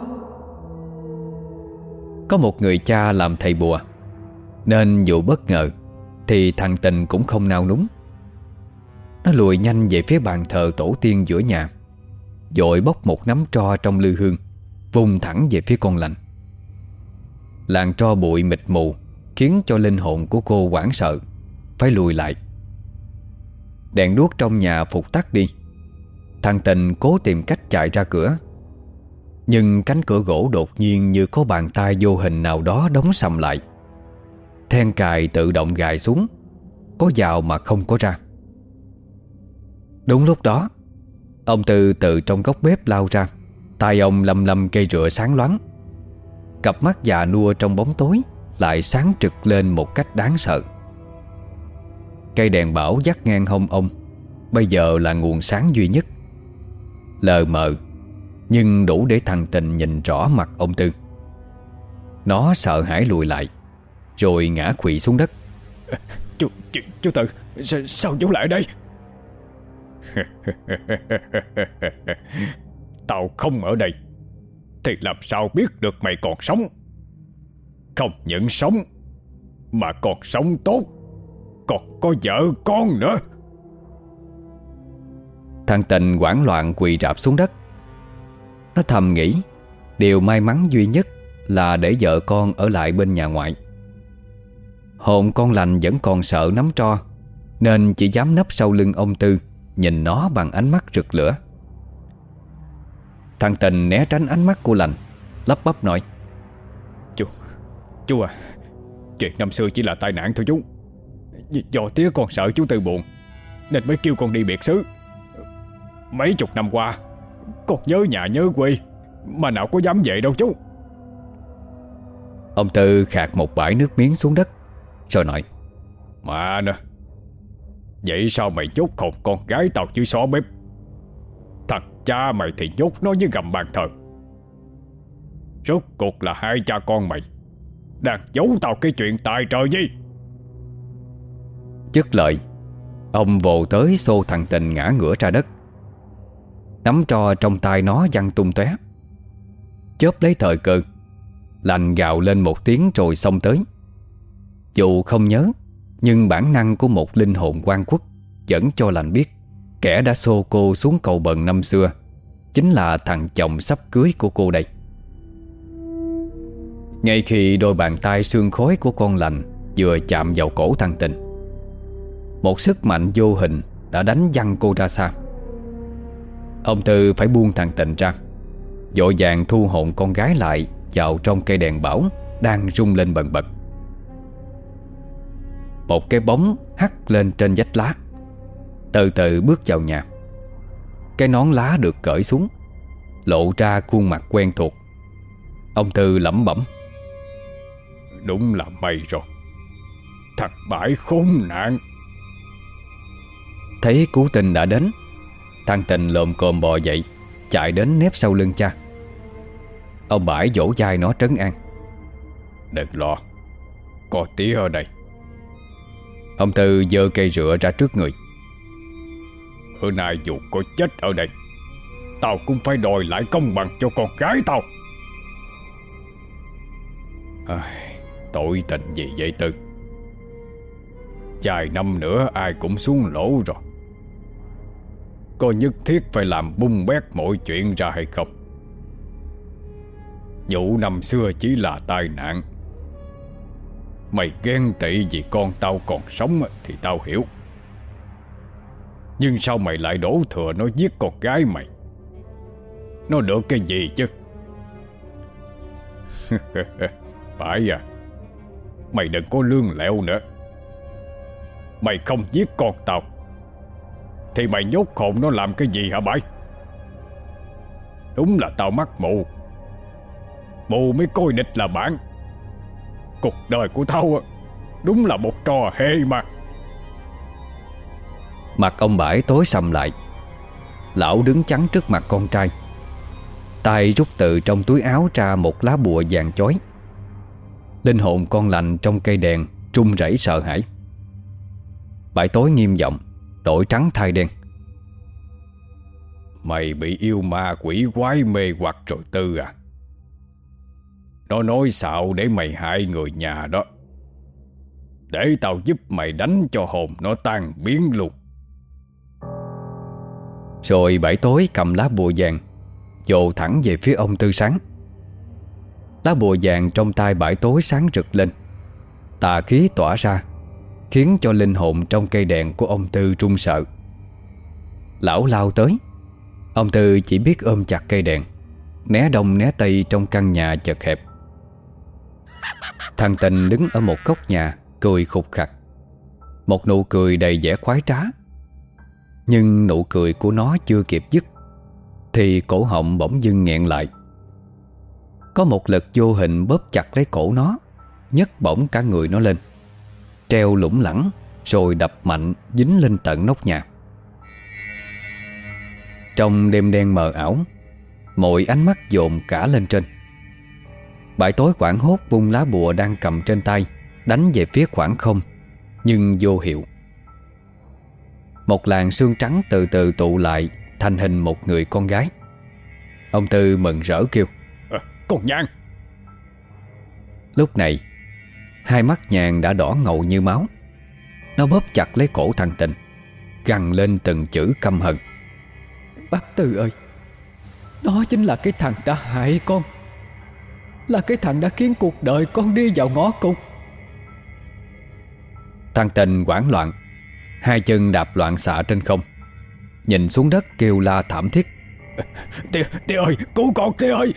Có một người cha làm thầy bùa, nên dù bất ngờ thì thằng Tình cũng không nao núng. Nó lùi nhanh về phía bàn thờ tổ tiên giữa nhà, vội bốc một nắm tro trong lư hương, vung thẳng về phía con Lành. Làn tro bụi mịt mù khiến cho linh hồn của cô hoảng sợ, phải lùi lại. Đèn đuốc trong nhà phục tắt đi. Thằng Tình cố tìm cách chạy ra cửa, nhưng cánh cửa gỗ đột nhiên như có bàn tay vô hình nào đó đóng sầm lại. Then cài tự động gài xuống, có vào mà không có ra. Đúng lúc đó, ông Tư từ trong góc bếp lao ra, tay ông lầm lầm cây rựa sáng loáng. Cặp mắt già nua trong bóng tối lại sáng trực lên một cách đáng sợ. Cây đèn bảo dắt ngang hông ông bây giờ là nguồn sáng duy nhất, lờ mờ nhưng đủ để thằng Tình nhìn rõ mặt ông Tư. Nó sợ hãi lùi lại, rồi ngã quỵ xuống đất. Chú, chú, chú Tư, sao, sao chú lại đây? Tao không ở đây thì làm sao biết được mày còn sống. Không những sống mà còn sống tốt, còn có vợ con nữa. Thằng Tình hoảng loạn quỳ rạp xuống đất. Nó thầm nghĩ điều may mắn duy nhất là để vợ con ở lại bên nhà ngoại. Hồn con Lành vẫn còn sợ nắm tro, nên chỉ dám nấp sau lưng ông Tư, nhìn nó bằng ánh mắt rực lửa. Thằng Tình né tránh ánh mắt của Lành, lắp bắp nói: Chú, chú à, chuyện năm xưa chỉ là tai nạn thôi chú. Do tía con sợ chú Tư buồn nên mới kêu con đi biệt xứ. Mấy chục năm qua con nhớ nhà nhớ quê, mà nào có dám về đâu chú. Ông Tư khạc một bãi nước miếng xuống đất, rồi nói: Mà nè, vậy sao mày nhốt hồn con gái tao dưới xó bếp? Thằng cha mày thì nhốt nó với gầm bàn thờ. Rốt cuộc là hai cha con mày đang giấu tao cái chuyện tài trời gì? Dứt lời, ông vồ tới xô thằng Tình ngã ngửa ra đất. Nắm tro trong tay nó văng tung tóe. Chớp lấy thời cơ, Lành gào lên một tiếng rồi xông tới. Dù không nhớ, nhưng bản năng của một linh hồn oan khuất vẫn cho Lành biết kẻ đã xô cô xuống cầu bần năm xưa chính là thằng chồng sắp cưới của cô đây. Ngay khi đôi bàn tay xương khói của con Lành vừa chạm vào cổ thằng Tình, một sức mạnh vô hình đã đánh văng cô ra xa. Ông Tư phải buông thằng Tình ra, vội vàng thu hồn con gái lại vào trong cây đèn bão đang rung lên bần bật. Một cái bóng hắt lên trên vách lá, từ từ bước vào nhà. Cái nón lá được cởi xuống, lộ ra khuôn mặt quen thuộc. Ông Tư lẩm bẩm: Đúng là mày rồi, thằng bãi khốn nạn. Thấy cứu tinh đã đến, thằng Tình lồm cồm bò dậy, chạy đến nép sau lưng cha. Ông Bãi vỗ vai nó trấn an: Đừng lo, có tía ở đây. Ông Tư giơ cây rựa ra trước người: Bữa nay dù có chết ở đây, tao cũng phải đòi lại công bằng cho con gái tao. À, tội tình gì vậy Tư? Vài năm nữa ai cũng xuống lỗ rồi, có nhất thiết phải làm bung bét mọi chuyện ra hay không? Vụ năm xưa chỉ là tai nạn. Mày ghen tị vì con tao còn sống thì tao hiểu, nhưng sao mày lại đổ thừa nó giết con gái mày? Nó được cái gì chứ? Phải à, mày đừng có lương lẹo nữa. Mày không giết con tao thì mày nhốt hồn nó làm cái gì hả Bãi? Đúng là tao mắc mù, mù mới coi địch là bạn. Cuộc đời của tao đúng là một trò hề mà. Mặt ông Bãi tối sầm lại. Lão đứng chắn trước mặt con trai, tay rút từ trong túi áo ra một lá bùa vàng chói. Linh hồn con Lành trong cây đèn run rẩy sợ hãi. Bãi tối nghiêm giọng, đổi trắng thay đen: Mày bị yêu ma quỷ quái mê hoặc rồi Tư à? Nó nói xạo để mày hại người nhà đó, để tao giúp mày đánh cho hồn nó tan biến luôn. Rồi Bãi tối cầm lá bùa vàng vồ thẳng về phía ông Tư Sáng. Lá bùa vàng trong tay Bãi tối sáng rực lên, tà khí tỏa ra, khiến cho linh hồn trong cây đèn của ông Tư run sợ. Lão lao tới. Ông Tư chỉ biết ôm chặt cây đèn, né đông né tây trong căn nhà chật hẹp. Thằng Tình đứng ở một góc nhà cười khục khặc, một nụ cười đầy vẻ khoái trá. Nhưng nụ cười của nó chưa kịp dứt thì cổ họng bỗng dưng nghẹn lại. Có một lực vô hình bóp chặt lấy cổ nó, nhấc bổng cả người nó lên, treo lủng lẳng rồi đập mạnh dính lên tận nóc nhà. Trong đêm đen mờ ảo, mọi ánh mắt dồn cả lên trên. Bãi tối hoảng hốt vung lá bùa đang cầm trên tay đánh về phía khoảng không, nhưng vô hiệu. Một làn sương trắng từ từ tụ lại thành hình một người con gái. Ông Tư mừng rỡ kêu: à, Con Nhàn! Lúc này hai mắt Nhàn đã đỏ ngầu như máu. Nó bóp chặt lấy cổ thằng Tình, gằn lên từng chữ căm hận: Bác Tư ơi, nó chính là cái thằng đã hại con, là cái thằng đã khiến cuộc đời con đi vào ngõ cụt. Thằng Tình hoảng loạn, hai chân đạp loạn xạ trên không, nhìn xuống đất kêu la thảm thiết: Tía, tía ơi, cứu con tía ơi!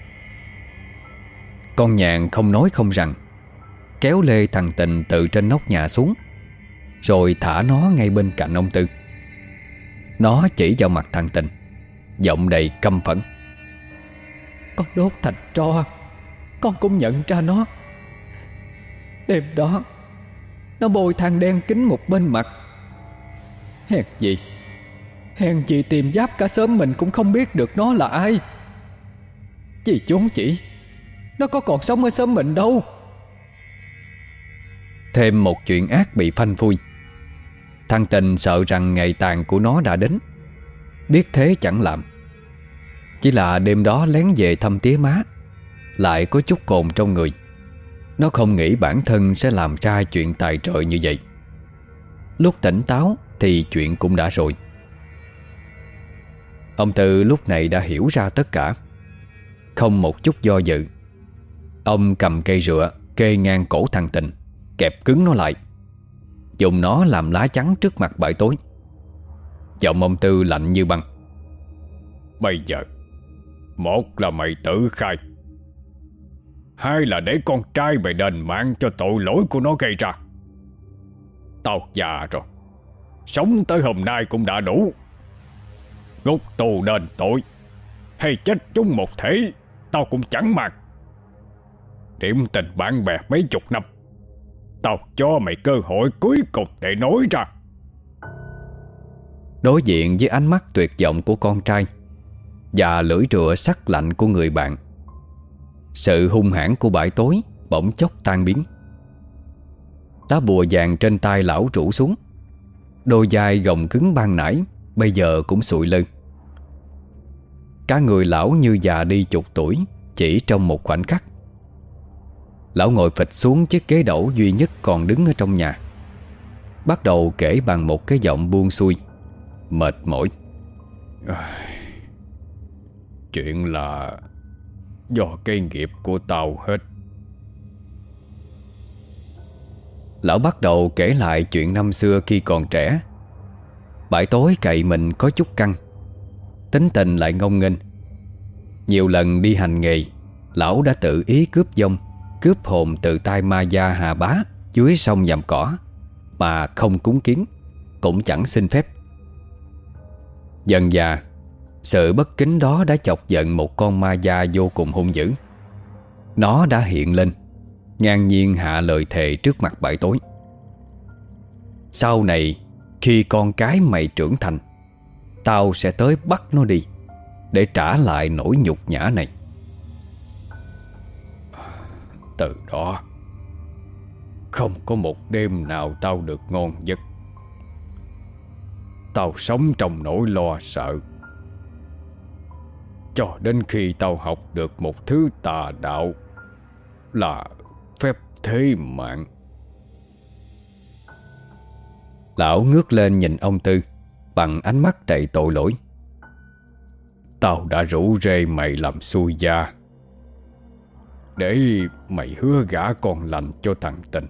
Con Nhàn không nói không rằng kéo lê thằng Tình từ trên nóc nhà xuống, rồi thả nó ngay bên cạnh ông Tư. Nó chỉ vào mặt thằng Tình, giọng đầy căm phẫn: Con đốt thành tro, con cũng nhận ra nó. Đêm đó nó bôi than đen kín một bên mặt. Hèn gì Hèn gì tìm giáp cả xóm mình cũng không biết được nó là ai. Chỉ vốn chỉ Nó có còn sống ở xóm mình đâu. Thêm một chuyện ác bị phanh phui. Thằng Tình sợ rằng ngày tàn của nó đã đến, biết thế chẳng làm. Chỉ là đêm đó lén về thăm tía má, lại có chút cồn trong người. Nó không nghĩ bản thân sẽ làm ra chuyện tài trời như vậy. Lúc tỉnh táo thì chuyện cũng đã rồi. Ông Tư lúc này đã hiểu ra tất cả. Không một chút do dự, ông cầm cây rựa kê ngang cổ thằng Tình, kẹp cứng nó lại, dùng nó làm lá chắn trước mặt bãi tối. Giọng ông Tư lạnh như băng: Bây giờ, một là mày tự khai, hai là để con trai mày đền mạng cho tội lỗi của nó gây ra. Tao già rồi, sống tới hôm nay cũng đã đủ. Ngục tù đền tội hay chết chung một thể, tao cũng chẳng màng. Điểm tình bạn bè mấy chục năm, tao cho mày cơ hội cuối cùng để nói ra. Đối diện với ánh mắt tuyệt vọng của con trai và lưỡi rựa sắc lạnh của người bạn, sự hung hãn của bãi tối bỗng chốc tan biến. Lá bùa vàng trên tay lão rủ xuống. Đôi vai gồng cứng ban nãy bây giờ cũng sụi lơ. Cả người lão như già đi chục tuổi chỉ trong một khoảnh khắc. Lão ngồi phịch xuống chiếc ghế đẩu duy nhất còn đứng ở trong nhà, bắt đầu kể bằng một cái giọng buông xuôi, mệt mỏi: Chuyện là do cái nghiệp của tao hết. Lão bắt đầu kể lại chuyện năm xưa khi còn trẻ. Bãi tối cậy mình có chút căng, tính tình lại ngông nghênh. Nhiều lần đi hành nghề, lão đã tự ý cướp vong, cướp hồn từ tay ma gia Hà Bá dưới sông Vàm Cỏ, mà không cúng kiến, cũng chẳng xin phép. Dần dà, sự bất kính đó đã chọc giận một con ma gia vô cùng hung dữ. Nó đã hiện lên, ngang nhiên hạ lời thề trước mặt bãi tối: Sau này, khi con cái mày trưởng thành, tao sẽ tới bắt nó đi để trả lại nỗi nhục nhã này. Từ đó, không có một đêm nào tao được ngon giấc. Tao sống trong nỗi lo sợ, cho đến khi tao học được một thứ tà đạo là phép thế mạng. Lão ngước lên nhìn ông Tư bằng ánh mắt đầy tội lỗi: Tao đã rủ rê mày làm xui gia để mày hứa gả con lành cho thằng Tình.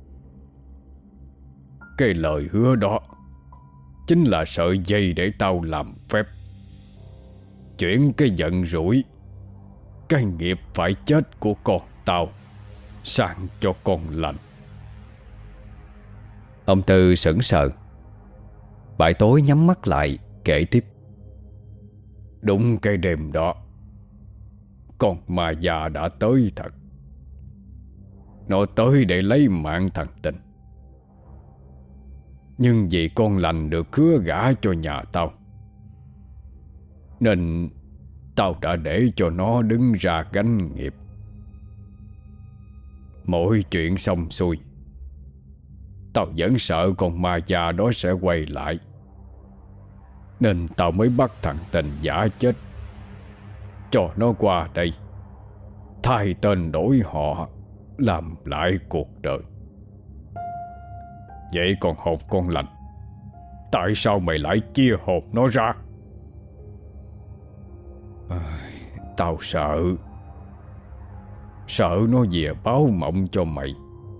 Cái lời hứa đó chính là sợi dây để tao làm phép chuyển cái giận rủi, cái nghiệp phải chết của con tao sang cho con lành. Ông Tư sững sờ. Bãi tối nhắm mắt lại kể tiếp: Đúng cái đêm đó, con ma già đã tới thật. Nó tới để lấy mạng thằng Tình, nhưng vì con lành được hứa gả cho nhà tao, nên tao đã để cho nó đứng ra gánh nghiệp. Mỗi chuyện xong xuôi, tao vẫn sợ con ma già đó sẽ quay lại, nên tao mới bắt thằng Tình giả chết, cho nó qua đây thay tên đổi họ, làm lại cuộc đời. Vậy còn hồn con lành, tại sao mày lại chia hồn nó ra? À, tao sợ Sợ nó về báo mộng cho mày,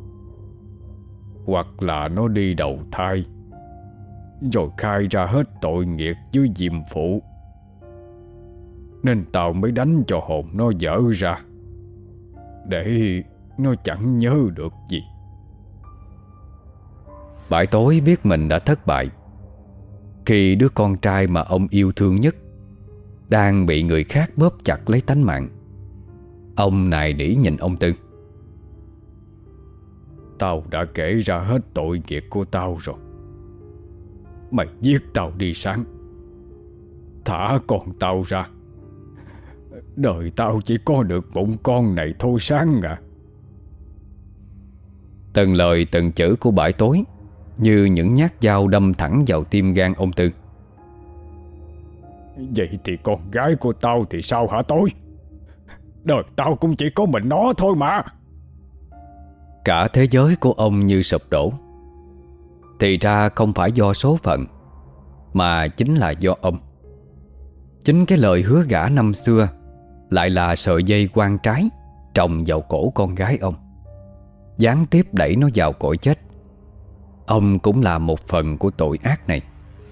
hoặc là nó đi đầu thai rồi khai ra hết tội nghiệp với diêm phụ, nên tao mới đánh cho hồn nó dở ra, để nó chẳng nhớ được gì. Bãi tối biết mình đã thất bại khi đứa con trai mà ông yêu thương nhất đang bị người khác bóp chặt lấy tánh mạng. Ông nài nỉ nhìn ông Tư: Tao đã kể ra hết tội nghiệp của tao rồi. Mày giết tao đi sáng, thả con tao ra, Đời tao chỉ có được bụng con này thôi Sáng à. Từng lời từng chữ của Bãi Tối như những nhát dao đâm thẳng vào tim gan ông Tư. Vậy thì con gái của tao thì sao hả Tối? Đời tao cũng chỉ có mình nó thôi mà. Cả thế giới của ông như sụp đổ. Thì ra không phải do số phận, mà chính là do ông. Chính cái lời hứa gả năm xưa lại là sợi dây quan trái trồng vào cổ con gái ông, gián tiếp đẩy nó vào cõi chết. Ông cũng là một phần của tội ác này.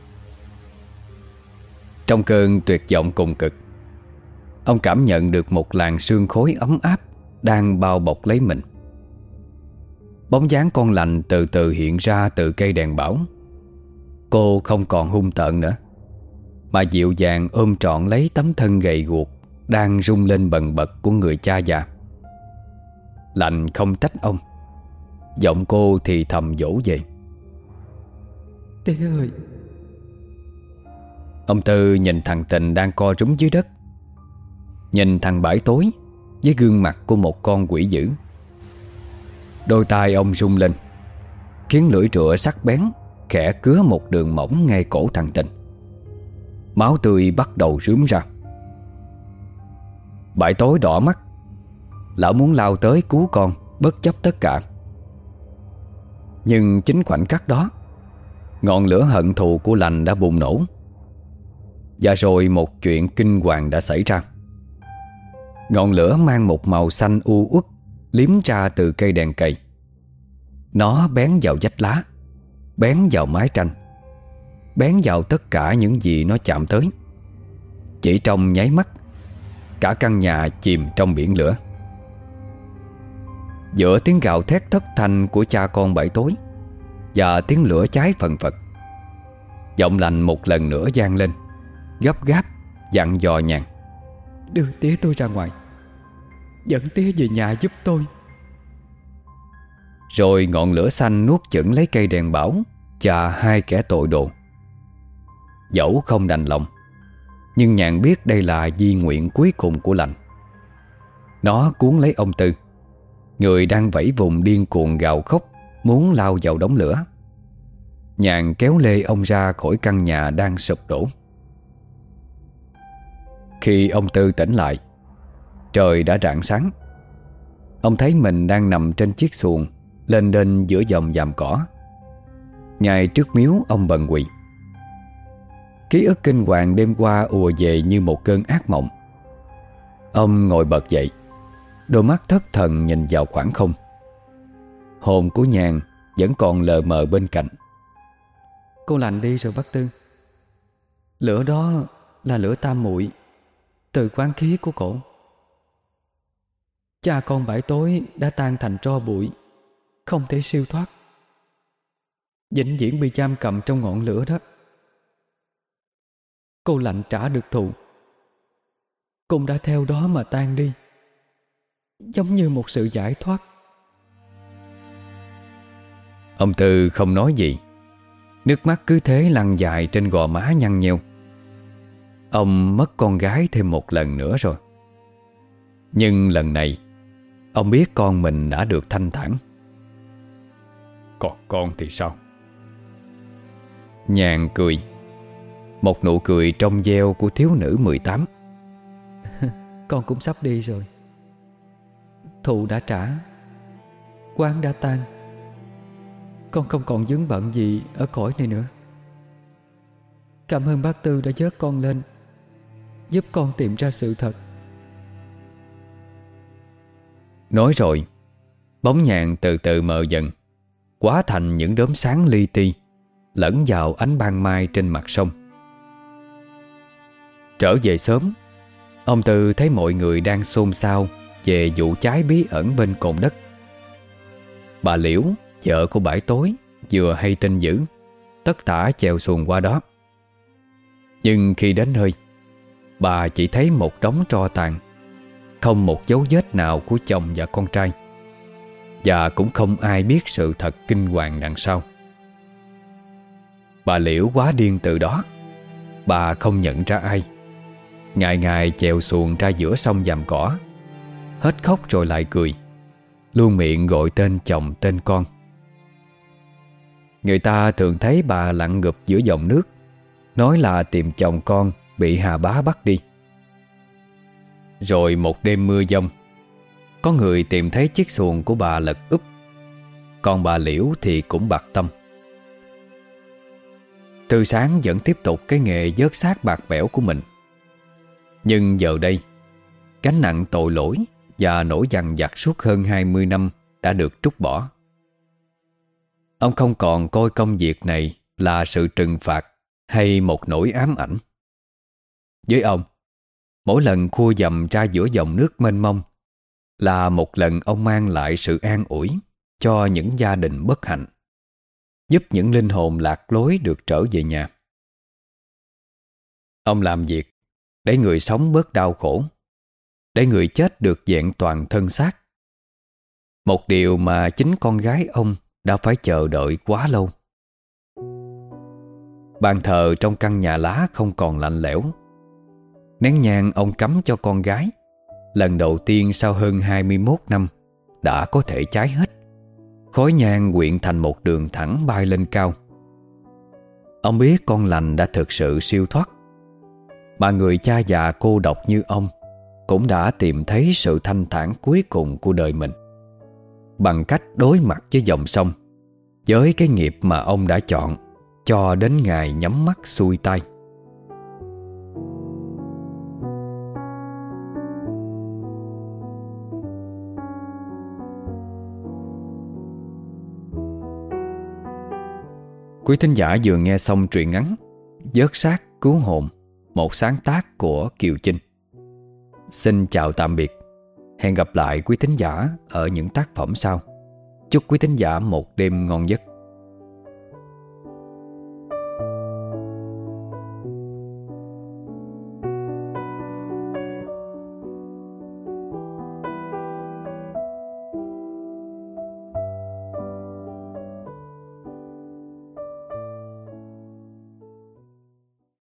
Trong cơn tuyệt vọng cùng cực, ông cảm nhận được một làn sương khói ấm áp đang bao bọc lấy mình. Bóng dáng con lành từ từ hiện ra từ cây đèn bão. Cô không còn hung tợn nữa, mà dịu dàng ôm trọn lấy tấm thân gầy guộc đang rung lên bần bật của người cha già. Lành không trách ông. Giọng cô thì thầm dỗ về: Tía ơi. Ông Tư nhìn thằng Tình đang co rúm dưới đất, nhìn thằng Bãi Tối với gương mặt của một con quỷ dữ. Đôi tai ông rung lên, khiến lưỡi rựa sắc bén khẽ cứa một đường mỏng ngay cổ thằng Tình. Máu tươi bắt đầu rướm ra. Bãi Tối đỏ mắt. Lão muốn lao tới cứu con, bất chấp tất cả. Nhưng chính khoảnh khắc đó, ngọn lửa hận thù của lành đã bùng nổ. Và rồi một chuyện kinh hoàng đã xảy ra. Ngọn lửa mang một màu xanh u uất liếm ra từ cây đèn cầy. Nó bén vào vách lá, bén vào mái tranh, bén vào tất cả những gì nó chạm tới. Chỉ trong nháy mắt, cả căn nhà chìm trong biển lửa. Giữa tiếng gào thét thất thanh của cha con Bãi Tối và tiếng lửa cháy phần phật, giọng lành một lần nữa vang lên, gấp gáp dặn dò nhàn: Đưa tía tôi ra ngoài, dẫn tía về nhà giúp tôi. Rồi ngọn lửa xanh nuốt chửng lấy cây đèn bão và hai kẻ tội đồ. Dẫu không đành lòng, nhưng nhàn biết đây là di nguyện cuối cùng của lành. Nó cuốn lấy ông Tư, người đang vẫy vùng điên cuồng gào khóc, muốn lao vào đống lửa. Nhàn kéo lê ông ra khỏi căn nhà đang sụp đổ. Khi ông Tư tỉnh lại, trời đã rạng sáng. Ông thấy mình đang nằm trên chiếc xuồng lênh đênh giữa dòng dạm cỏ. Ngay trước miếu ông bần quỳ. Ký ức kinh hoàng đêm qua ùa về như một cơn ác mộng. Ông ngồi bật dậy, đôi mắt thất thần nhìn vào khoảng không. Hồn của Nhàn vẫn còn lờ mờ bên cạnh. Cô lành đi rồi bác Tư. Lửa đó là lửa tam muội, từ quán khí của cổ. Cha con Bãi Tối đã tan thành tro bụi, không thể siêu thoát, vĩnh viễn bị giam cầm trong ngọn lửa đó. Cô lạnh trả được thù, cũng đã theo đó mà tan đi, giống như một sự giải thoát. Ông Tư không nói gì. Nước mắt cứ thế lăn dài trên gò má nhăn nheo. Ông mất con gái thêm một lần nữa rồi. Nhưng lần này ông biết con mình đã được thanh thản. Còn con thì sao? Nhàn cười, một nụ cười trong veo của thiếu nữ mười tám. Con cũng sắp đi rồi. Thù đã trả, quán đã tan. Con không còn vướng bận gì ở cõi này nữa. Cảm ơn bác Tư đã vớt con lên, giúp con tìm ra sự thật. Nói rồi, bóng Nhàn từ từ mờ dần, hóa thành những đốm sáng li ti lẫn vào ánh ban mai trên mặt sông. Trở về sớm, ông Tư thấy mọi người đang xôn xao về vụ cháy bí ẩn bên cồn đất. Bà Liễu, vợ của Bãi Tối, vừa hay tin dữ, tất tả chèo xuồng qua đó. Nhưng khi đến nơi, bà chỉ thấy một đống tro tàn, không một dấu vết nào của chồng và con trai, và cũng không ai biết sự thật kinh hoàng đằng sau. Bà Liễu quá điên từ đó. Bà không nhận ra ai, Ngày ngày chèo xuồng ra giữa sông Giàm Cỏ, hết khóc rồi lại cười, luôn miệng gọi tên chồng tên con. Người ta thường thấy bà lặn ngụp giữa dòng nước, nói là tìm chồng con bị Hà Bá bắt đi. Rồi một đêm mưa giông, có người tìm thấy chiếc xuồng của bà lật úp, còn bà Liễu thì cũng bặt tâm. Từ sáng vẫn tiếp tục cái nghề vớt xác bạc bẽo của mình. Nhưng giờ đây, gánh nặng tội lỗi và nỗi dằn vặt suốt hơn hai mươi năm đã được trút bỏ. Ông không còn coi công việc này là sự trừng phạt hay một nỗi ám ảnh. Với ông, mỗi lần khua dầm ra giữa dòng nước mênh mông là một lần ông mang lại sự an ủi cho những gia đình bất hạnh, giúp những linh hồn lạc lối được trở về nhà. Ông làm việc để người sống bớt đau khổ, để người chết được vẹn toàn thân xác. Một điều mà chính con gái ông đã phải chờ đợi quá lâu. Bàn thờ trong căn nhà lá không còn lạnh lẽo. Nén nhang ông cắm cho con gái, lần đầu tiên sau hơn hai mươi mốt năm, đã có thể cháy hết. Khói nhang quyện thành một đường thẳng bay lên cao. Ông biết con lành đã thực sự siêu thoát, mà người cha già cô độc như ông cũng đã tìm thấy sự thanh thản cuối cùng của đời mình, bằng cách đối mặt với dòng sông, với cái nghiệp mà ông đã chọn, cho đến ngày nhắm mắt xuôi tay. Quý thính giả vừa nghe xong truyện ngắn Vớt xác cứu hồn, một sáng tác của Kiều Chinh. Xin chào tạm biệt. Hẹn gặp lại quý thính giả ở những tác phẩm sau. Chúc quý thính giả một đêm ngon giấc.